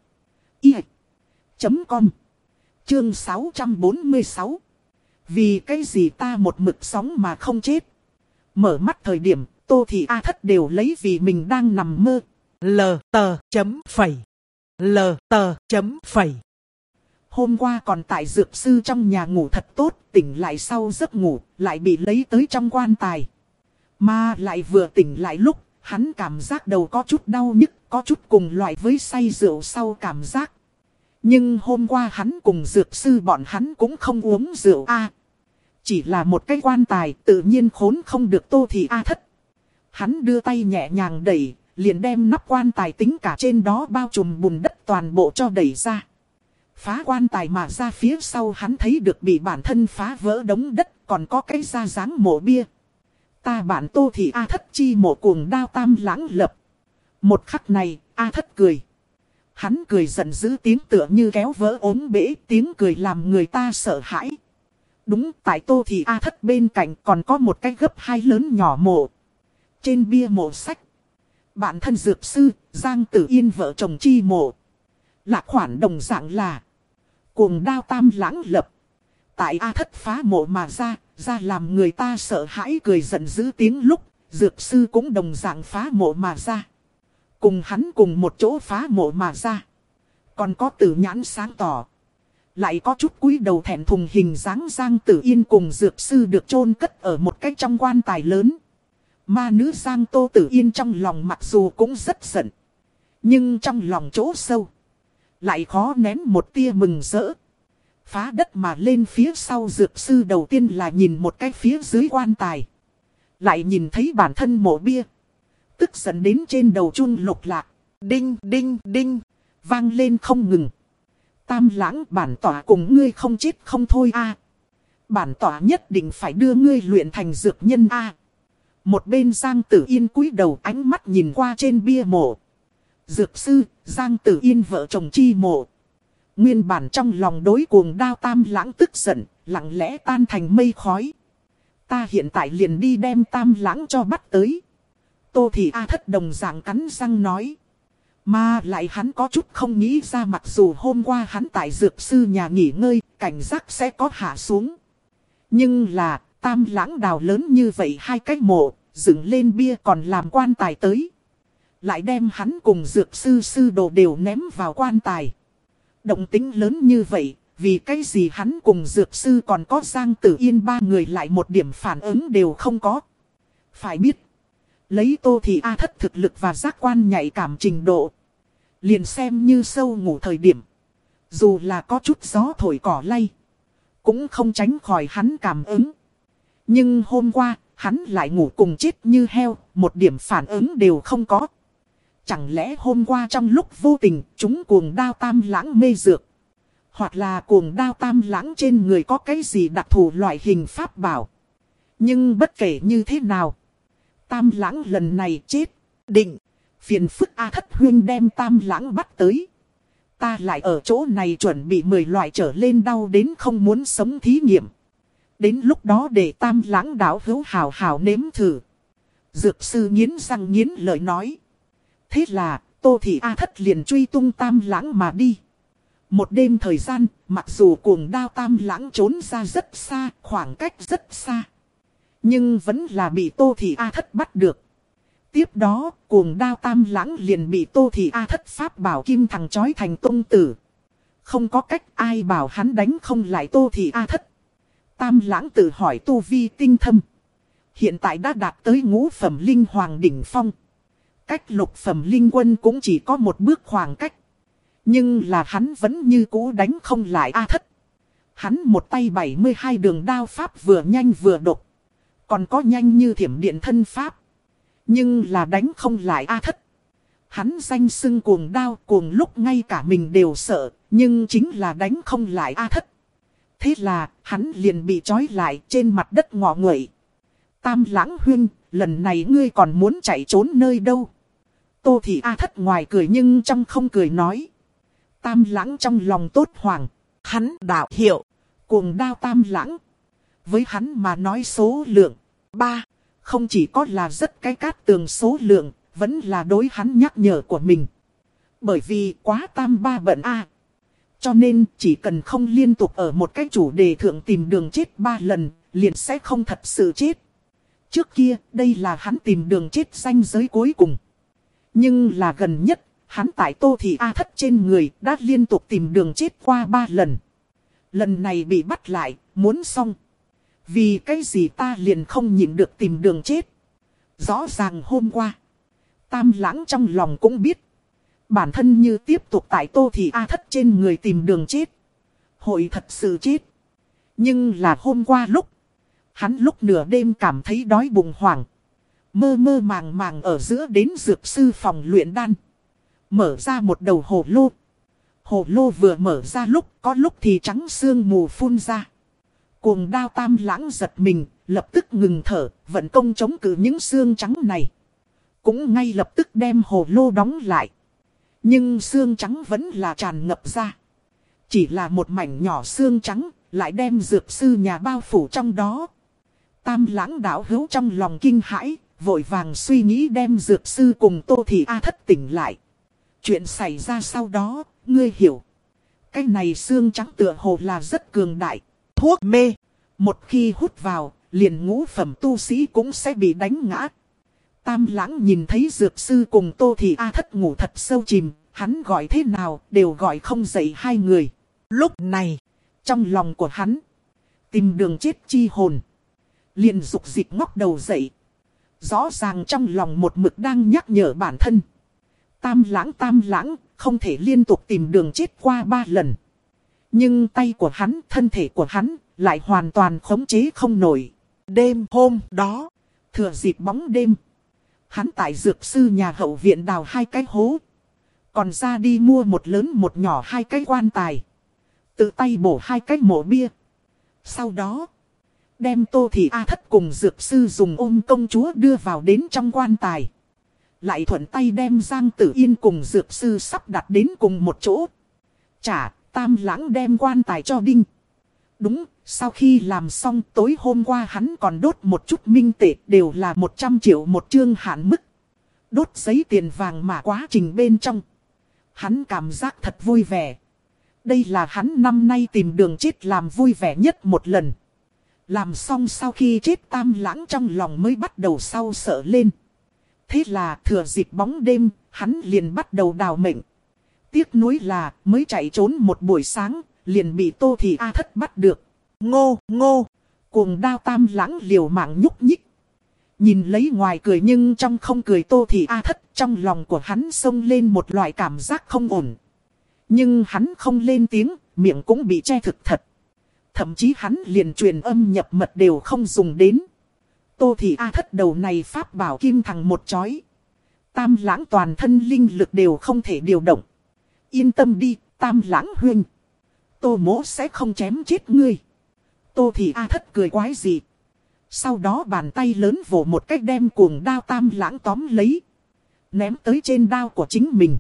i chấm com. Chương sáu trăm bốn mươi sáu. Vì cái gì ta một mực sống mà không chết. Mở mắt thời điểm, Tô Thị A Thất đều lấy vì mình đang nằm mơ. L tờ chấm phẩy. L tờ chấm phẩy. Hôm qua còn tại dược sư trong nhà ngủ thật tốt, tỉnh lại sau giấc ngủ, lại bị lấy tới trong quan tài. Mà lại vừa tỉnh lại lúc, hắn cảm giác đầu có chút đau nhức, có chút cùng loại với say rượu sau cảm giác. Nhưng hôm qua hắn cùng dược sư bọn hắn cũng không uống rượu a, chỉ là một cái quan tài tự nhiên khốn không được Tô Thị A Thất. Hắn đưa tay nhẹ nhàng đẩy, liền đem nắp quan tài tính cả trên đó bao trùm bùn đất toàn bộ cho đẩy ra. Phá quan tài mà ra phía sau hắn thấy được bị bản thân phá vỡ đống đất, còn có cái da dáng mộ bia. Ta bản Tô Thị A Thất chi mộ cuồng đao Tam Lãng lập. Một khắc này, A Thất cười. Hắn cười giận dữ, tiếng tựa như kéo vỡ ốm bể, tiếng cười làm người ta sợ hãi. Đúng, tại Tô Thị A Thất bên cạnh còn có một cái gấp hai lớn nhỏ mộ. Trên bia mộ sách, bạn thân dược sư, Giang Tử Yên vợ chồng chi mộ. Lạc khoản đồng dạng là cuồng đao tam lãng lập. Tại A Thất phá mộ mà ra, ra làm người ta sợ hãi cười giận dữ tiếng lúc, dược sư cũng đồng dạng phá mộ mà ra. Cùng hắn cùng một chỗ phá mộ mà ra. Còn có Tử Nhãn sáng tỏ. Lại có chút cúi đầu thẹn thùng hình dáng Giang Tử Yên cùng dược sư được chôn cất ở một cái trong quan tài lớn. Ma nữ Giang Tô Tử Yên trong lòng mặc dù cũng rất giận. Nhưng trong lòng chỗ sâu lại khó nén một tia mừng rỡ. Phá đất mà lên phía sau dược sư đầu tiên là nhìn một cái phía dưới quan tài. Lại nhìn thấy bản thân mộ bia. Tức giận đến trên đầu chun lục lạc. Đinh đinh đinh. Vang lên không ngừng. Tam lãng, bản tỏa cùng ngươi không chết không thôi a. Bản tỏa nhất định phải đưa ngươi luyện thành dược nhân a. Một bên Giang Tử Yên cúi đầu ánh mắt nhìn qua trên bia mộ. Dược sư, Giang Tử Yên vợ chồng chi mộ. Nguyên bản trong lòng đối cuồng đao tam lãng tức giận, lặng lẽ tan thành mây khói. Ta hiện tại liền đi đem tam lãng cho bắt tới. Tô Thị A Thất đồng dạng cắn răng nói. Mà lại hắn có chút không nghĩ ra, mặc dù hôm qua hắn tại dược sư nhà nghỉ ngơi, cảnh giác sẽ có hạ xuống. Nhưng là, tam lãng đào lớn như vậy hai cái mộ, dựng lên bia còn làm quan tài tới. Lại đem hắn cùng dược sư sư đồ đều ném vào quan tài. Động tính lớn như vậy, vì cái gì hắn cùng dược sư còn có Giang Tử Yên ba người lại một điểm phản ứng đều không có. Phải biết, lấy Tô Thị A Thất thực lực và giác quan nhạy cảm trình độ. Liền xem như sâu ngủ thời điểm. Dù là có chút gió thổi cỏ lay, cũng không tránh khỏi hắn cảm ứng. Nhưng hôm qua, hắn lại ngủ cùng chết như heo, một điểm phản ứng đều không có. Chẳng lẽ hôm qua trong lúc vô tình, chúng cuồng đao tam lãng mê dược. Hoặc là cuồng đao tam lãng trên người có cái gì đặc thù loại hình pháp bảo. Nhưng bất kể như thế nào, tam lãng lần này chết, định. Phiền phức A Thất huyên đem tam lãng bắt tới. Ta lại ở chỗ này chuẩn bị mười loại trở lên đau đến không muốn sống thí nghiệm. Đến lúc đó để tam lãng đảo hữu hào hào nếm thử. Dược sư nghiến răng nghiến lợi nói. Thế là, Tô Thị A Thất liền truy tung tam lãng mà đi. Một đêm thời gian, mặc dù cuồng đao tam lãng trốn ra rất xa, khoảng cách rất xa. Nhưng vẫn là bị Tô Thị A Thất bắt được. Tiếp đó, cuồng đao tam lãng liền bị Tô Thị A Thất pháp bảo kim thằng chói thành tung tử. Không có cách ai bảo hắn đánh không lại Tô Thị A Thất. Tam lãng tự hỏi tu vi tinh thâm. Hiện tại đã đạt tới ngũ phẩm linh hoàng đỉnh phong. Cách lục phẩm linh quân cũng chỉ có một bước khoảng cách. Nhưng là hắn vẫn như cũ đánh không lại A Thất. Hắn một tay bảy mươi hai đường đao pháp vừa nhanh vừa độc. Còn có nhanh như thiểm điện thân pháp. Nhưng là đánh không lại A Thất. Hắn danh xưng cuồng đao, cuồng lúc ngay cả mình đều sợ, nhưng chính là đánh không lại A Thất. Thế là, hắn liền bị trói lại trên mặt đất ngọ nguậy. Tam lãng huynh, lần này ngươi còn muốn chạy trốn nơi đâu? Tô Thị A Thất ngoài cười nhưng trong không cười nói. Tam lãng trong lòng tốt hoàng. Hắn đạo hiệu, cuồng đao tam lãng. Với hắn mà nói số lượng, ba. Không chỉ có là rất cái cát tường số lượng, vẫn là đối hắn nhắc nhở của mình. Bởi vì quá tam ba bận a. Cho nên chỉ cần không liên tục ở một cái chủ đề thượng tìm đường chết ba lần, liền sẽ không thật sự chết. Trước kia, đây là hắn tìm đường chết ranh giới cuối cùng. Nhưng là gần nhất, hắn tại Tô Thị A Thất trên người đã liên tục tìm đường chết qua ba lần. Lần này bị bắt lại, muốn xong. Vì cái gì ta liền không nhịn được tìm đường chết. Rõ ràng hôm qua, tam lãng trong lòng cũng biết. Bản thân như tiếp tục tại Tô Thị A Thất trên người tìm đường chết. Hội thật sự chết. Nhưng là hôm qua lúc, hắn lúc nửa đêm cảm thấy đói bụng hoảng. Mơ mơ màng màng ở giữa đến dược sư phòng luyện đan. Mở ra một đầu hồ lô. Hồ lô vừa mở ra lúc, có lúc thì trắng sương mù phun ra. Cuồng đao tam lãng giật mình, lập tức ngừng thở, vận công chống cự những xương trắng này. Cũng ngay lập tức đem hồ lô đóng lại. Nhưng xương trắng vẫn là tràn ngập ra. Chỉ là một mảnh nhỏ xương trắng, lại đem dược sư nhà bao phủ trong đó. Tam Lãng đạo hữu trong lòng kinh hãi, vội vàng suy nghĩ đem dược sư cùng Tô Thị A Thất tỉnh lại. Chuyện xảy ra sau đó, ngươi hiểu. Cái này xương trắng tựa hồ là rất cường đại. Thuốc mê, một khi hút vào, liền ngũ phẩm tu sĩ cũng sẽ bị đánh ngã. Tam Lãng nhìn thấy dược sư cùng Tô Thị A Thất ngủ thật sâu chìm, hắn gọi thế nào đều gọi không dậy hai người. Lúc này, trong lòng của hắn, tìm đường chết chi hồn, liền dục dịch ngóc đầu dậy. Rõ ràng trong lòng một mực đang nhắc nhở bản thân. Tam Lãng Tam Lãng, không thể liên tục tìm đường chết qua ba lần. Nhưng tay của hắn, thân thể của hắn, lại hoàn toàn khống chế không nổi. Đêm hôm đó, thừa dịp bóng đêm, hắn tại dược sư nhà hậu viện đào hai cái hố. Còn ra đi mua một lớn một nhỏ hai cái quan tài. Tự tay bổ hai cái mộ bia. Sau đó, đem Tô Thị A Thất cùng dược sư dùng ôm công chúa đưa vào đến trong quan tài. Lại thuận tay đem Giang Tử Yên cùng dược sư sắp đặt đến cùng một chỗ. Chả, Tam Lãng đem quan tài cho Đinh. Đúng, sau khi làm xong tối hôm qua hắn còn đốt một chút minh tệ, đều là một trăm triệu một chương hạn mức. Đốt giấy tiền vàng mà quá trình bên trong. Hắn cảm giác thật vui vẻ. Đây là hắn năm nay tìm đường chết làm vui vẻ nhất một lần. Làm xong sau khi chết Tam Lãng trong lòng mới bắt đầu sau sợ lên. Thế là thừa dịp bóng đêm, hắn liền bắt đầu đào mệnh. Tiếc nuối là mới chạy trốn một buổi sáng, liền bị Tô Thị A Thất bắt được. Ngô, ngô, cuồng đao Tam Lãng liều mạng nhúc nhích. Nhìn lấy ngoài cười nhưng trong không cười Tô Thị A Thất, trong lòng của hắn xông lên một loại cảm giác không ổn. Nhưng hắn không lên tiếng, miệng cũng bị che thực thật. Thậm chí hắn liền truyền âm nhập mật đều không dùng đến. Tô Thị A Thất đầu này pháp bảo kim thằng một chói. Tam Lãng toàn thân linh lực đều không thể điều động. Yên tâm đi, Tam Lãng huynh. Tô mỗ sẽ không chém chết ngươi. Tô Thị A Thất cười quái dị. Sau đó bàn tay lớn vỗ một cách đem cuồng đao Tam Lãng tóm lấy. Ném tới trên đao của chính mình.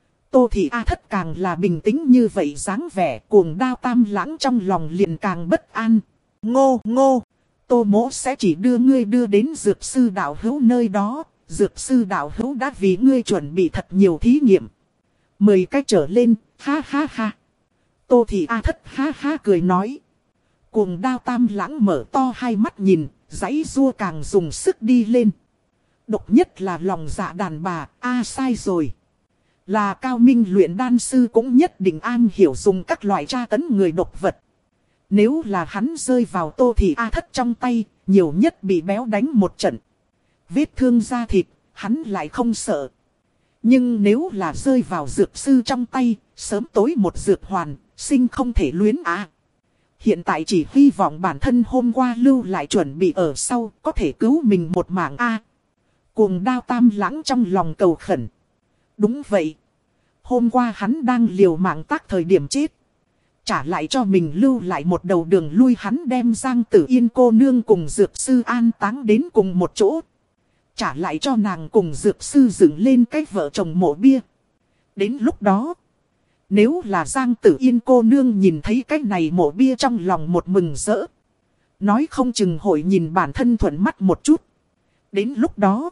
Tô Thị A Thất càng là bình tĩnh như vậy dáng vẻ, cuồng đao Tam Lãng trong lòng liền càng bất an. Ngô ngô, Tô mỗ sẽ chỉ đưa ngươi đưa đến dược sư đạo hữu nơi đó. Dược sư đạo hữu đã vì ngươi chuẩn bị thật nhiều thí nghiệm. Mười cách trở lên, ha ha ha. Tô Thị A Thất ha ha cười nói. Cuồng đao Tam Lãng mở to hai mắt nhìn, giãy giụa càng dùng sức đi lên. Độc nhất là lòng dạ đàn bà, a sai rồi. Là cao minh luyện đan sư cũng nhất định an hiểu dùng các loại tra tấn người độc vật. Nếu là hắn rơi vào Tô Thị A Thất trong tay, nhiều nhất bị béo đánh một trận. Vết thương da thịt, hắn lại không sợ. Nhưng nếu là rơi vào dược sư trong tay, sớm tối một dược hoàn, sinh không thể luyến à. Hiện tại chỉ hy vọng bản thân hôm qua lưu lại chuẩn bị ở sau, có thể cứu mình một mạng a. Cuồng đao Tam Lãng trong lòng cầu khẩn. Đúng vậy. Hôm qua hắn đang liều mạng tác thời điểm chết. Trả lại cho mình lưu lại một đầu đường lui, hắn đem Giang Tử Yên cô nương cùng dược sư an táng đến cùng một chỗ. Trả lại cho nàng cùng dược sư dựng lên cái vợ chồng mộ bia. Đến lúc đó, nếu là Giang Tử Yên cô nương nhìn thấy cái này mộ bia trong lòng một mừng rỡ. Nói không chừng hội nhìn bản thân thuận mắt một chút. Đến lúc đó,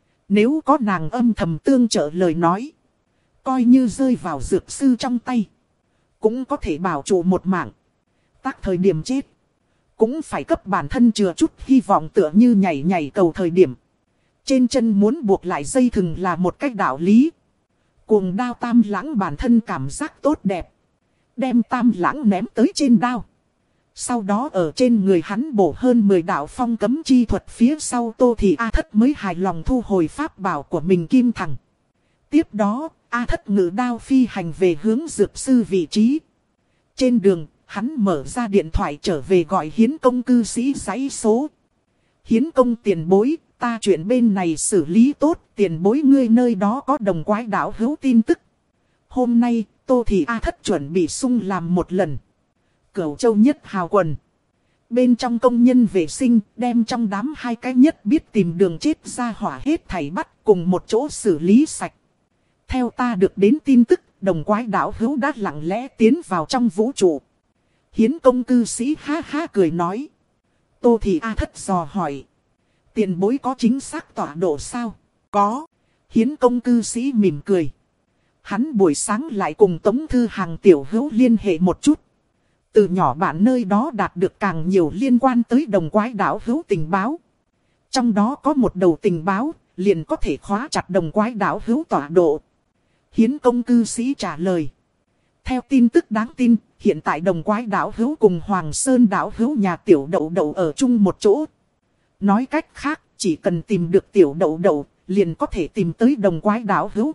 nếu có nàng âm thầm tương trợ lời nói, coi như rơi vào dược sư trong tay, cũng có thể bảo trụ một mạng. Tác thời điểm chết, cũng phải cấp bản thân chừa chút hy vọng, tựa như nhảy nhảy cầu thời điểm. Trên chân muốn buộc lại dây thừng là một cách đạo lý. Cuồng đao Tam Lãng bản thân cảm giác tốt đẹp. Đem Tam Lãng ném tới trên đao. Sau đó ở trên người hắn bổ hơn mười đạo phong cấm chi thuật, phía sau Tô Thị A Thất mới hài lòng thu hồi pháp bảo của mình kim thằng. Tiếp đó, A Thất ngự đao phi hành về hướng dược sư vị trí. Trên đường, hắn mở ra điện thoại trở về gọi Hiến Công cư sĩ dãy số. Hiến Công tiền bối, ta chuyện bên này xử lý tốt, tiền bối ngươi nơi đó có đồng quái đạo hữu tin tức. Hôm nay, Tô Thị A Thất chuẩn bị sung làm một lần. Cửu Châu Nhất Hào Quần. Bên trong công nhân vệ sinh, đem trong đám hai cái nhất biết tìm đường chết ra hỏa hết thảy bắt cùng một chỗ xử lý sạch. Theo ta được đến tin tức, đồng quái đảo hữu đã lặng lẽ tiến vào trong vũ trụ. Hiến công cư sĩ ha ha cười nói. Tô Thị A Thất dò hỏi. Tiền bối có chính xác tọa độ sao? Có. Hiến công cư sĩ mỉm cười. Hắn buổi sáng lại cùng Tống Thư Hàng tiểu hữu liên hệ một chút. Từ nhỏ bạn nơi đó đạt được càng nhiều liên quan tới đồng quái đảo hữu tình báo. Trong đó có một đầu tình báo, liền có thể khóa chặt đồng quái đảo hữu tọa độ. Hiến công cư sĩ trả lời. Theo tin tức đáng tin, hiện tại đồng quái đảo hữu cùng Hoàng Sơn đảo hữu nhà tiểu đậu đậu ở chung một chỗ. Nói cách khác, chỉ cần tìm được tiểu đậu đậu, liền có thể tìm tới đồng quái đảo hữu.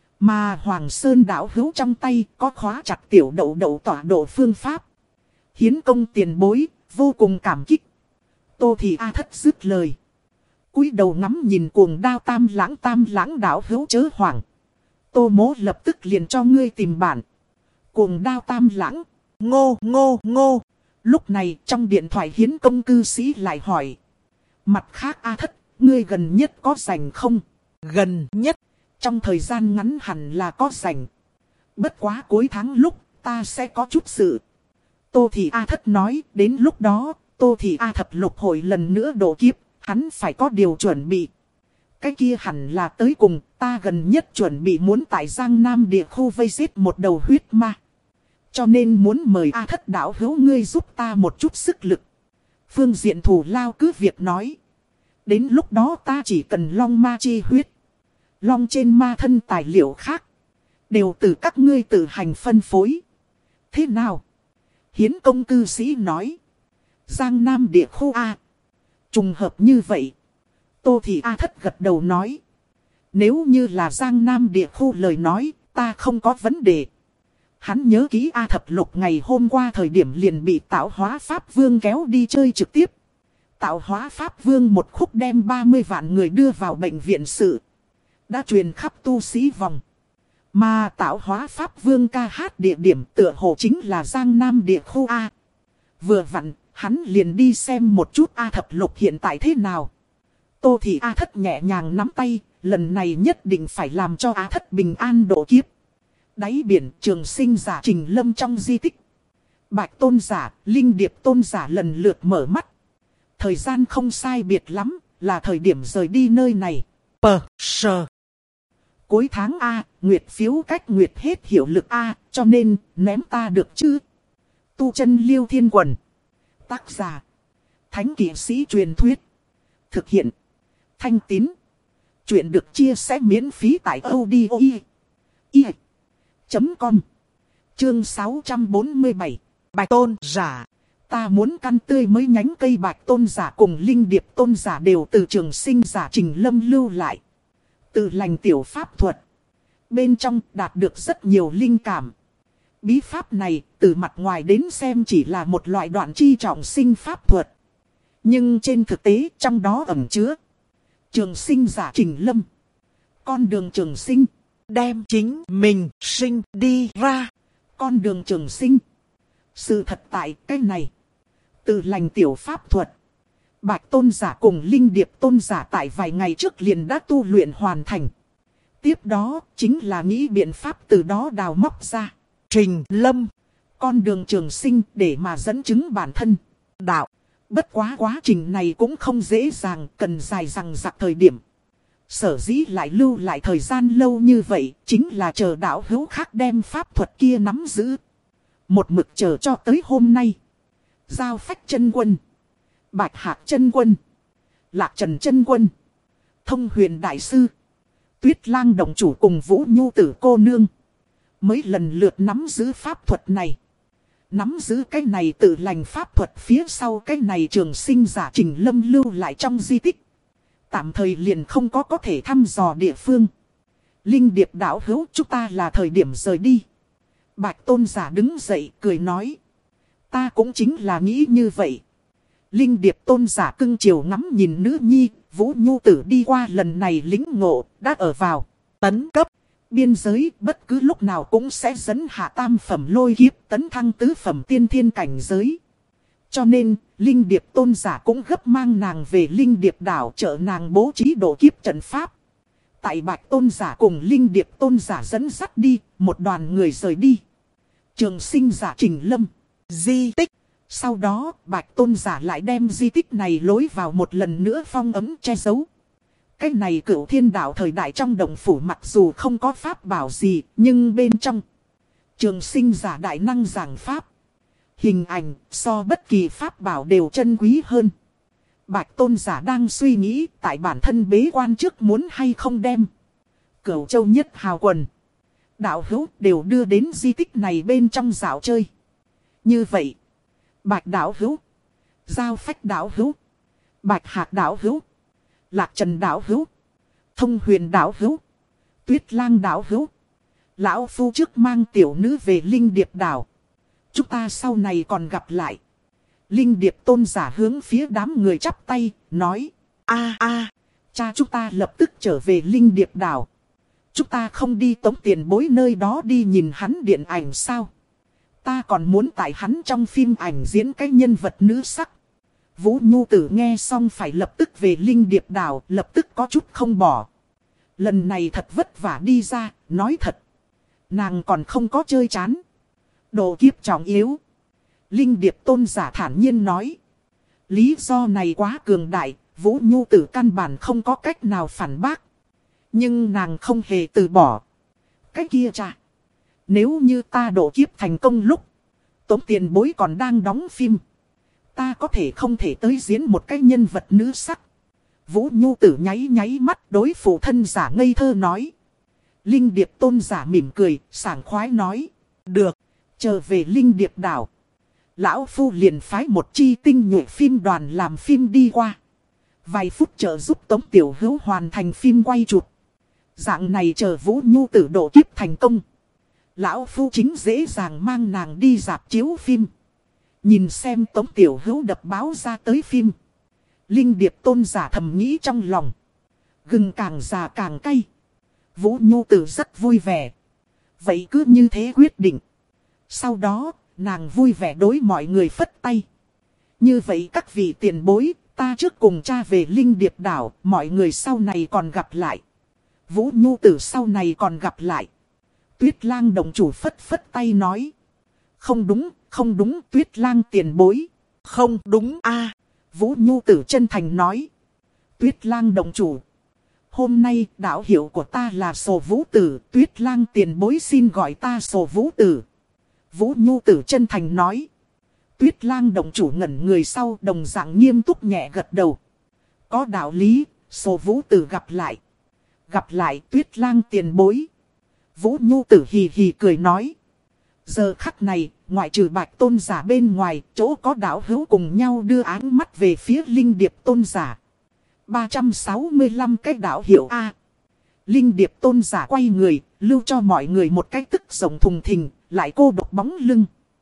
Mà Hoàng Sơn đảo hữu trong tay có khóa chặt tiểu đậu đậu tọa độ phương pháp. Hiến công tiền bối, vô cùng cảm kích. Tô Thị A Thất dứt lời. Cúi đầu ngắm nhìn cuồng đao tam lãng tam lãng đảo hữu chớ hoảng. Tô mố lập tức liền cho ngươi tìm bản. Cuồng đao tam lãng, ngô ngô ngô. Lúc này trong điện thoại hiến công cư sĩ lại hỏi. Mặt khác A Thất, ngươi gần nhất có rảnh không? Gần nhất, trong thời gian ngắn hẳn là có rảnh. Bất quá cuối tháng lúc, ta sẽ có chút sự. Tô Thị A Thất nói, đến lúc đó, Tô Thị A Thập lục hội lần nữa độ kiếp, hắn phải có điều chuẩn bị. Cái kia hẳn là tới cùng, ta gần nhất chuẩn bị muốn tại Giang Nam địa khu vây giết một đầu huyết ma. Cho nên muốn mời A Thất đảo hữu ngươi giúp ta một chút sức lực. Phương diện thủ lao cứ việc nói. Đến lúc đó ta chỉ cần long ma chi huyết. Long trên ma thân tài liệu khác. Đều từ các ngươi tự hành phân phối. Thế nào? Hiến công cư sĩ nói. Giang Nam địa khu A. Trùng hợp như vậy. Tô Thị A Thất gật đầu nói. Nếu như là Giang Nam địa khu lời nói, ta không có vấn đề. Hắn nhớ ký A Thập Lục ngày hôm qua thời điểm liền bị Tạo Hóa Pháp Vương kéo đi chơi trực tiếp. Tạo Hóa Pháp Vương một khúc đem ba mươi vạn người đưa vào bệnh viện sự. Đã truyền khắp tu sĩ vòng. Mà Tạo Hóa Pháp Vương ca hát địa điểm tựa hồ chính là Giang Nam địa khu A. Vừa vặn, hắn liền đi xem một chút A Thập Lục hiện tại thế nào. Tô Thị A Thất nhẹ nhàng nắm tay, lần này nhất định phải làm cho A Thất bình an độ kiếp. Đáy biển Trường Sinh giả Trình Lâm trong di tích. Bạch Tôn giả, Linh Điệp Tôn giả lần lượt mở mắt. Thời gian không sai biệt lắm, là thời điểm rời đi nơi này. Pờ, sờ. Cuối tháng A, Nguyệt phiếu cách Nguyệt hết hiệu lực A, cho nên ném ta được chứ. Tu chân Liêu Thiên Quần. Tác giả. Thánh kỵ sĩ truyền thuyết. Thực hiện. Thanh Tín. Chuyện được chia sẻ miễn phí tại audio i chấm com. Chương sáu trăm bốn mươi bảy. Bạch Tôn giả. Ta muốn căn tươi mới nhánh cây Bạch Tôn giả cùng Linh Điệp Tôn giả đều từ Trường Sinh giả Trình Lâm lưu lại. Tự lành tiểu pháp thuật. Bên trong đạt được rất nhiều linh cảm. Bí pháp này từ mặt ngoài đến xem chỉ là một loại đoạn chi trọng sinh pháp thuật. Nhưng trên thực tế trong đó ẩn chứa Trường Sinh giả Trình Lâm. Con đường trường sinh. Đem chính mình sinh đi ra. Con đường trường sinh. Sự thật tại cái này. Tự lành tiểu pháp thuật. Bạch Tôn giả cùng Linh Điệp Tôn giả tại vài ngày trước liền đã tu luyện hoàn thành. Tiếp đó chính là nghĩ biện pháp từ đó đào móc ra. Trình Lâm. Con đường trường sinh để mà dẫn chứng bản thân. Đạo. Bất quá quá trình này cũng không dễ dàng, cần dài dằng dặc thời điểm. Sở dĩ lại lưu lại thời gian lâu như vậy, chính là chờ đạo hữu khác đem pháp thuật kia nắm giữ. Một mực chờ cho tới hôm nay. Giao Phách chân quân, Bạch Hạc chân quân, Lạc Trần chân quân, Thông Huyền đại sư, Tuyết Lang động chủ cùng Vũ Nhu tử cô nương mới lần lượt nắm giữ pháp thuật này. Nắm giữ cái này tự lành pháp thuật phía sau cái này Trường Sinh giả Trình Lâm lưu lại trong di tích. Tạm thời liền không có có thể thăm dò địa phương. Linh Điệp đạo hữu chúng ta là thời điểm rời đi. Bạch Tôn giả đứng dậy cười nói. Ta cũng chính là nghĩ như vậy. Linh Điệp Tôn giả cưng chiều ngắm nhìn nữ nhi, Vũ Nhu tử đi qua lần này lĩnh ngộ, đã ở vào tấn cấp. Biên giới bất cứ lúc nào cũng sẽ dẫn hạ tam phẩm lôi kiếp tấn thăng tứ phẩm tiên thiên cảnh giới. Cho nên, Linh Điệp Tôn giả cũng gấp mang nàng về Linh Điệp đảo trợ nàng bố trí độ kiếp trận pháp. Tại Bạch tôn giả cùng Linh Điệp tôn giả dẫn dắt đi, một đoàn người rời đi. Trường sinh giả Trình Lâm, di tích. Sau đó, Bạch tôn giả lại đem di tích này lối vào một lần nữa phong ấm che giấu. Cái này Cửu Thiên Đạo thời đại trong động phủ mặc dù không có pháp bảo gì, nhưng bên trong trường sinh giả đại năng giảng pháp. Hình ảnh so bất kỳ pháp bảo đều chân quý hơn. Bạch tôn giả đang suy nghĩ tại bản thân bế quan trước muốn hay không đem Cửu Châu Nhất Hào quần, đạo hữu đều đưa đến di tích này bên trong dạo chơi. Như vậy, Bạch đạo hữu, Giao Phách đạo hữu, Bạch Hạc đạo hữu, Lạc Trần đạo hữu, Thông Huyền đạo hữu, Tuyết Lang đạo hữu, lão phu trước mang tiểu nữ về Linh Điệp đảo. Chúng ta sau này còn gặp lại. Linh Điệp tôn giả hướng phía đám người chắp tay, nói. A a, cha chúng ta lập tức trở về Linh Điệp đảo. Chúng ta không đi Tống Tiền Bối nơi đó đi nhìn hắn điện ảnh sao? Ta còn muốn tại hắn trong phim ảnh diễn cái nhân vật nữ sắc. Vũ Nhu Tử nghe xong phải lập tức về Linh Điệp đảo, lập tức có chút không bỏ. Lần này thật vất vả đi ra, nói thật. Nàng còn không có chơi chán. Độ kiếp trọng yếu. Linh Điệp tôn giả thản nhiên nói. Lý do này quá cường đại, Vũ Nhu Tử căn bản không có cách nào phản bác. Nhưng nàng không hề từ bỏ. Cái kia cha. Nếu như ta độ kiếp thành công lúc Tống Tiền Bối còn đang đóng phim, ta có thể không thể tới diễn một cái nhân vật nữ sắc. Vũ Nhu Tử nháy nháy mắt đối phụ thân giả ngây thơ nói. Linh Điệp tôn giả mỉm cười, sảng khoái nói. Được, trở về Linh Điệp đảo. Lão Phu liền phái một chi tinh nhuệ phim đoàn làm phim đi qua. Vài phút trợ giúp Tống Tiểu Hữu hoàn thành phim quay chụp. Dạng này chờ Vũ Nhu Tử độ kiếp thành công. Lão Phu chính dễ dàng mang nàng đi rạp chiếu phim. Nhìn xem Tống Tiểu Hữu đập báo ra tới phim. Linh Điệp tôn giả thầm nghĩ trong lòng. Gừng càng già càng cay. Vũ Nhu Tử rất vui vẻ. Vậy cứ như thế quyết định. Sau đó, nàng vui vẻ đối mọi người phất tay. Như vậy các vị tiền bối, ta trước cùng cha về Linh Điệp đảo, mọi người sau này còn gặp lại. Vũ Nhu Tử sau này còn gặp lại. Tuyết Lang đồng chủ phất phất tay nói. Không đúng, không đúng, Tuyết Lang tiền bối. Không đúng a. Vũ Nhu Tử chân thành nói. Tuyết Lang đồng chủ. Hôm nay đạo hiệu của ta là Sổ Vũ Tử, Tuyết Lang tiền bối xin gọi ta Sổ Vũ Tử. Vũ Nhu Tử chân thành nói. Tuyết Lang đồng chủ ngẩn người sau đồng dạng nghiêm túc nhẹ gật đầu. Có đạo lý, Sổ Vũ Tử gặp lại. Gặp lại Tuyết Lang tiền bối. Vũ Nhu Tử hì hì cười nói. Giờ khắc này, ngoại trừ Bạch tôn giả bên ngoài, chỗ có đạo hữu cùng nhau đưa áng mắt về phía Linh Điệp tôn giả. ba trăm sáu mươi lăm cái đạo hiệu A. Linh Điệp tôn giả quay người, lưu cho mọi người một cái tức rộng thùng thình, lại cô độc bóng lưng.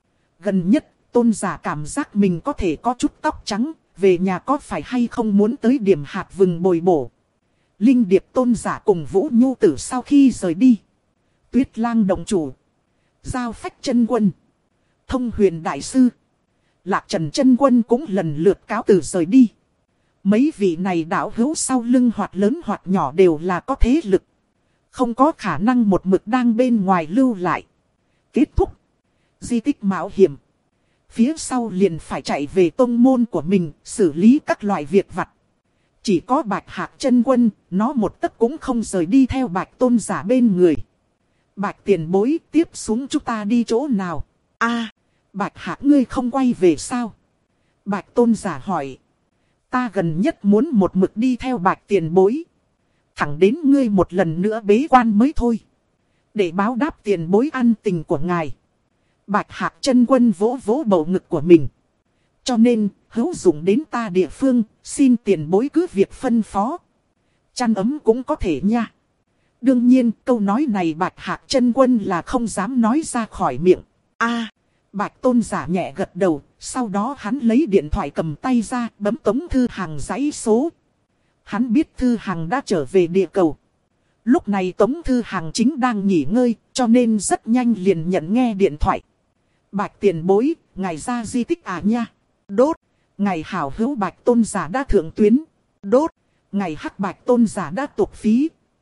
Gần nhất, tôn giả cảm giác mình có thể có chút tóc trắng, về nhà có phải hay không muốn tới điểm hạt vừng bồi bổ. Linh Điệp tôn giả cùng Vũ Nhu Tử sau khi rời đi. Tuyết Lang đồng chủ, Giao Phách chân quân, Thông Huyền đại sư, Lạc Trần chân quân cũng lần lượt cáo từ rời đi. Mấy vị này đạo hữu sau lưng hoặc lớn hoặc nhỏ đều là có thế lực. Không có khả năng một mực đang bên ngoài lưu lại. Kết thúc di tích mạo hiểm. Phía sau liền phải chạy về tông môn của mình, xử lý các loại việc vặt. Chỉ có Bạch Hạc chân quân, nó một tấc cũng không rời đi theo Bạch tôn giả bên người. Bạch tiền bối, tiếp xuống chúng ta đi chỗ nào? A, Bạch Hạc ngươi không quay về sao? Bạch tôn giả hỏi. Ta gần nhất muốn một mực đi theo Bạch tiền bối. Thẳng đến ngươi một lần nữa bế quan mới thôi. Để báo đáp tiền bối ăn tình của ngài. Bạch Hạc chân quân vỗ vỗ bầu ngực của mình. Cho nên, hữu dụng đến ta địa phương, xin tiền bối cứ việc phân phó. Chăn ấm cũng có thể nha. Đương nhiên, câu nói này Bạch Hạc chân quân là không dám nói ra khỏi miệng. A, Bạch tôn giả nhẹ gật đầu, sau đó hắn lấy điện thoại cầm tay ra, bấm Tống Thư Hằng dãy số. Hắn biết Thư Hằng đã trở về địa cầu. Lúc này Tống Thư Hằng chính đang nghỉ ngơi, cho nên rất nhanh liền nhận nghe điện thoại. Bạch tiền bối, ngài ra di tích à nha. Đốt, ngài hảo hữu Bạch tôn giả đã thượng tuyến. Đốt, ngài hắc Bạch tôn giả đã tục phí.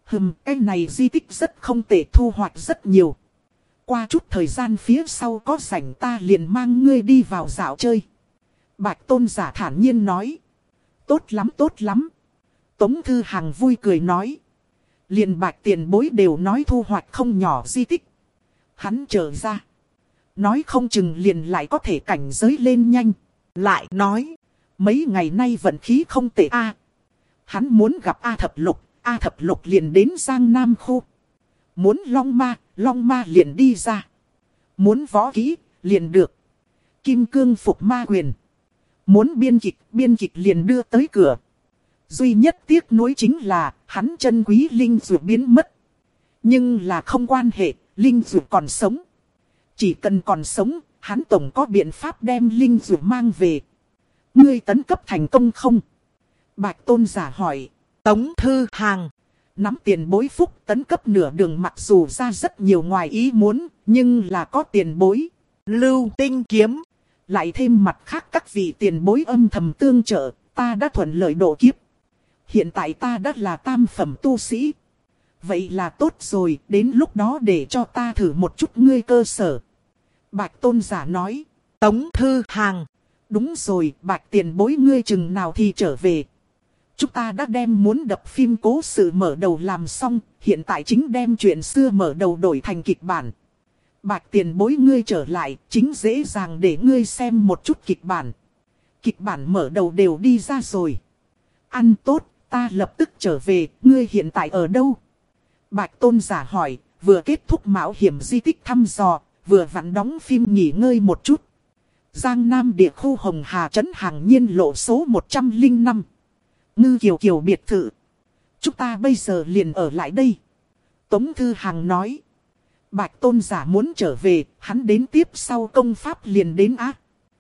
Hừm, cái này di tích rất không tệ, thu hoạch rất nhiều. Qua chút thời gian phía sau có rảnh ta liền mang ngươi đi vào dạo chơi. Bạch Tôn giả thản nhiên nói. Tốt lắm tốt lắm. Tống Thư Hằng vui cười nói. Liền Bạch tiền bối đều nói thu hoạch không nhỏ di tích. Hắn trở ra. Nói không chừng liền lại có thể cảnh giới lên nhanh. Lại nói. Mấy ngày nay vận khí không tệ a. Hắn muốn gặp A Thập Lục. A Thập Lục liền đến Giang Nam khu. Muốn Long Ma, Long Ma liền đi ra. Muốn võ kỹ, liền được. Kim cương phục ma quyền. Muốn biên kịch, biên kịch liền đưa tới cửa. Duy nhất tiếc nuối chính là, hắn chân quý linh dược biến mất. Nhưng là không quan hệ, linh dược còn sống. Chỉ cần còn sống, hắn tổng có biện pháp đem linh dược mang về. Ngươi tấn cấp thành công không? Bạch Tôn giả hỏi. Tống Thư Hằng. Nắm tiền bối phúc tấn cấp nửa đường, mặc dù ra rất nhiều ngoài ý muốn, nhưng là có tiền bối. Lưu tinh kiếm. Lại thêm mặt khác các vị tiền bối âm thầm tương trợ, ta đã thuận lợi độ kiếp. Hiện tại ta đã là tam phẩm tu sĩ. Vậy là tốt rồi, đến lúc đó để cho ta thử một chút ngươi cơ sở. Bạch Tôn giả nói. Tống Thư Hằng. Đúng rồi, Bạch tiền bối ngươi chừng nào thì trở về. Chúng ta đã đem muốn đập phim cố sự mở đầu làm xong, hiện tại chính đem chuyện xưa mở đầu đổi thành kịch bản. Bạch tiền bối ngươi trở lại, chính dễ dàng để ngươi xem một chút kịch bản. Kịch bản mở đầu đều đi ra rồi. Ăn tốt, ta lập tức trở về, ngươi hiện tại ở đâu? Bạch Tôn giả hỏi, vừa kết thúc mạo hiểm di tích thăm dò, vừa vặn đóng phim nghỉ ngơi một chút. Giang Nam địa khu Hồng Hà trấn Hàng Nhiên lộ số một trăm lẻ năm. Ngư Kiều Kiều biệt thự. Chúng ta bây giờ liền ở lại đây. Tống Thư Hằng nói. Bạch Tôn giả muốn trở về, hắn đến tiếp sau công pháp liền đến á.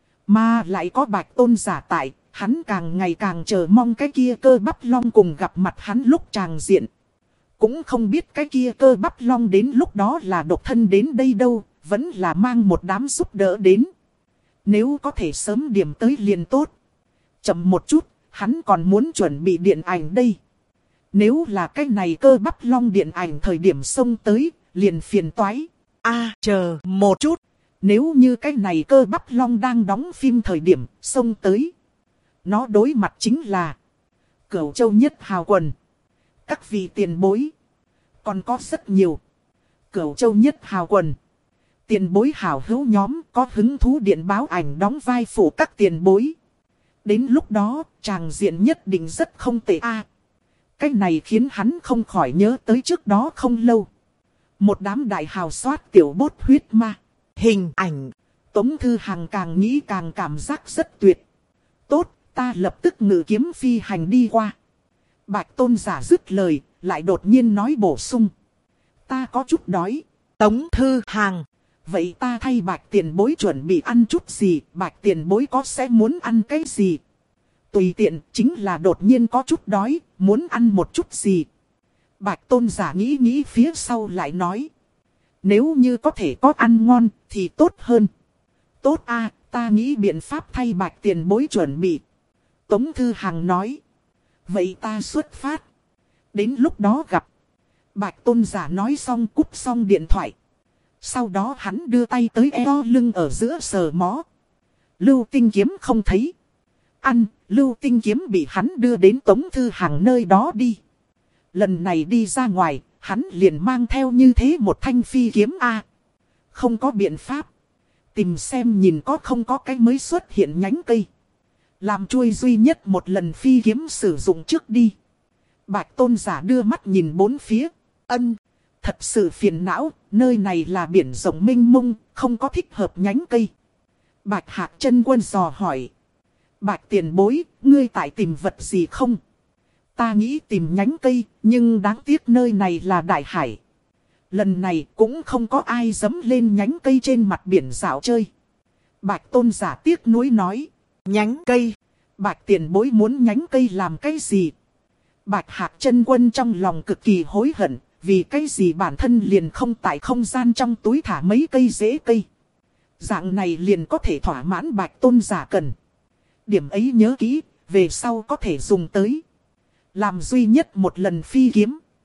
Mà lại có Bạch Tôn giả tại, hắn càng ngày càng chờ mong cái kia cơ bắp long cùng gặp mặt hắn lúc tràng diện. Cũng không biết cái kia cơ bắp long đến lúc đó là độc thân đến đây đâu, vẫn là mang một đám giúp đỡ đến. Nếu có thể sớm điểm tới liền tốt. Chậm một chút, hắn còn muốn chuẩn bị điện ảnh đây. Nếu là cái này cơ bắp long điện ảnh thời điểm xông tới, liền phiền toái. A à, chờ một chút. Nếu như cái này cơ bắp long đang đóng phim thời điểm xông tới. Nó đối mặt chính là Cửu Châu Nhất Hào Quần. Các vị tiền bối. Còn có rất nhiều. Cửu Châu Nhất Hào Quần. Tiền bối hào hữu nhóm có hứng thú điện báo ảnh đóng vai phụ các tiền bối. Đến lúc đó, tràng diện nhất định rất không tệ a. Cái này khiến hắn không khỏi nhớ tới trước đó không lâu. Một đám đại hào soát tiểu bốt huyết ma. Hình ảnh. Tống Thư Hằng càng nghĩ càng cảm giác rất tuyệt. Tốt, ta lập tức ngự kiếm phi hành đi qua. Bạch Tôn giả dứt lời, lại đột nhiên nói bổ sung. Ta có chút đói. Tống Thư Hằng. Vậy ta thay Bạch tiền bối chuẩn bị ăn chút gì, Bạch tiền bối có sẽ muốn ăn cái gì? Tùy tiện, chính là đột nhiên có chút đói, muốn ăn một chút gì? Bạch Tôn giả nghĩ nghĩ phía sau lại nói. Nếu như có thể có ăn ngon, thì tốt hơn. Tốt a, ta nghĩ biện pháp thay Bạch tiền bối chuẩn bị. Tống Thư Hằng nói. Vậy ta xuất phát. Đến lúc đó gặp. Bạch Tôn giả nói xong cúp xong điện thoại. Sau đó hắn đưa tay tới eo lưng ở giữa sờ mó. Lưu tinh kiếm không thấy. Ăn, lưu tinh kiếm bị hắn đưa đến Tống Thư Hằng nơi đó đi. Lần này đi ra ngoài, hắn liền mang theo như thế một thanh phi kiếm A. Không có biện pháp. Tìm xem nhìn có không có cái mới xuất hiện nhánh cây. Làm chuôi duy nhất một lần phi kiếm sử dụng trước đi. Bạch Tôn giả đưa mắt nhìn bốn phía. Ân. Thật sự phiền não, nơi này là biển rộng mênh mông, không có thích hợp nhánh cây. Bạch Hạc Chân Quân dò hỏi. Bạch tiền bối, ngươi tại tìm vật gì không? Ta nghĩ tìm nhánh cây, nhưng đáng tiếc nơi này là đại hải. Lần này cũng không có ai dẫm lên nhánh cây trên mặt biển dạo chơi. Bạch Tôn giả tiếc nuối nói. Nhánh cây? Bạch tiền bối muốn nhánh cây làm cái gì? Bạch Hạc Chân Quân trong lòng cực kỳ hối hận. Vì cái gì bản thân liền không tại không gian trong túi thả mấy cây rễ cây. Dạng này liền có thể thỏa mãn Bạch Tôn giả cần. Điểm ấy nhớ kỹ, về sau có thể dùng tới. Làm duy nhất một lần phi kiếm.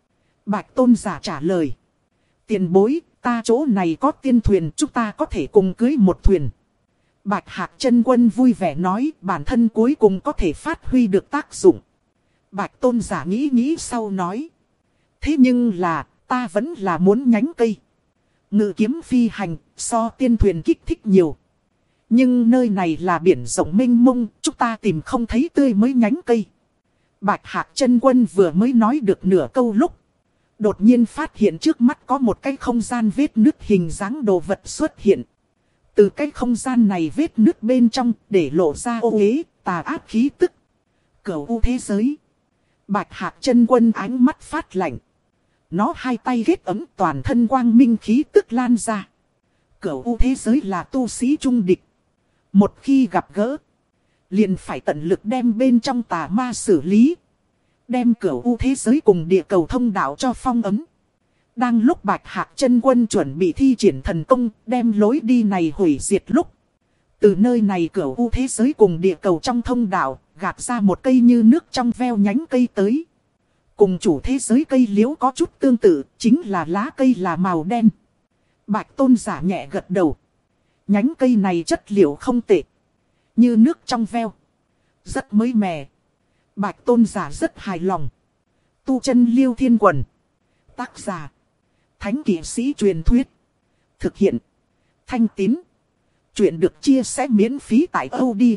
Bạch tôn giả trả lời. Tiền bối, ta chỗ này có tiên thuyền, chúng ta có thể cùng cưới một thuyền. Bạch Hạc Chân Quân vui vẻ nói, bản thân cuối cùng có thể phát huy được tác dụng. Bạch tôn giả nghĩ nghĩ sau nói. Thế nhưng là, ta vẫn là muốn nhánh cây. Ngự kiếm phi hành, so tiên thuyền kích thích nhiều. Nhưng nơi này là biển rộng mênh mông, chúng ta tìm không thấy tươi mới nhánh cây. Bạch Hạc Chân Quân vừa mới nói được nửa câu lúc. Đột nhiên phát hiện trước mắt có một cái không gian vết nứt hình dáng đồ vật xuất hiện. Từ cái không gian này vết nứt bên trong để lộ ra ô uế, tà ác khí tức. Cửu u thế giới. Bạch Hạc Chân Quân ánh mắt phát lạnh. Nó hai tay ghét ấm, toàn thân quang minh khí tức lan ra. Cửu u thế giới là tu sĩ trung địch. Một khi gặp gỡ, liền phải tận lực đem bên trong tà ma xử lý. Đem cửu u thế giới cùng địa cầu thông đạo cho phong ấm. Đang lúc Bạch Hạc Chân Quân chuẩn bị thi triển thần công, đem lối đi này hủy diệt lúc. Từ nơi này cửu u thế giới cùng địa cầu trong thông đạo, gạt ra một cây như nước trong veo nhánh cây tới. Cùng chủ thế giới cây liễu có chút tương tự, chính là lá cây là màu đen. Bạch tôn giả nhẹ gật đầu. Nhánh cây này chất liệu không tệ. Như nước trong veo. Rất mới mẻ. Bạch tôn giả rất hài lòng. Tu chân Liêu Thiên Quần. Tác giả. Thánh kỵ sĩ truyền thuyết. Thực hiện. Thanh Tín. Chuyện được chia sẻ miễn phí tại audio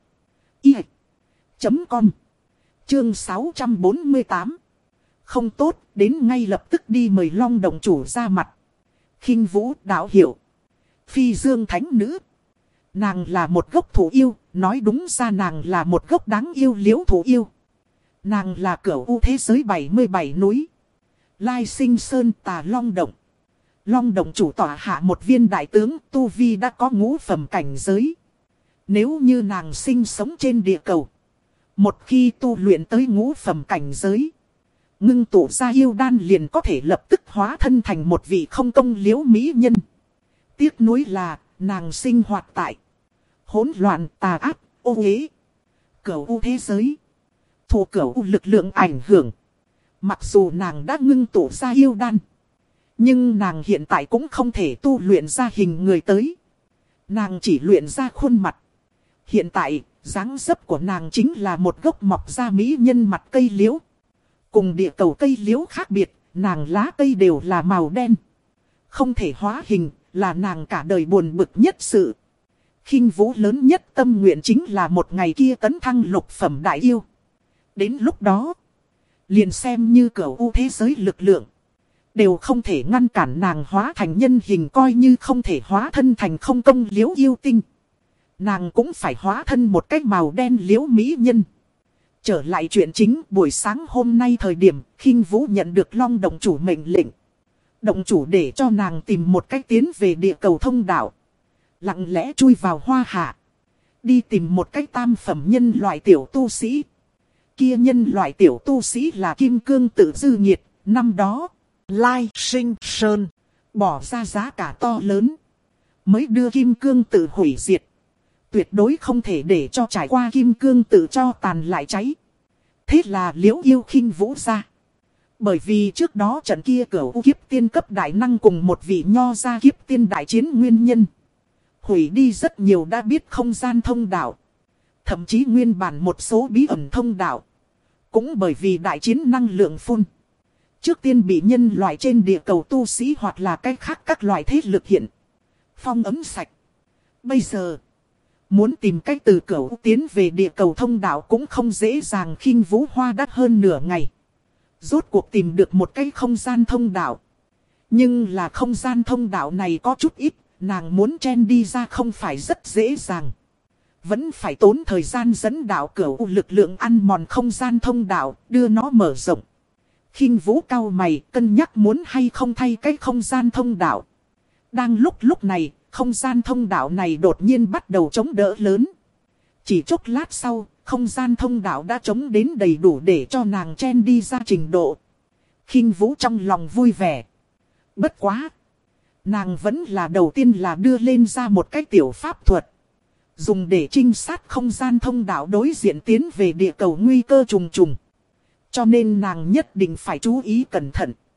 i chấm com. Chương sáu trăm bốn mươi tám. Không tốt, đến ngay lập tức đi mời Long Động chủ ra mặt. Khinh Vũ đạo hiệu. Phi Dương Thánh Nữ. Nàng là một gốc thủ yêu, nói đúng ra nàng là một gốc đáng yêu liễu thủ yêu. Nàng là cửu u thế giới bảy mươi bảy núi. Lai Sinh Sơn Tà Long Động. Long Động chủ tỏa hạ một viên đại tướng, tu vi đã có ngũ phẩm cảnh giới. Nếu như nàng sinh sống trên địa cầu, một khi tu luyện tới ngũ phẩm cảnh giới, ngưng tụ ra yêu đan liền có thể lập tức hóa thân thành một vị không công liễu mỹ nhân. Tiếc nuối là, nàng sinh hoạt tại hỗn loạn, tà ác, ô uế, cửu u thế giới. Thụ cửu u lực lượng ảnh hưởng. Mặc dù nàng đã ngưng tụ ra yêu đan, nhưng nàng hiện tại cũng không thể tu luyện ra hình người tới. Nàng chỉ luyện ra khuôn mặt. Hiện tại, dáng dấp của nàng chính là một gốc mọc ra mỹ nhân mặt cây liễu. Cùng địa cầu cây liễu khác biệt, nàng lá cây đều là màu đen. Không thể hóa hình, là nàng cả đời buồn bực nhất sự. Khinh Vũ lớn nhất tâm nguyện chính là một ngày kia tấn thăng lục phẩm đại yêu. Đến lúc đó, liền xem như cửu u thế giới lực lượng, đều không thể ngăn cản nàng hóa thành nhân hình, coi như không thể hóa thân thành không công liễu yêu tinh. Nàng cũng phải hóa thân một cách màu đen liễu mỹ nhân. Trở lại chuyện chính, buổi sáng hôm nay thời điểm, Khinh Vũ nhận được Long Động chủ mệnh lệnh. Động chủ để cho nàng tìm một cách tiến về địa cầu thông đạo. Lặng lẽ chui vào hoa hạ. Đi tìm một cách tam phẩm nhân loại tiểu tu sĩ. Kia nhân loại tiểu tu sĩ là Kim Cương Tự Dư Nhiệt. Năm đó, Lai Sinh Sơn bỏ ra giá cả to lớn mới đưa Kim Cương Tự hủy diệt. Tuyệt đối không thể để cho trải qua Kim Cương Tự cho tàn lại cháy. Thế là liễu yêu Khinh Vũ ra. Bởi vì trước đó trận kia cửu u kiếp tiên cấp đại năng cùng một vị nho gia kiếp tiên đại chiến nguyên nhân, hủy đi rất nhiều đã biết không gian thông đạo. Thậm chí nguyên bản một số bí ẩn thông đạo, cũng bởi vì đại chiến năng lượng phun, trước tiên bị nhân loại trên địa cầu tu sĩ hoặc là cách khác các loại thế lực hiện phong ấm sạch. Bây giờ, muốn tìm cách từ cửu u tiến về địa cầu thông đạo cũng không dễ dàng. Khinh Vũ hoa đắt hơn nửa ngày, rốt cuộc tìm được một cái không gian thông đạo. Nhưng là không gian thông đạo này có chút ít, nàng muốn chen đi ra không phải rất dễ dàng. Vẫn phải tốn thời gian dẫn đạo cửu u lực lượng ăn mòn không gian thông đạo, đưa nó mở rộng. Khinh Vũ cau mày, cân nhắc muốn hay không thay cái không gian thông đạo. Đang lúc lúc này, không gian thông đạo này đột nhiên bắt đầu chống đỡ lớn. Chỉ chốc lát sau, không gian thông đạo đã chống đến đầy đủ để cho nàng chen đi ra trình độ. Khinh Vũ trong lòng vui vẻ. Bất quá, nàng vẫn là đầu tiên là đưa lên ra một cái tiểu pháp thuật, dùng để trinh sát không gian thông đạo đối diện tiến về địa cầu nguy cơ trùng trùng. Cho nên nàng nhất định phải chú ý cẩn thận.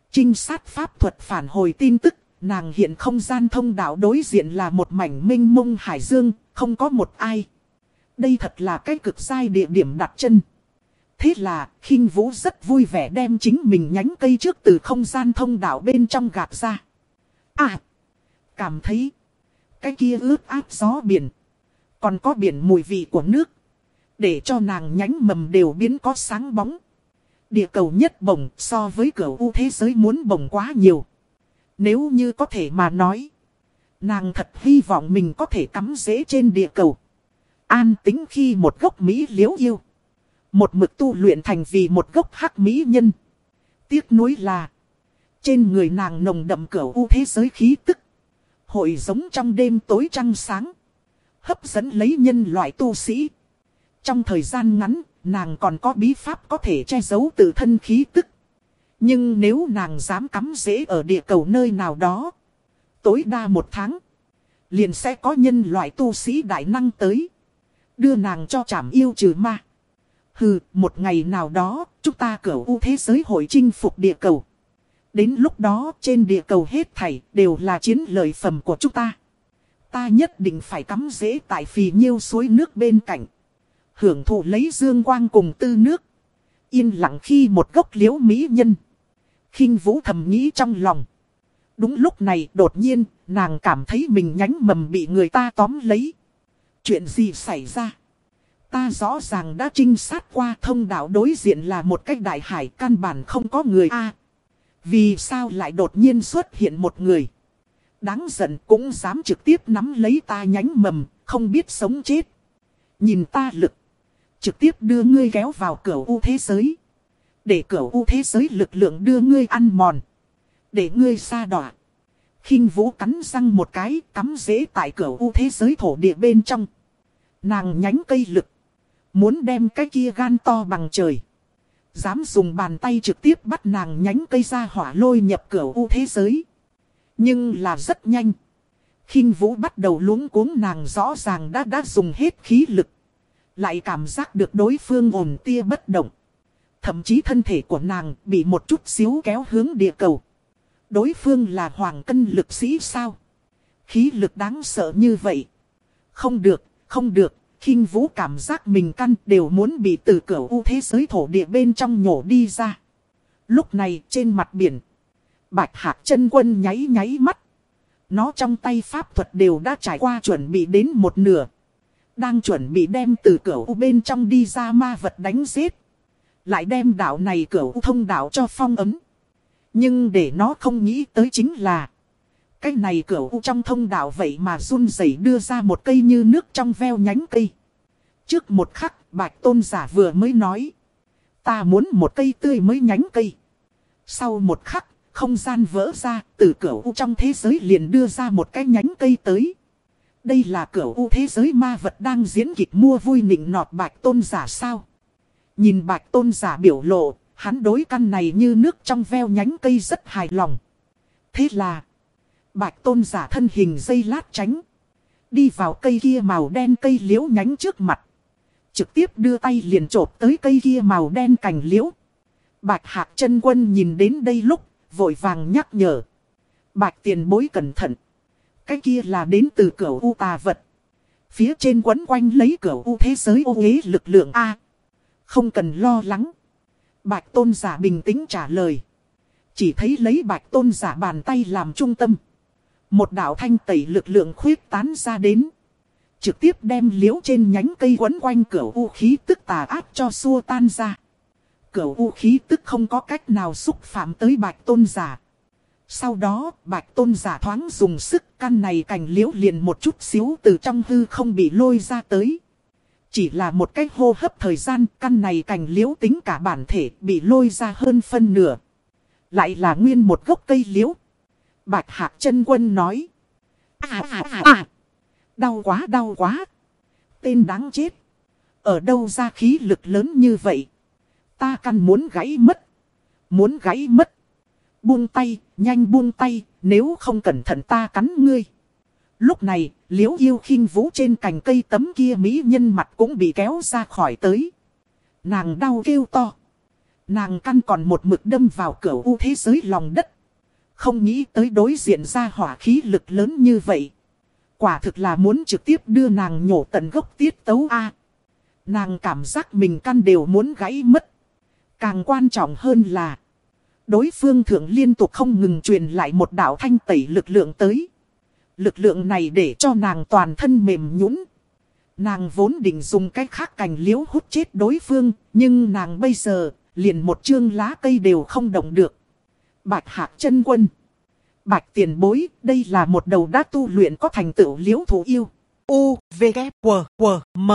Trinh sát pháp thuật phản hồi tin tức, nàng hiện không gian thông đạo đối diện là một mảnh mênh mông hải dương, không có một ai. Đây thật là cái cực sai địa điểm đặt chân. Thế là, Khinh Vũ rất vui vẻ đem chính mình nhánh cây trước từ không gian thông đạo bên trong gạt ra. À, cảm thấy, cái kia ướt át gió biển, còn có biển mùi vị của nước, để cho nàng nhánh mầm đều biến có sáng bóng. Địa cầu nhất bổng so với cửu u thế giới muốn bổng quá nhiều. Nếu như có thể mà nói, nàng thật hy vọng mình có thể cắm rễ trên địa cầu. An tĩnh khi một gốc mỹ liễu yêu. Một mực tu luyện thành vì một gốc hắc mỹ nhân. Tiếc nuối là, trên người nàng nồng đậm cửu u thế giới khí tức. Hội giống trong đêm tối trăng sáng. Hấp dẫn lấy nhân loại tu sĩ. Trong thời gian ngắn, nàng còn có bí pháp có thể che giấu tự thân khí tức. Nhưng nếu nàng dám cắm rễ ở địa cầu nơi nào đó, tối đa một tháng, liền sẽ có nhân loại tu sĩ đại năng tới, đưa nàng cho trảm yêu trừ ma. Hừ, một ngày nào đó, chúng ta cửu u thế giới hội chinh phục địa cầu. Đến lúc đó, trên địa cầu hết thảy đều là chiến lợi phẩm của chúng ta. Ta nhất định phải cắm rễ tại phì nhiêu suối nước bên cạnh, hưởng thụ lấy dương quang cùng tư nước. Yên lặng khi một gốc liễu mỹ nhân. Khinh Vũ thầm nghĩ trong lòng. Đúng lúc này đột nhiên nàng cảm thấy mình nhánh mầm bị người ta tóm lấy. Chuyện gì xảy ra? Ta rõ ràng đã trinh sát qua thông đạo đối diện là một cái đại hải, căn bản không có người a. Vì sao lại đột nhiên xuất hiện một người? Đáng giận, cũng dám trực tiếp nắm lấy ta nhánh mầm, không biết sống chết. Nhìn ta lực, trực tiếp đưa ngươi kéo vào cửu u thế giới. Để cửu u thế giới lực lượng đưa ngươi ăn mòn. Để ngươi sa đọa. Khinh Vũ cắn răng một cái, cắm rễ tại cửu u thế giới thổ địa bên trong. Nàng nhánh cây lực, muốn đem cái kia gan to bằng trời. Dám dùng bàn tay trực tiếp bắt nàng nhánh cây ra hỏa lôi nhập cửu u thế giới. Nhưng là rất nhanh. Khinh Vũ bắt đầu luống cuống, nàng rõ ràng đã đã dùng hết khí lực. Lại cảm giác được đối phương ổn tia bất động. Thậm chí thân thể của nàng bị một chút xíu kéo hướng địa cầu. Đối phương là hoàng cân lực sĩ sao? Khí lực đáng sợ như vậy. Không được, không được. Khinh Vũ cảm giác mình căn đều muốn bị từ cửu u thế giới thổ địa bên trong nhổ đi ra. Lúc này trên mặt biển, Bạch Hạc Chân Quân nháy nháy mắt. Nó trong tay pháp thuật đều đã trải qua chuẩn bị đến một nửa. Đang chuẩn bị đem từ cửu u bên trong đi ra ma vật đánh giết. Lại đem đạo này cửu u thông đạo cho phong ấn. Nhưng để nó không nghĩ tới chính là, cái này cửu u trong thông đạo vậy mà run rẩy đưa ra một cây như nước trong veo nhánh cây. Trước một khắc, Bạch Tôn giả vừa mới nói, ta muốn một cây tươi mới nhánh cây. Sau một khắc, không gian vỡ ra, từ cửu u trong thế giới liền đưa ra một cái nhánh cây tới. Đây là cửu u thế giới ma vật đang diễn kịch mua vui nịnh nọt Bạch Tôn giả sao? Nhìn Bạch Tôn giả biểu lộ, hắn đối căn này như nước trong veo nhánh cây rất hài lòng. Thế là, Bạch Tôn giả thân hình dây lát tránh, đi vào cây kia màu đen cây liễu nhánh trước mặt. Trực tiếp đưa tay liền chộp tới cây kia màu đen cành liễu. Bạch Hạc Chân Quân nhìn đến đây lúc, vội vàng nhắc nhở. Bạch tiền bối cẩn thận. Cái kia là đến từ cửu u tà vật. Phía trên quấn quanh lấy cửu u thế giới ô uế lực lượng A. Không cần lo lắng. Bạch Tôn giả bình tĩnh trả lời. Chỉ thấy lấy Bạch Tôn giả bàn tay làm trung tâm. Một đạo thanh tẩy lực lượng khuyết tán ra đến. Trực tiếp đem liễu trên nhánh cây quấn quanh cửu u khí tức tà ác cho xua tan ra. Cửu u khí tức không có cách nào xúc phạm tới Bạch Tôn giả. Sau đó, Bạch Tôn giả thoáng dùng sức, căn này cành liễu liền một chút xíu từ trong hư không bị lôi ra tới. Chỉ là một cái hô hấp thời gian, căn này cành liễu tính cả bản thể bị lôi ra hơn phân nửa. Lại là nguyên một gốc cây liễu. Bạch Hạc Chân Quân nói. À à à à. Đau quá đau quá. Tên đáng chết. Ở đâu ra khí lực lớn như vậy? Ta căn muốn gãy mất. Muốn gãy mất. Buông tay, nhanh buông tay, nếu không cẩn thận ta cắn ngươi. Lúc này, Liễu Yêu Khinh Vũ trên cành cây tấm kia mỹ nhân mặt cũng bị kéo ra khỏi tới. Nàng đau kêu to. Nàng căn còn một mực đâm vào cửa u thế giới lòng đất. Không nghĩ tới đối diện ra hỏa khí lực lớn như vậy. Quả thực là muốn trực tiếp đưa nàng nhổ tận gốc tiết tấu a. Nàng cảm giác mình căn đều muốn gãy mất. Càng quan trọng hơn là đối phương thượng liên tục không ngừng truyền lại một đạo thanh tẩy lực lượng tới. Lực lượng này để cho nàng toàn thân mềm nhũn. Nàng vốn định dùng cách khác cành liễu hút chết đối phương, nhưng nàng bây giờ liền một chương lá cây đều không động được. Bạch Hạc chân quân. Bạch tiền bối, đây là một đầu đã tu luyện có thành tựu liễu thú yêu. U, V, K, W, W, M.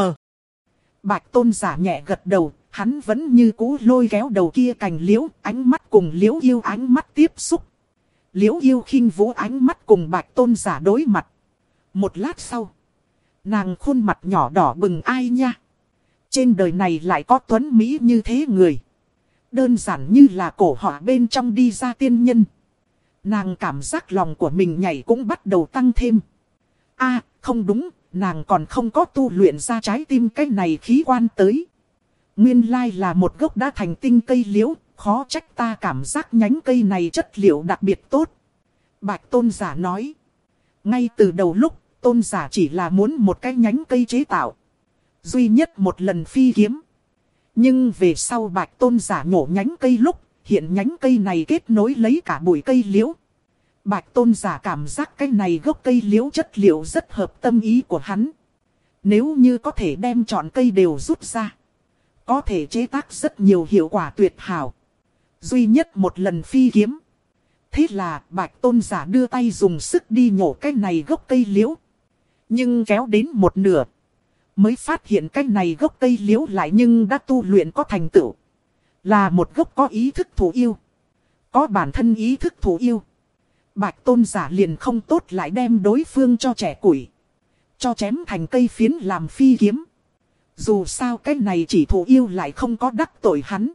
Bạch tôn giả nhẹ gật đầu, hắn vẫn như cũ lôi kéo đầu kia cành liễu, ánh mắt cùng liễu yêu ánh mắt tiếp xúc. Liễu yêu khinh vũ ánh mắt cùng bạch tôn giả đối mặt. Một lát sau, nàng khuôn mặt nhỏ đỏ bừng ai nha. Trên đời này lại có tuấn Mỹ như thế người. Đơn giản như là cổ họa bên trong đi ra tiên nhân. Nàng cảm giác lòng của mình nhảy cũng bắt đầu tăng thêm. A, không đúng, nàng còn không có tu luyện ra trái tim cái này khí quan tới. Nguyên lai là một gốc đã thành tinh cây liễu, khó trách ta cảm giác nhánh cây này chất liệu đặc biệt tốt. Bạch tôn giả nói. Ngay từ đầu lúc, tôn giả chỉ là muốn một cái nhánh cây chế tạo. Duy nhất một lần phi kiếm. Nhưng về sau bạch tôn giả nhổ nhánh cây lúc, hiện nhánh cây này kết nối lấy cả bụi cây liễu. Bạch tôn giả cảm giác cái này gốc cây liễu chất liệu rất hợp tâm ý của hắn. Nếu như có thể đem trọn cây đều rút ra, có thể chế tác rất nhiều hiệu quả tuyệt hảo. Duy nhất một lần phi kiếm. Thế là bạch tôn giả đưa tay dùng sức đi nhổ cái này gốc cây liễu. Nhưng kéo đến một nửa, mới phát hiện cái này gốc cây liễu lại nhưng đã tu luyện có thành tựu. Là một gốc có ý thức thú yêu. Có bản thân ý thức thú yêu. Bạch tôn giả liền không tốt lại đem đối phương cho trẻ củi. Cho chém thành cây phiến làm phi kiếm. Dù sao cái này chỉ thú yêu lại không có đắc tội hắn.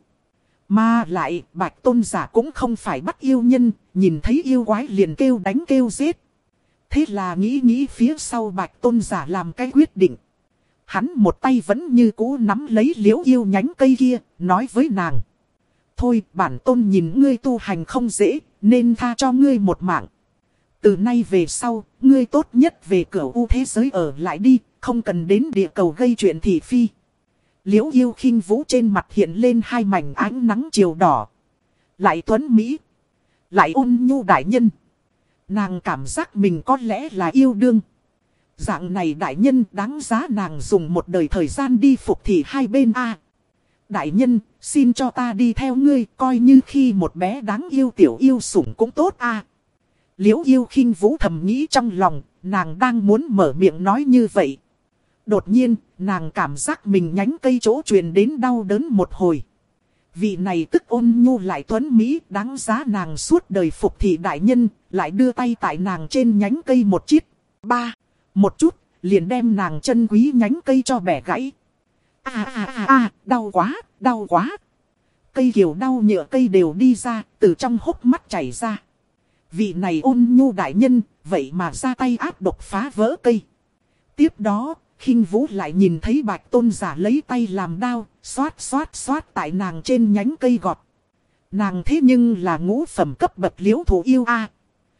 Mà lại bạch tôn giả cũng không phải bắt yêu nhân. Nhìn thấy yêu quái liền kêu đánh kêu giết. Thế là nghĩ nghĩ phía sau bạch tôn giả làm cái quyết định. Hắn một tay vẫn như cũ nắm lấy liễu yêu nhánh cây kia, nói với nàng. Thôi bản tôn nhìn ngươi tu hành không dễ, nên tha cho ngươi một mạng. Từ nay về sau, ngươi tốt nhất về cửa u thế giới ở lại đi, không cần đến địa cầu gây chuyện thị phi. Liễu yêu khinh vũ trên mặt hiện lên hai mảnh ánh nắng chiều đỏ. Lại tuấn Mỹ, lại ôn nhu đại nhân. Nàng cảm giác mình có lẽ là yêu đương. Dạng này đại nhân đáng giá nàng dùng một đời thời gian đi phục thị hai bên a. Đại nhân, xin cho ta đi theo ngươi, coi như khi một bé đáng yêu tiểu yêu sủng cũng tốt a. Liễu yêu khinh vũ thầm nghĩ trong lòng, nàng đang muốn mở miệng nói như vậy. Đột nhiên, nàng cảm giác mình nhánh cây chỗ truyền đến đau đớn một hồi. Vị này tức ôn nhu lại tuấn Mỹ đáng giá nàng suốt đời phục thị đại nhân, lại đưa tay tại nàng trên nhánh cây một chiếc. Ba, một chút, liền đem nàng chân quý nhánh cây cho bẻ gãy. À à à à, đau quá, đau quá. Cây kiều đau nhựa cây đều đi ra, từ trong hốc mắt chảy ra. Vị này ôn nhu đại nhân, vậy mà ra tay áp độc phá vỡ cây. Tiếp đó, khinh vũ lại nhìn thấy bạch tôn giả lấy tay làm đao, xoát xoát xoát tại nàng trên nhánh cây gọt. Nàng thế nhưng là ngũ phẩm cấp bậc liễu thú yêu a,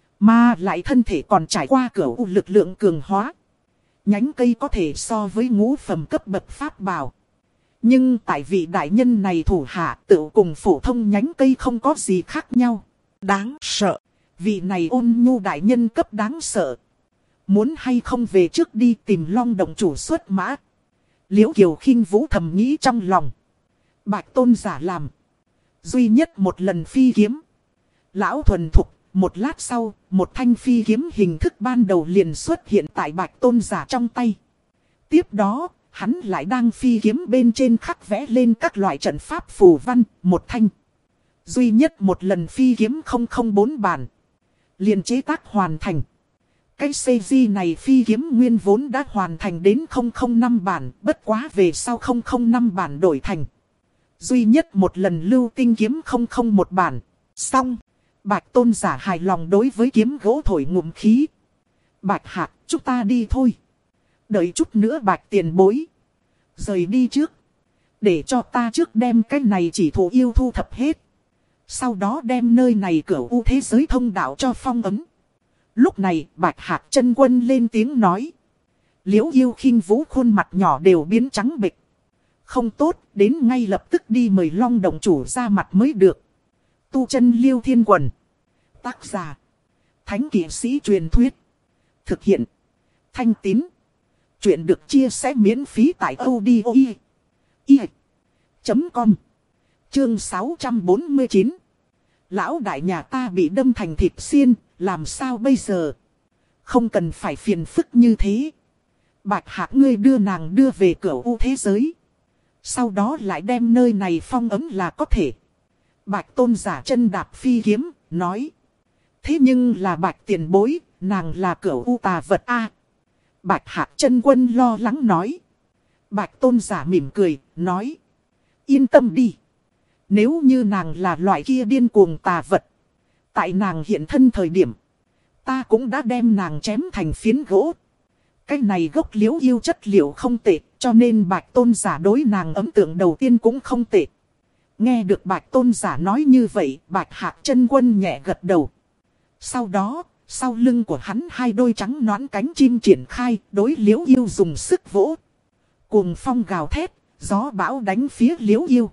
mà lại thân thể còn trải qua cửa u lực lượng cường hóa. Nhánh cây có thể so với ngũ phẩm cấp bậc pháp bảo. Nhưng tại vị đại nhân này thủ hạ tự cùng phổ thông nhánh cây không có gì khác nhau. Đáng sợ. Vị này ôn nhu đại nhân cấp đáng sợ. Muốn hay không về trước đi tìm Long động chủ xuất mã. Liễu Kiều khinh vũ thầm nghĩ trong lòng. Bạch tôn giả làm duy nhất một lần phi kiếm. Lão thuần thục. Một lát sau, một thanh phi kiếm hình thức ban đầu liền xuất hiện tại bạch tôn giả trong tay. Tiếp đó, hắn lại đang phi kiếm bên trên khắc vẽ lên các loại trận pháp phù văn, một thanh. Duy nhất một lần phi kiếm không không bốn bản. Liền chế tác hoàn thành. Cái xê giê này phi kiếm nguyên vốn đã hoàn thành đến không không năm bản, bất quá về sau không không năm bản đổi thành. Duy nhất một lần lưu tinh kiếm không không một bản. Xong. Bạch tôn giả hài lòng đối với kiếm gỗ thổi ngụm khí. Bạch Hạc, chúng ta đi thôi. Đợi chút nữa bạch tiền bối. Rời đi trước. Để cho ta trước đem cái này chỉ thủ yêu thu thập hết. Sau đó đem nơi này cửa u thế giới thông đạo cho phong ấm. Lúc này Bạch Hạc Chân Quân lên tiếng nói. Liễu Yêu Khinh Vũ khuôn mặt nhỏ đều biến trắng bệch. Không tốt, đến ngay lập tức đi mời Long Động Chủ ra mặt mới được. Tu chân Liêu Thiên Quần. Tác giả. Thánh Kỵ Sĩ Truyền Thuyết. Thực hiện. Thanh Tín. Chuyện được chia sẻ miễn phí tại audio i chấm com. Chương sáu trăm bốn mươi chín. Lão đại nhà ta bị đâm thành thịt xiên, làm sao bây giờ? Không cần phải phiền phức như thế. Bạch Hạc ngươi đưa nàng đưa về cửa u thế giới. Sau đó lại đem nơi này phong ấm là có thể. Bạch Tôn giả chân đạp phi kiếm, nói. Thế nhưng là Bạch tiền bối, nàng là cửa u tà vật a. Bạch Hạc Chân Quân lo lắng nói. Bạch Tôn giả mỉm cười, nói. Yên tâm đi. Nếu như nàng là loại kia điên cuồng tà vật. Tại nàng hiện thân thời điểm. Ta cũng đã đem nàng chém thành phiến gỗ. Cái này gốc liễu yêu chất liệu không tệ. Cho nên Bạch Tôn giả đối nàng ấn tượng đầu tiên cũng không tệ. Nghe được Bạch Tôn giả nói như vậy. Bạch Hạc Chân Quân nhẹ gật đầu. Sau đó, sau lưng của hắn hai đôi trắng nõn cánh chim triển khai. Đối liễu yêu dùng sức vỗ. Cuồng phong gào thét. Gió bão đánh phía liễu yêu.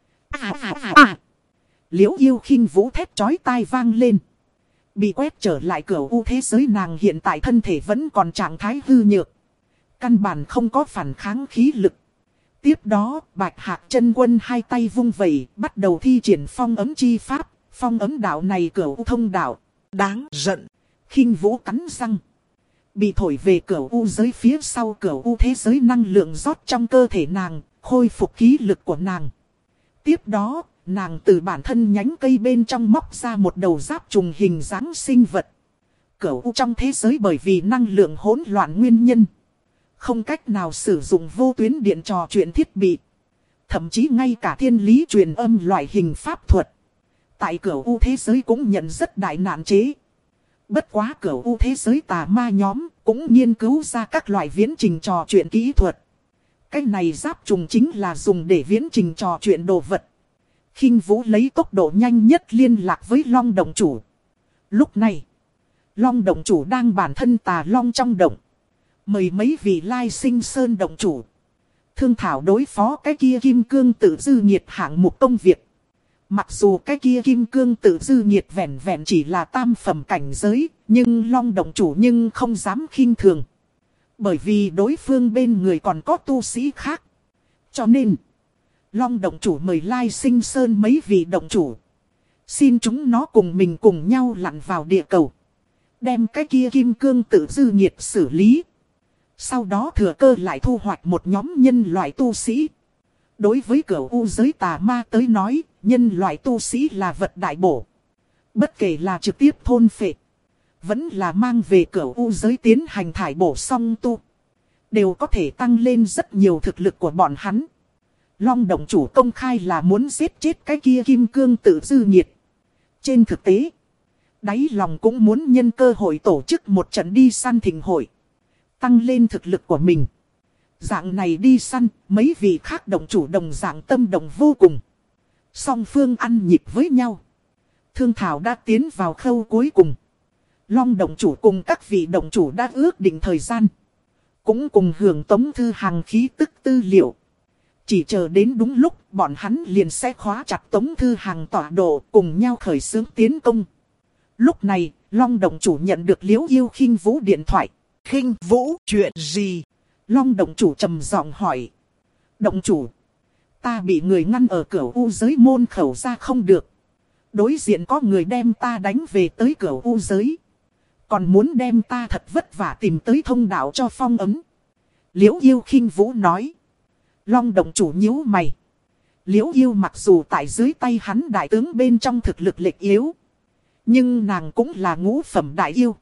À à à à. Liễu Yêu Khinh Vũ thét chói tai vang lên. Bị quét trở lại cửa u thế giới, nàng hiện tại thân thể vẫn còn trạng thái hư nhược. Căn bản không có phản kháng khí lực. Tiếp đó, Bạch Hạc Chân Quân hai tay vung vẩy, bắt đầu thi triển phong ấm chi pháp. Phong ấm đạo này cửa u thông đạo. Đáng giận. Khinh Vũ cắn răng. Bị thổi về cửa u giới phía sau cửa u thế giới, năng lượng rót trong cơ thể nàng, khôi phục khí lực của nàng. Tiếp đó, nàng từ bản thân nhánh cây bên trong móc ra một đầu giáp trùng hình dáng sinh vật. Cửu u trong thế giới bởi vì năng lượng hỗn loạn nguyên nhân. Không cách nào sử dụng vô tuyến điện trò chuyện thiết bị. Thậm chí ngay cả thiên lý truyền âm loại hình pháp thuật. Tại cửu u thế giới cũng nhận rất đại nạn chế. Bất quá cửu u thế giới tà ma nhóm cũng nghiên cứu ra các loại viễn trình trò chuyện kỹ thuật. Cái này giáp trùng chính là dùng để viễn trình trò chuyện đồ vật. Khinh Vũ lấy tốc độ nhanh nhất liên lạc với Long Động Chủ. Lúc này, Long Động Chủ đang bản thân tà long trong động. Mời mấy vị lai sinh sơn động chủ. Thương thảo đối phó cái kia kim cương tự dư nhiệt hạng mục công việc. Mặc dù cái kia kim cương tự dư nhiệt vẹn vẹn chỉ là tam phẩm cảnh giới. Nhưng Long Động Chủ nhưng không dám khinh thường. Bởi vì đối phương bên người còn có tu sĩ khác. Cho nên, Long Động Chủ mời lai sinh sơn mấy vị động chủ. Xin chúng nó cùng mình cùng nhau lặn vào địa cầu. Đem cái kia kim cương tự dư nhiệt xử lý. Sau đó thừa cơ lại thu hoạch một nhóm nhân loại tu sĩ. Đối với cửu u giới tà ma tới nói, nhân loại tu sĩ là vật đại bổ. Bất kể là trực tiếp thôn phệ, vẫn là mang về cửu u giới tiến hành thải bổ song tu. Đều có thể tăng lên rất nhiều thực lực của bọn hắn. Long Động Chủ công khai là muốn giết chết cái kia kim cương tự dư nhiệt. Trên thực tế, đáy lòng cũng muốn nhân cơ hội tổ chức một trận đi săn thịnh hội. Tăng lên thực lực của mình. Dạng này đi săn, mấy vị khác động chủ đồng dạng tâm động vô cùng. Song phương ăn nhịp với nhau. Thương thảo đã tiến vào khâu cuối cùng. Long Động Chủ cùng các vị động chủ đã ước định thời gian. Cũng cùng hưởng Tống Thư Hằng khí tức tư liệu. Chỉ chờ đến đúng lúc bọn hắn liền sẽ khóa chặt Tống Thư Hằng tọa độ cùng nhau khởi xướng tiến công. Lúc này, Long Động Chủ nhận được Liễu Yêu Khinh Vũ điện thoại. Khinh Vũ, chuyện gì? Long Động Chủ trầm giọng hỏi. Động Chủ, ta bị người ngăn ở cửa u giới môn khẩu ra không được. Đối diện có người đem ta đánh về tới cửa u giới. Còn muốn đem ta thật vất vả tìm tới thông đạo cho phong ấm. Liễu Yêu Khinh Vũ nói. Long Động Chủ nhíu mày. Liễu Yêu mặc dù tại dưới tay hắn đại tướng bên trong thực lực lệch yếu. Nhưng nàng cũng là ngũ phẩm đại yêu.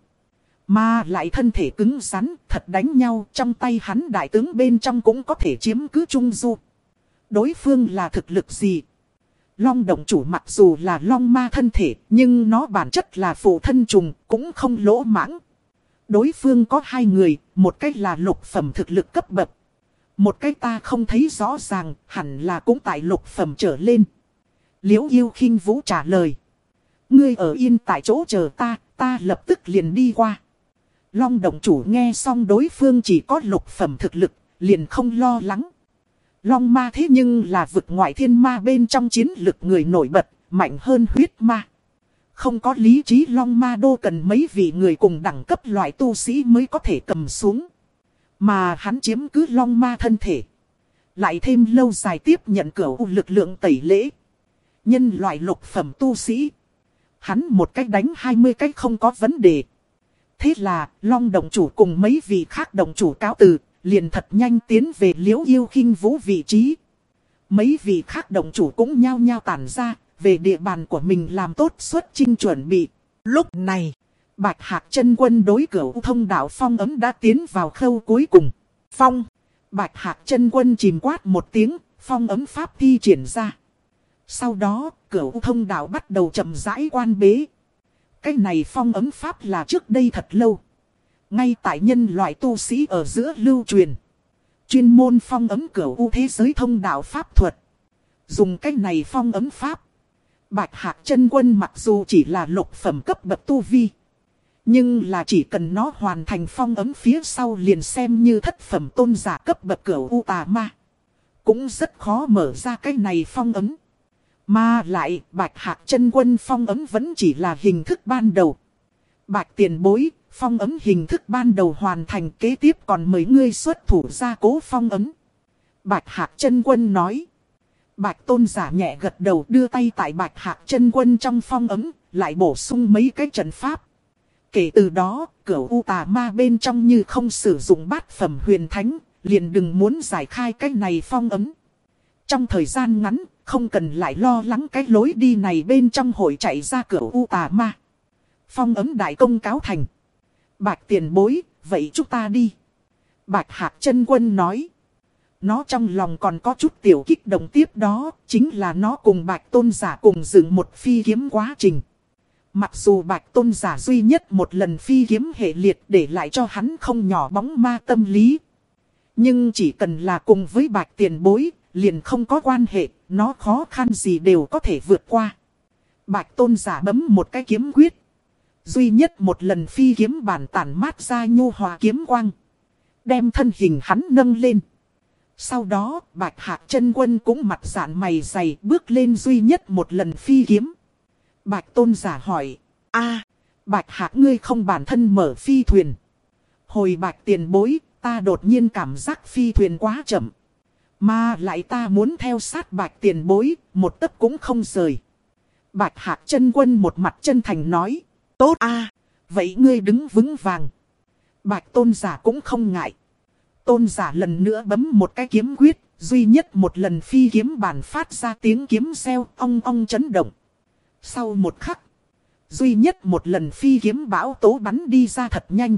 Mà lại thân thể cứng rắn, thật đánh nhau trong tay hắn đại tướng bên trong cũng có thể chiếm cứ trung du. Đối phương là thực lực gì? Long Động Chủ mặc dù là long ma thân thể, nhưng nó bản chất là phụ thân trùng, cũng không lỗ mãng. Đối phương có hai người, một cách là lục phẩm thực lực cấp bậc. Một cái ta không thấy rõ ràng, hẳn là cũng tại lục phẩm trở lên. Liễu Yêu Khinh Vũ trả lời. Ngươi ở yên tại chỗ chờ ta, ta lập tức liền đi qua. Long động chủ nghe xong đối phương chỉ có lục phẩm thực lực, liền không lo lắng. Long ma thế nhưng là vực ngoại thiên ma bên trong chiến lực người nổi bật, mạnh hơn huyết ma. Không có lý trí long ma đô cần mấy vị người cùng đẳng cấp loại tu sĩ mới có thể cầm xuống. Mà hắn chiếm cứ long ma thân thể. Lại thêm lâu dài tiếp nhận cửu lực lượng tẩy lễ. Nhân loại lục phẩm tu sĩ. Hắn một cách đánh hai mươi cách không có vấn đề. Thế là long động chủ cùng mấy vị khác động chủ cáo từ. Liền thật nhanh tiến về Liễu Yêu Khinh Vũ vị trí. Mấy vị khác động chủ cũng nhao nhao tản ra. Về địa bàn của mình làm tốt xuất chinh chuẩn bị. Lúc này, Bạch Hạc chân quân đối cửu thông đạo phong ấm đã tiến vào khâu cuối cùng. Phong, Bạch Hạc chân quân chìm quát một tiếng, phong ấm pháp thi triển ra. Sau đó, cửu thông đạo bắt đầu chậm rãi quan bế. Cái này phong ấm pháp là trước đây thật lâu. Ngay tại nhân loại tu sĩ ở giữa lưu truyền. Chuyên môn phong ấm cửu thế giới thông đạo pháp thuật. Dùng cái này phong ấm pháp. Bạch Hạc chân quân mặc dù chỉ là lục phẩm cấp bậc tu vi. Nhưng là chỉ cần nó hoàn thành phong ấm phía sau liền xem như thất phẩm tôn giả cấp bậc cửu u tà ma. Cũng rất khó mở ra cái này phong ấm. Mà lại Bạch Hạc chân quân phong ấm vẫn chỉ là hình thức ban đầu. Bạch tiền bối, phong ấm hình thức ban đầu hoàn thành kế tiếp còn mấy ngươi xuất thủ ra cố phong ấm. Bạch Hạc chân quân nói. Bạch tôn giả nhẹ gật đầu đưa tay tại Bạch Hạc chân quân trong phong ấm, lại bổ sung mấy cái trận pháp. Kể từ đó, cửu u tà ma bên trong như không sử dụng bát phẩm huyền thánh, liền đừng muốn giải khai cái này phong ấm. Trong thời gian ngắn, không cần lại lo lắng cái lối đi này bên trong hội chạy ra cửu u tà ma. Phong ấm đại công cáo thành. Bạch tiền bối, vậy chúng ta đi. Bạch Hạc chân quân nói. Nó trong lòng còn có chút tiểu kích động tiếp đó, chính là nó cùng Bạch tôn giả cùng dựng một phi kiếm quá trình. Mặc dù Bạch tôn giả duy nhất một lần phi kiếm hệ liệt để lại cho hắn không nhỏ bóng ma tâm lý. Nhưng chỉ cần là cùng với Bạch tiền bối, liền không có quan hệ, nó khó khăn gì đều có thể vượt qua. Bạch tôn giả bấm một cái kiếm quyết. Duy nhất một lần phi kiếm bản tản mát ra nhu hòa kiếm quang. Đem thân hình hắn nâng lên. Sau đó, Bạch Hạc chân quân cũng mặt dạn mày dày bước lên duy nhất một lần phi kiếm. Bạch tôn giả hỏi, a Bạch Hạc ngươi không bản thân mở phi thuyền. Hồi Bạch tiền bối, ta đột nhiên cảm giác phi thuyền quá chậm. Mà lại ta muốn theo sát Bạch tiền bối, một tấc cũng không rời. Bạch Hạc chân quân một mặt chân thành nói, tốt a vậy ngươi đứng vững vàng. Bạch tôn giả cũng không ngại. Tôn giả lần nữa bấm một cái kiếm quyết, duy nhất một lần phi kiếm bản phát ra tiếng kiếm reo ong ong chấn động. Sau một khắc, duy nhất một lần phi kiếm bão tố bắn đi ra thật nhanh.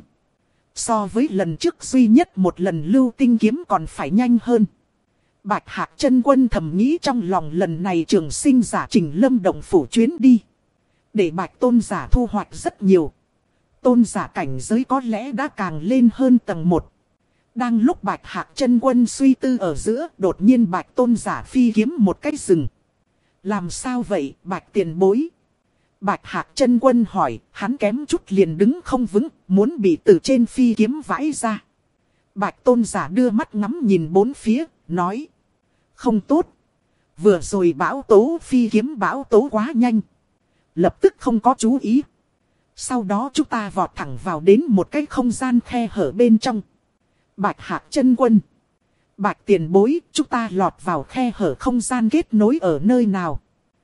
So với lần trước duy nhất một lần lưu tinh kiếm còn phải nhanh hơn. Bạch Hạc chân quân thầm nghĩ trong lòng lần này trường sinh giả Trình Lâm động phủ chuyến đi. Để Bạch tôn giả thu hoạch rất nhiều. Tôn giả cảnh giới có lẽ đã càng lên hơn tầng một. Đang lúc Bạch Hạc chân quân suy tư ở giữa, đột nhiên Bạch tôn giả phi kiếm một cái rừng. Làm sao vậy Bạch tiền bối? Bạch Hạc chân quân hỏi, hắn kém chút liền đứng không vững, muốn bị từ trên phi kiếm vãi ra. Bạch tôn giả đưa mắt ngắm nhìn bốn phía, nói. Không tốt. Vừa rồi bão tố phi kiếm bão tố quá nhanh. Lập tức không có chú ý. Sau đó chúng ta vọt thẳng vào đến một cái không gian khe hở bên trong. Bạch Hạc chân quân. Bạch tiền bối, chúng ta lọt vào khe hở không gian kết nối ở nơi nào?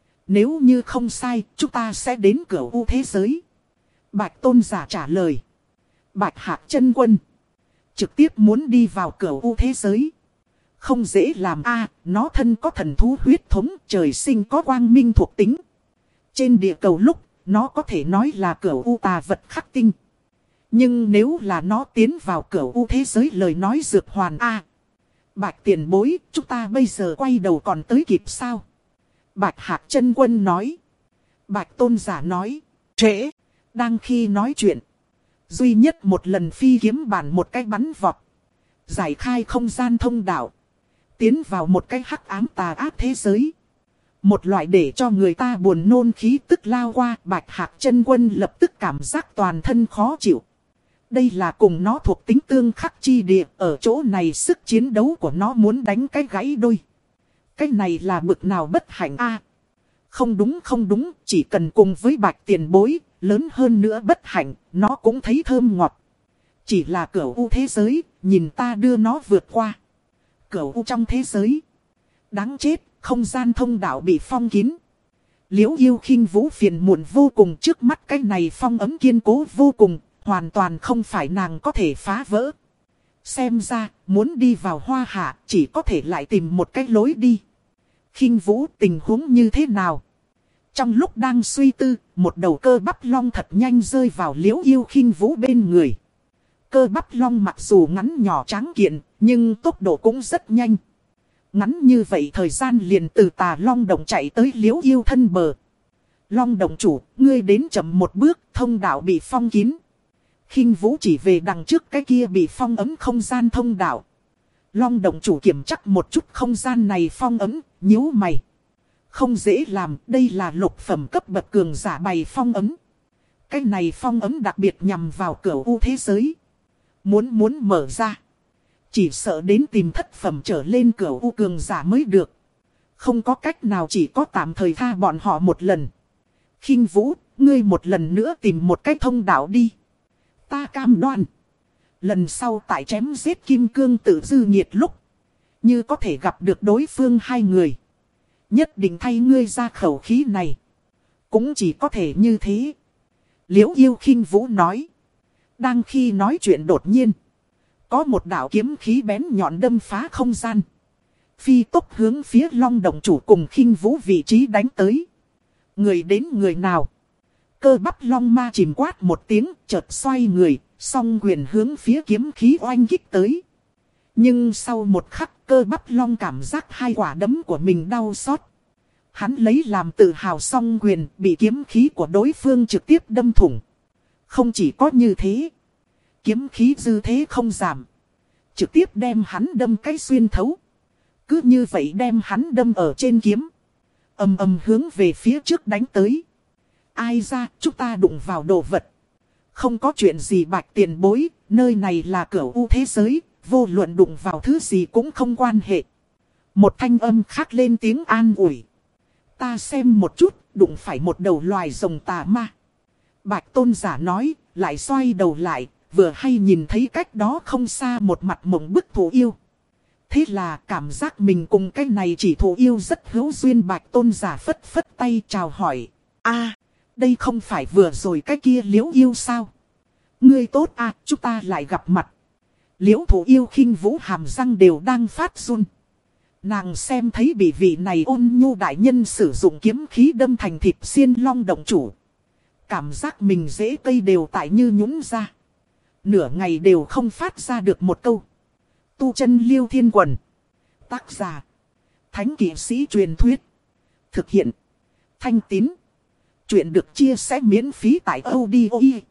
Nếu như không sai, chúng ta sẽ đến cửa u thế giới. Bạch tôn giả trả lời. Bạch Hạc chân quân. Trực tiếp muốn đi vào cửa u thế giới. Không dễ làm a, nó thân có thần thú huyết thống, trời sinh có quang minh thuộc tính. Trên địa cầu lúc, nó có thể nói là cửa u tà vật khắc tinh. Nhưng nếu là nó tiến vào cửa u thế giới lời nói dược hoàn a. Bạch tiền bối, chúng ta bây giờ quay đầu còn tới kịp sao? Bạch Hạc chân quân nói. Bạch tôn giả nói. Trễ. Đang khi nói chuyện. Duy nhất một lần phi kiếm bản một cái bắn vọt. Giải khai không gian thông đạo. Tiến vào một cái hắc ám tà ác thế giới. Một loại để cho người ta buồn nôn khí tức lao qua. Bạch Hạc chân quân lập tức cảm giác toàn thân khó chịu. Đây là cùng nó thuộc tính tương khắc chi địa. Ở chỗ này sức chiến đấu của nó muốn đánh cái gãy đôi. Cái này là bực nào bất hạnh a? Không đúng không đúng, chỉ cần cùng với Bạch tiền bối, lớn hơn nữa bất hạnh, nó cũng thấy thơm ngọt. Chỉ là cửu u thế giới, nhìn ta đưa nó vượt qua. Cửu u trong thế giới. Đáng chết, không gian thông đạo bị phong kín. Liễu Yêu Khinh Vũ phiền muộn vô cùng, trước mắt cái này phong ấm kiên cố vô cùng, hoàn toàn không phải nàng có thể phá vỡ. Xem ra, muốn đi vào Hoa Hạ, chỉ có thể lại tìm một cái lối đi. Khinh Vũ, tình huống như thế nào? Trong lúc đang suy tư, một đầu cơ bắp long thật nhanh rơi vào Liễu Yêu Khinh Vũ bên người. Cơ bắp long mặc dù ngắn nhỏ tráng kiện, nhưng tốc độ cũng rất nhanh. Ngắn như vậy thời gian liền từ tà long động chạy tới Liễu Yêu thân bờ. Long động chủ, ngươi đến chậm một bước, thông đạo bị phong kín. Khinh Vũ chỉ về đằng trước cái kia bị phong ấm không gian thông đạo. Long động chủ kiểm chắc một chút không gian này phong ấm, nhíu mày. Không dễ làm, đây là lục phẩm cấp bậc cường giả bày phong ấm. Cái này phong ấm đặc biệt nhằm vào cửu u thế giới. Muốn muốn mở ra, chỉ sợ đến tìm thất phẩm trở lên cửu u cường giả mới được. Không có cách nào, chỉ có tạm thời tha bọn họ một lần. Khinh Vũ, ngươi một lần nữa tìm một cái thông đạo đi. Ta cam đoan. Lần sau tại chém giết kim cương tự dư nhiệt lúc, như có thể gặp được đối phương hai người, nhất định thay ngươi ra khẩu khí này. Cũng chỉ có thể như thế. Liễu Yêu Khinh Vũ nói. Đang khi nói chuyện đột nhiên, có một đạo kiếm khí bén nhọn đâm phá không gian. Phi tốc hướng phía Long động chủ cùng Khinh Vũ vị trí đánh tới. Người đến người nào? Cơ bắp long ma chìm quát một tiếng, chợt xoay người, song quyền hướng phía kiếm khí oanh kích tới. Nhưng sau một khắc, cơ bắp long cảm giác hai quả đấm của mình đau xót. Hắn lấy làm tự hào song quyền, bị kiếm khí của đối phương trực tiếp đâm thủng. Không chỉ có như thế, kiếm khí dư thế không giảm, trực tiếp đem hắn đâm cái xuyên thấu. Cứ như vậy đem hắn đâm ở trên kiếm, ầm ầm hướng về phía trước đánh tới. Ai ra, chúng ta đụng vào đồ vật. Không có chuyện gì Bạch tiền bối, nơi này là cửu u thế giới, vô luận đụng vào thứ gì cũng không quan hệ. Một thanh âm khác lên tiếng an ủi. Ta xem một chút, đụng phải một đầu loài rồng tà ma. Bạch tôn giả nói, lại xoay đầu lại, vừa hay nhìn thấy cách đó không xa một mặt mộng bức thú yêu. Thế là cảm giác mình cùng cái này chỉ thú yêu rất hữu duyên. Bạch tôn giả phất phất tay chào hỏi. A, đây không phải vừa rồi cái kia Liễu yêu sao? Ngươi tốt à, chúng ta lại gặp mặt. Liễu thú yêu Khinh Vũ hàm răng đều đang phát run. Nàng xem thấy bị vị này ôn nhu đại nhân sử dụng kiếm khí đâm thành thịt xiên Long động chủ. Cảm giác mình dễ cây đều tại như nhũn ra. Nửa ngày đều không phát ra được một câu. Tu chân Liêu Thiên Quần. Tác giả: Thánh Kỵ Sĩ Truyền Thuyết. Thực hiện: Thanh Tín. Chuyện được chia sẻ miễn phí tại audio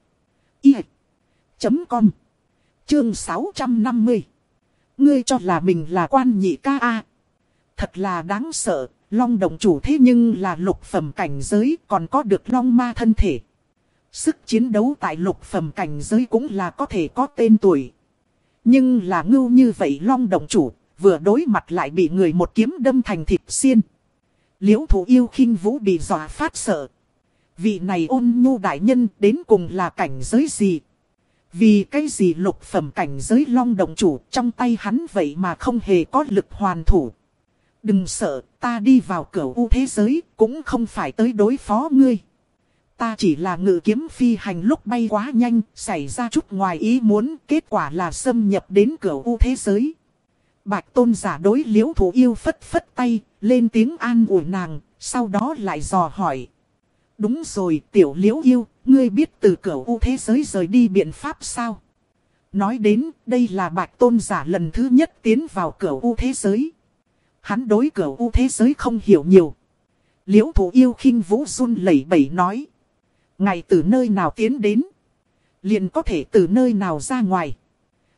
chấm com. Chương sáu trăm năm mươi. Ngươi cho là mình là quan nhị ca a? Thật là đáng sợ. Long động chủ thế nhưng là lục phẩm cảnh giới, còn có được long ma thân thể. Sức chiến đấu tại lục phẩm cảnh giới cũng là có thể có tên tuổi. Nhưng là ngưu như vậy Long động chủ, vừa đối mặt lại bị người một kiếm đâm thành thịt xiên. Liễu thú yêu Khinh Vũ bị dọa phát sợ. Vị này ôn nhu đại nhân đến cùng là cảnh giới gì? Vì cái gì lục phẩm cảnh giới Long động chủ trong tay hắn vậy mà không hề có lực hoàn thủ. Đừng sợ, ta đi vào cửu u thế giới cũng không phải tới đối phó ngươi. Ta chỉ là ngự kiếm phi hành lúc bay quá nhanh, xảy ra chút ngoài ý muốn, kết quả là xâm nhập đến cửu u thế giới. Bạch tôn giả đối Liễu thú yêu phất phất tay, lên tiếng an ủi nàng, sau đó lại dò hỏi. Đúng rồi, tiểu Liễu yêu, ngươi biết từ cửu u thế giới rời đi biện pháp sao? Nói đến, đây là bạch tôn giả lần thứ nhất tiến vào cửu u thế giới. Hắn đối cửu u thế giới không hiểu nhiều. Liễu thú yêu Khinh Vũ run lẩy bẩy nói. Ngài từ nơi nào tiến đến, liền có thể từ nơi nào ra ngoài.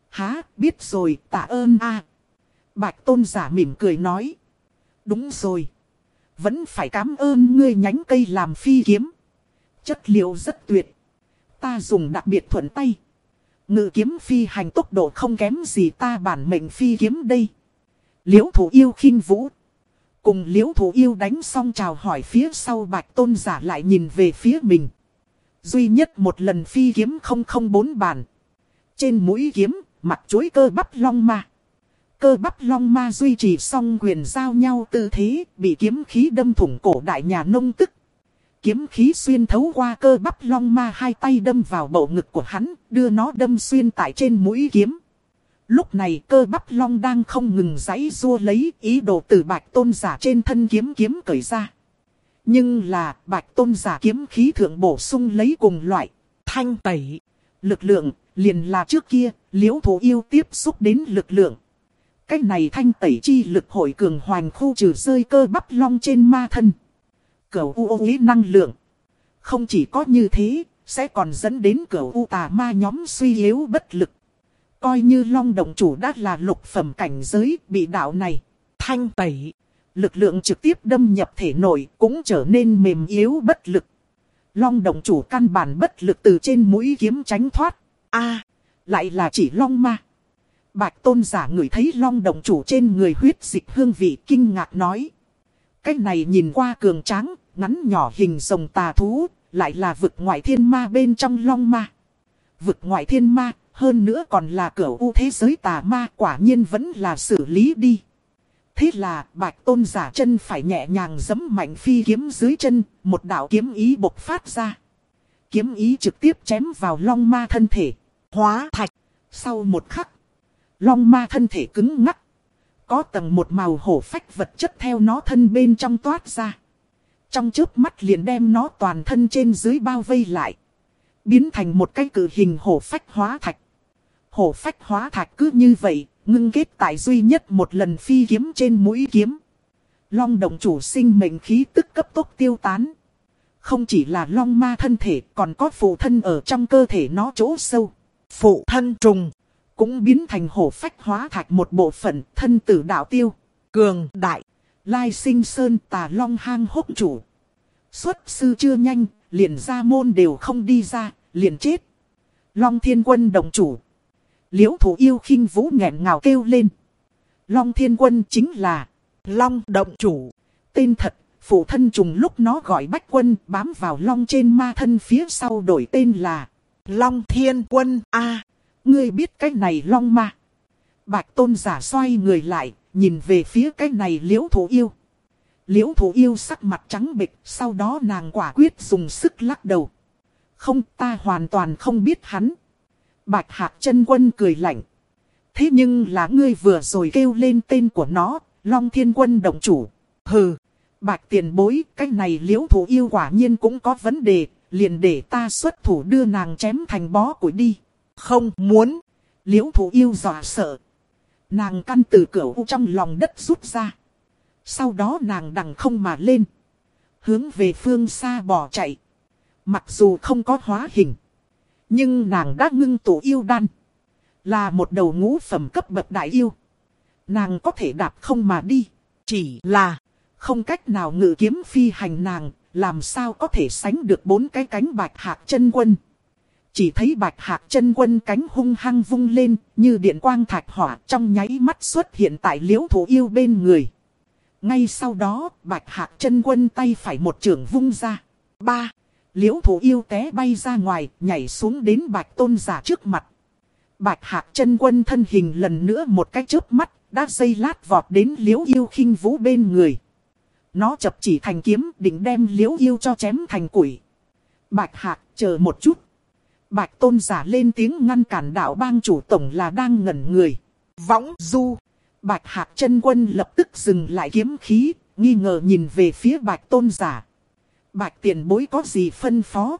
Há, biết rồi, tạ ơn a. Bạch tôn giả mỉm cười nói. Đúng rồi. Vẫn phải cảm ơn ngươi nhánh cây làm phi kiếm. Chất liệu rất tuyệt. Ta dùng đặc biệt thuận tay. Ngự kiếm phi hành tốc độ không kém gì ta bản mệnh phi kiếm đây. Liễu Thủ Yêu khinh vũ. Cùng Liễu Thủ Yêu đánh xong chào hỏi phía sau Bạch tôn giả lại nhìn về phía mình. Duy nhất một lần phi kiếm không không bốn bản. Trên mũi kiếm, mặt chuối cơ bắp long ma. Cơ bắp long ma duy trì song quyền giao nhau tư thế, bị kiếm khí đâm thủng cổ đại nhà nông tức. Kiếm khí xuyên thấu qua cơ bắp long ma, hai tay đâm vào bầu ngực của hắn, đưa nó đâm xuyên tại trên mũi kiếm. Lúc này cơ bắp long đang không ngừng giãy giụa lấy ý đồ từ Bạch tôn giả trên thân kiếm kiếm cởi ra. Nhưng là Bạch tôn giả kiếm khí thượng bổ sung lấy cùng loại thanh tẩy lực lượng, liền là trước kia Liễu Thủ Yêu tiếp xúc đến lực lượng. Cách này thanh tẩy chi lực hội cường hoành khu trừ rơi cơ bắp long trên ma thân. Cửu u ô năng lượng. Không chỉ có như thế, sẽ còn dẫn đến cửu u tà ma nhóm suy yếu bất lực. Coi như long động chủ đã là lục phẩm cảnh giới, bị đạo này thanh tẩy lực lượng trực tiếp đâm nhập thể nội cũng trở nên mềm yếu bất lực. Long động chủ căn bản bất lực từ trên mũi kiếm tránh thoát. A, lại là chỉ long ma. Bạch tôn giả ngửi thấy long động chủ trên người huyết dịch hương vị, kinh ngạc nói. Cái này nhìn qua cường tráng, ngắn nhỏ hình rồng tà thú, lại là vực ngoại thiên ma bên trong long ma. Vực ngoại thiên ma, hơn nữa còn là cửu u thế giới tà ma, quả nhiên vẫn là xử lý đi. Thế là Bạch tôn giả chân phải nhẹ nhàng giẫm mạnh phi kiếm dưới chân, một đạo kiếm ý bộc phát ra. Kiếm ý trực tiếp chém vào long ma thân thể, hóa thạch. Sau một khắc, long ma thân thể cứng ngắc. Có tầng một màu hổ phách vật chất theo nó thân bên trong toát ra. Trong chớp mắt liền đem nó toàn thân trên dưới bao vây lại. Biến thành một cái cự hình hổ phách hóa thạch. Hổ phách hóa thạch cứ như vậy, ngưng kết tại duy nhất một lần phi kiếm trên mũi kiếm. Long động chủ sinh mệnh khí tức cấp tốc tiêu tán. Không chỉ là long ma thân thể, còn có phụ thân ở trong cơ thể nó chỗ sâu. Phụ thân trùng cũng biến thành hổ phách hóa thạch một bộ phận, thân tử đạo tiêu. Cường đại, lai sinh sơn tà long hang hốc chủ. Xuất sư chưa nhanh, liền ra môn đều không đi ra, liền chết. Long Thiên Quân động chủ. Liễu Thủ Yêu khinh vũ nghẹn ngào kêu lên. Long Thiên Quân chính là Long động chủ. Tên thật, phụ thân trùng lúc nó gọi Bách Quân bám vào long trên ma thân phía sau đổi tên là Long Thiên Quân A. Ngươi biết cái này long ma. Bạch tôn giả xoay người lại, nhìn về phía cái này Liễu Thủ Yêu. Liễu Thủ Yêu sắc mặt trắng bệch, sau đó nàng quả quyết dùng sức lắc đầu. Không, ta hoàn toàn không biết hắn. Bạch Hạc Chân Quân cười lạnh. Thế nhưng là ngươi vừa rồi kêu lên tên của nó, Long Thiên Quân động chủ. Hừ, Bạch tiền bối, cái này Liễu Thủ Yêu quả nhiên cũng có vấn đề, liền để ta xuất thủ đưa nàng chém thành bó củi đi. Không muốn. Liễu Thủ Yêu dọa sợ. Nàng căn từ cửa u trong lòng đất rút ra. Sau đó nàng đằng không mà lên. Hướng về phương xa bỏ chạy. Mặc dù không có hóa hình. Nhưng nàng đã ngưng tụ yêu đan. Là một đầu ngũ phẩm cấp bậc đại yêu. Nàng có thể đạp không mà đi. Chỉ là không cách nào ngự kiếm phi hành nàng. Làm sao có thể sánh được bốn cái cánh Bạch Hạc Chân Quân. Chỉ thấy Bạch Hạc Chân Quân cánh hung hăng vung lên, như điện quang thạch hỏa trong nháy mắt xuất hiện tại Liễu Thủ Yêu bên người. Ngay sau đó, Bạch Hạc Chân Quân tay phải một chưởng vung ra. Ba, Liễu Thủ Yêu té bay ra ngoài, nhảy xuống đến Bạch tôn giả trước mặt. Bạch Hạc Chân Quân thân hình lần nữa một cái chớp mắt, đã giây lát vọt đến Liễu Yêu khinh vũ bên người. Nó chập chỉ thành kiếm, định đem Liễu Yêu cho chém thành củi. Bạch Hạc, chờ một chút. Bạch tôn giả lên tiếng ngăn cản đạo bang chủ tổng là đang ngẩn người. Võng du. Bạch Hạc Chân Quân lập tức dừng lại kiếm khí, nghi ngờ nhìn về phía Bạch tôn giả. Bạch tiền bối có gì phân phó?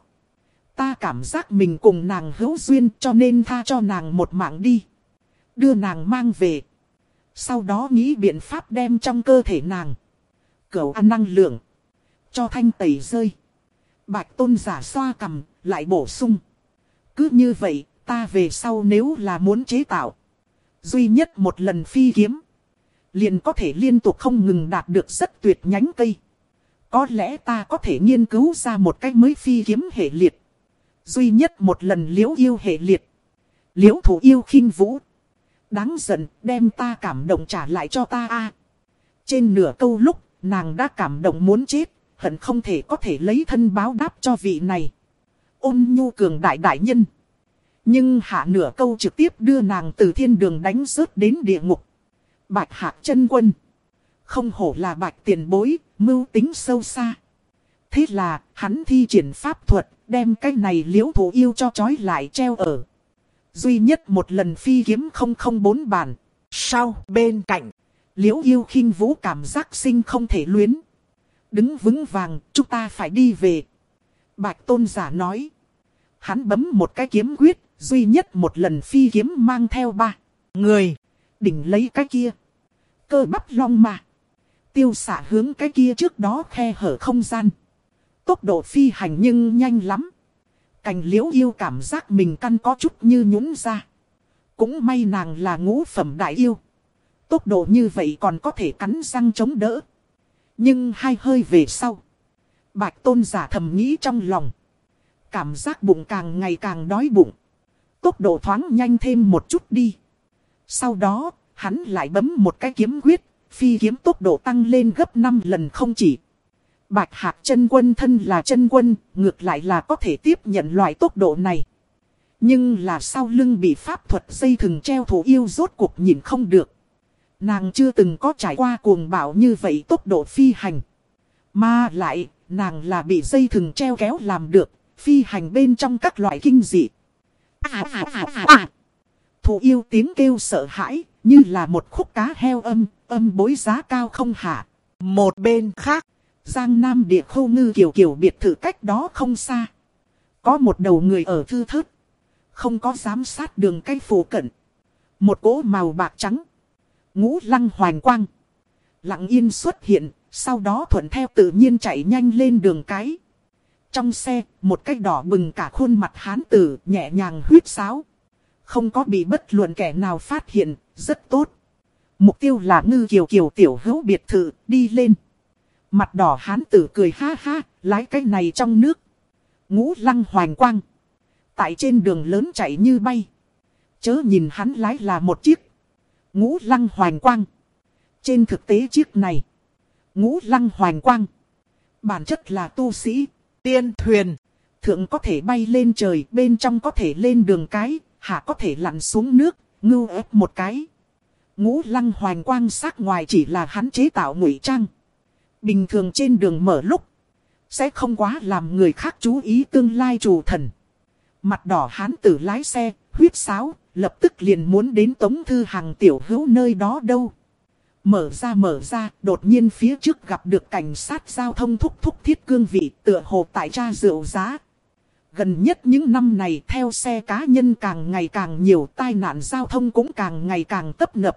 Ta cảm giác mình cùng nàng hữu duyên cho nên tha cho nàng một mạng đi. Đưa nàng mang về. Sau đó nghĩ biện pháp đem trong cơ thể nàng cẩu ăn năng lượng cho thanh tẩy rơi. Bạch tôn giả xoa cằm, lại bổ sung. Cứ như vậy, ta về sau nếu là muốn chế tạo Duy nhất một lần phi kiếm, liền có thể liên tục không ngừng đạt được rất tuyệt nhánh cây. Có lẽ ta có thể nghiên cứu ra một cách mới phi kiếm hệ liệt. Duy nhất một lần liễu yêu hệ liệt. Liễu thủ yêu khinh vũ. Đáng giận, đem ta cảm động trả lại cho ta a. Trên nửa câu lúc, nàng đã cảm động muốn chết, hận không thể có thể lấy thân báo đáp cho vị này ôn nhu cường đại đại nhân. Nhưng hạ nửa câu trực tiếp đưa nàng từ thiên đường đánh rớt đến địa ngục. Bạch Hạc chân quân. Không hổ là bạch tiền bối, mưu tính sâu xa. Thế là, hắn thi triển pháp thuật, đem cái này liễu thủ yêu cho trói lại treo ở. Duy nhất một lần phi kiếm không không bốn bản. Sau, bên cạnh, liễu yêu khinh vũ cảm giác sinh không thể luyến. Đứng vững vàng, chúng ta phải đi về. Bạch tôn giả nói. Hắn bấm một cái kiếm quyết, duy nhất một lần phi kiếm mang theo ba người. Đỉnh lấy cái kia. Cơ bắp long mà. Tiêu xạ hướng cái kia trước đó khe hở không gian. Tốc độ phi hành nhưng nhanh lắm. Cành liễu yêu cảm giác mình căn có chút như nhũn ra. Cũng may nàng là ngũ phẩm đại yêu. Tốc độ như vậy còn có thể cắn răng chống đỡ. Nhưng hai hơi về sau. Bạch tôn giả thầm nghĩ trong lòng. Cảm giác bụng càng ngày càng đói bụng. Tốc độ thoáng nhanh thêm một chút đi. Sau đó, hắn lại bấm một cái kiếm quyết. Phi kiếm tốc độ tăng lên gấp năm lần không chỉ. Bạch Hạc chân quân thân là chân quân, ngược lại là có thể tiếp nhận loại tốc độ này. Nhưng là sau lưng bị pháp thuật dây thừng treo thủ yêu rốt cuộc nhìn không được. Nàng chưa từng có trải qua cuồng bạo như vậy tốc độ phi hành. Mà lại, nàng là bị dây thừng treo kéo làm được, phi hành bên trong các loại kinh dị. À, à, à, à, à. Thủ yêu tiếng kêu sợ hãi, như là một khúc cá heo âm, âm bối giá cao không hạ. Một bên khác, Giang Nam địa khâu ngư kiểu kiểu biệt thự cách đó không xa. Có một đầu người ở thư thớt. Không có giám sát đường cái phủ cận. Một cỗ màu bạc trắng. Ngũ lăng hoành quang. Lặng yên xuất hiện. Sau đó thuận theo tự nhiên chạy nhanh lên đường cái. Trong xe, một cái đỏ bừng cả khuôn mặt hán tử nhẹ nhàng huýt sáo. Không có bị bất luận kẻ nào phát hiện, rất tốt. Mục tiêu là ngư kiều kiều tiểu hữu biệt thự, đi lên. Mặt đỏ hán tử cười ha ha, lái cái này trong nước. Ngũ lăng hoành quang. Tại trên đường lớn chạy như bay. Chớ nhìn hắn lái là một chiếc. Ngũ lăng hoành quang. Trên thực tế chiếc này. Ngũ lăng hoành quang. Bản chất là tu sĩ, tiên thuyền. Thượng có thể bay lên trời, bên trong có thể lên đường cái, hạ có thể lặn xuống nước, ngưu ép một cái. Ngũ lăng hoành quang sắc ngoài chỉ là hắn chế tạo ngụy trang. Bình thường trên đường mở lúc, sẽ không quá làm người khác chú ý tương lai chủ thần. Mặt đỏ hán tử lái xe, huýt sáo, lập tức liền muốn đến Tống Thư Hằng tiểu hữu nơi đó đâu. Mở ra mở ra, đột nhiên phía trước gặp được cảnh sát giao thông thúc thúc thiết cương vị tựa hồ tại tra rượu giá. Gần nhất những năm này theo xe cá nhân càng ngày càng nhiều, tai nạn giao thông cũng càng ngày càng tấp nập.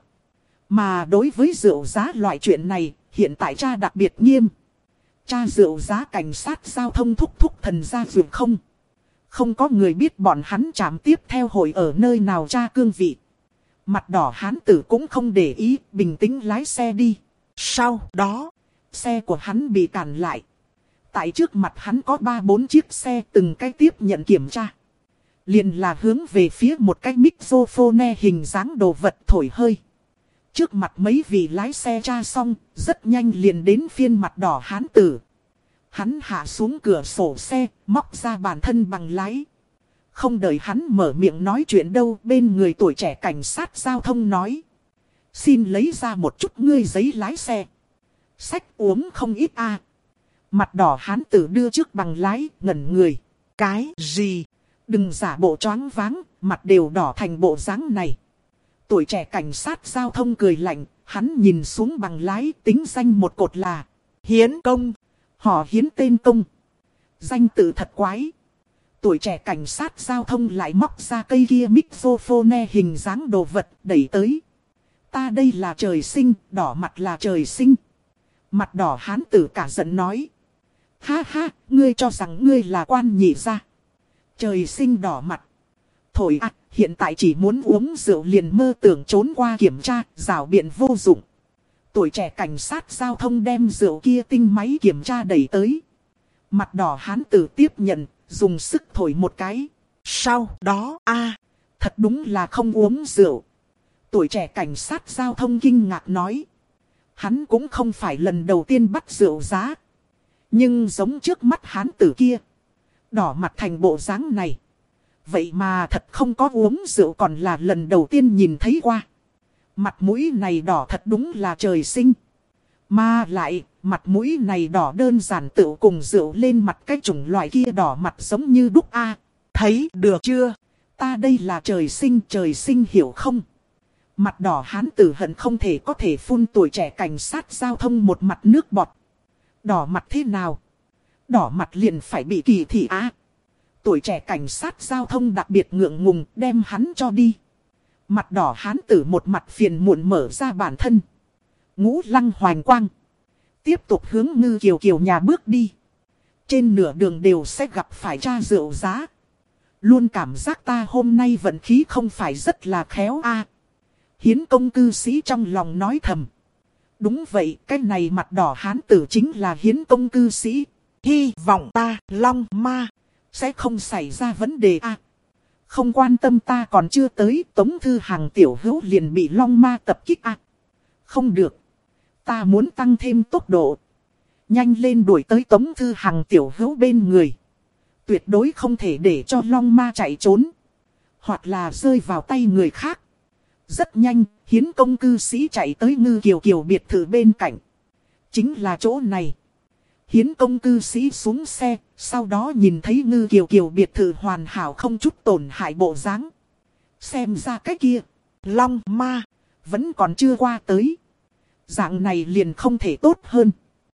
Mà đối với rượu giá loại chuyện này, hiện tại tra đặc biệt nghiêm. Tra rượu giá cảnh sát giao thông thúc thúc thần ra dường không. Không có người biết bọn hắn chạm tiếp theo hội ở nơi nào tra cương vị. Mặt đỏ hán tử cũng không để ý, bình tĩnh lái xe đi. Sau đó, xe của hắn bị cản lại. Tại trước mặt hắn có ba bốn chiếc xe từng cái tiếp nhận kiểm tra. Liền là hướng về phía một cái microphone hình dáng đồ vật thổi hơi. Trước mặt mấy vị lái xe tra xong, rất nhanh liền đến phiên mặt đỏ hán tử. Hắn hạ xuống cửa sổ xe, móc ra bản thân bằng lái. Không đợi hắn mở miệng nói chuyện đâu, bên người tuổi trẻ cảnh sát giao thông nói. Xin lấy ra một chút ngươi giấy lái xe. Sách uống không ít a. Mặt đỏ hán tử đưa trước bằng lái, ngẩn người. Cái gì? Đừng giả bộ choáng váng, mặt đều đỏ thành bộ dáng này. Tuổi trẻ cảnh sát giao thông cười lạnh, hắn nhìn xuống bằng lái, tính danh một cột là Hiến Công. Họ Hiến tên Công. Danh tự thật quái. Tuổi trẻ cảnh sát giao thông lại móc ra cây kia microphone hình dáng đồ vật đẩy tới. Ta đây là trời sinh, đỏ mặt là trời sinh. Mặt đỏ hán tử cả giận nói. Ha ha, ngươi cho rằng ngươi là quan nhị gia. Trời sinh đỏ mặt. Thổi à, hiện tại chỉ muốn uống rượu liền mơ tưởng trốn qua kiểm tra, rảo biện vô dụng. Tuổi trẻ cảnh sát giao thông đem rượu kia tinh máy kiểm tra đẩy tới. Mặt đỏ hán tử tiếp nhận, dùng sức thổi một cái. Sau đó, a thật đúng là không uống rượu. Tuổi trẻ cảnh sát giao thông kinh ngạc nói. Hắn cũng không phải lần đầu tiên bắt rượu giá. Nhưng giống trước mắt hán tử kia. Đỏ mặt thành bộ dáng này. Vậy mà thật không có uống rượu còn là lần đầu tiên nhìn thấy qua. Mặt mũi này đỏ thật đúng là trời sinh. Mà lại, mặt mũi này đỏ đơn giản tự cùng rượu lên mặt cái chủng loại kia đỏ mặt giống như đúc a. Thấy được chưa? Ta đây là trời sinh, trời sinh hiểu không? Mặt đỏ hán tử hận không thể có thể phun tuổi trẻ cảnh sát giao thông một mặt nước bọt. Đỏ mặt thế nào? Đỏ mặt liền phải bị kỳ thị á. Tuổi trẻ cảnh sát giao thông đặc biệt ngượng ngùng đem hắn cho đi. Mặt đỏ hán tử một mặt phiền muộn mở ra bản thân. Ngũ lăng hoành quang. Tiếp tục hướng Ngư Kiều Kiều nhà bước đi. Trên nửa đường đều sẽ gặp phải tra rượu giá. Luôn cảm giác ta hôm nay vận khí không phải rất là khéo a. Hiến công cư sĩ trong lòng nói thầm. Đúng vậy, cái này mặt đỏ hán tử chính là hiến công cư sĩ. Hy vọng ta, Long Ma, sẽ không xảy ra vấn đề a. Không quan tâm ta còn chưa tới, Tống Thư Hằng tiểu hữu liền bị Long Ma tập kích a. Không được. Ta muốn tăng thêm tốc độ. Nhanh lên đuổi tới Tống Thư Hằng tiểu hữu bên người. Tuyệt đối không thể để cho Long Ma chạy trốn. Hoặc là rơi vào tay người khác. Rất nhanh, hiến công cư sĩ chạy tới Ngư Kiều Kiều biệt thự bên cạnh. Chính là chỗ này. Hiến công cư sĩ xuống xe, sau đó nhìn thấy Ngư Kiều Kiều biệt thự hoàn hảo không chút tổn hại bộ dáng. Xem ra cái kia, Long Ma, vẫn còn chưa qua tới. Dạng này liền không thể tốt hơn.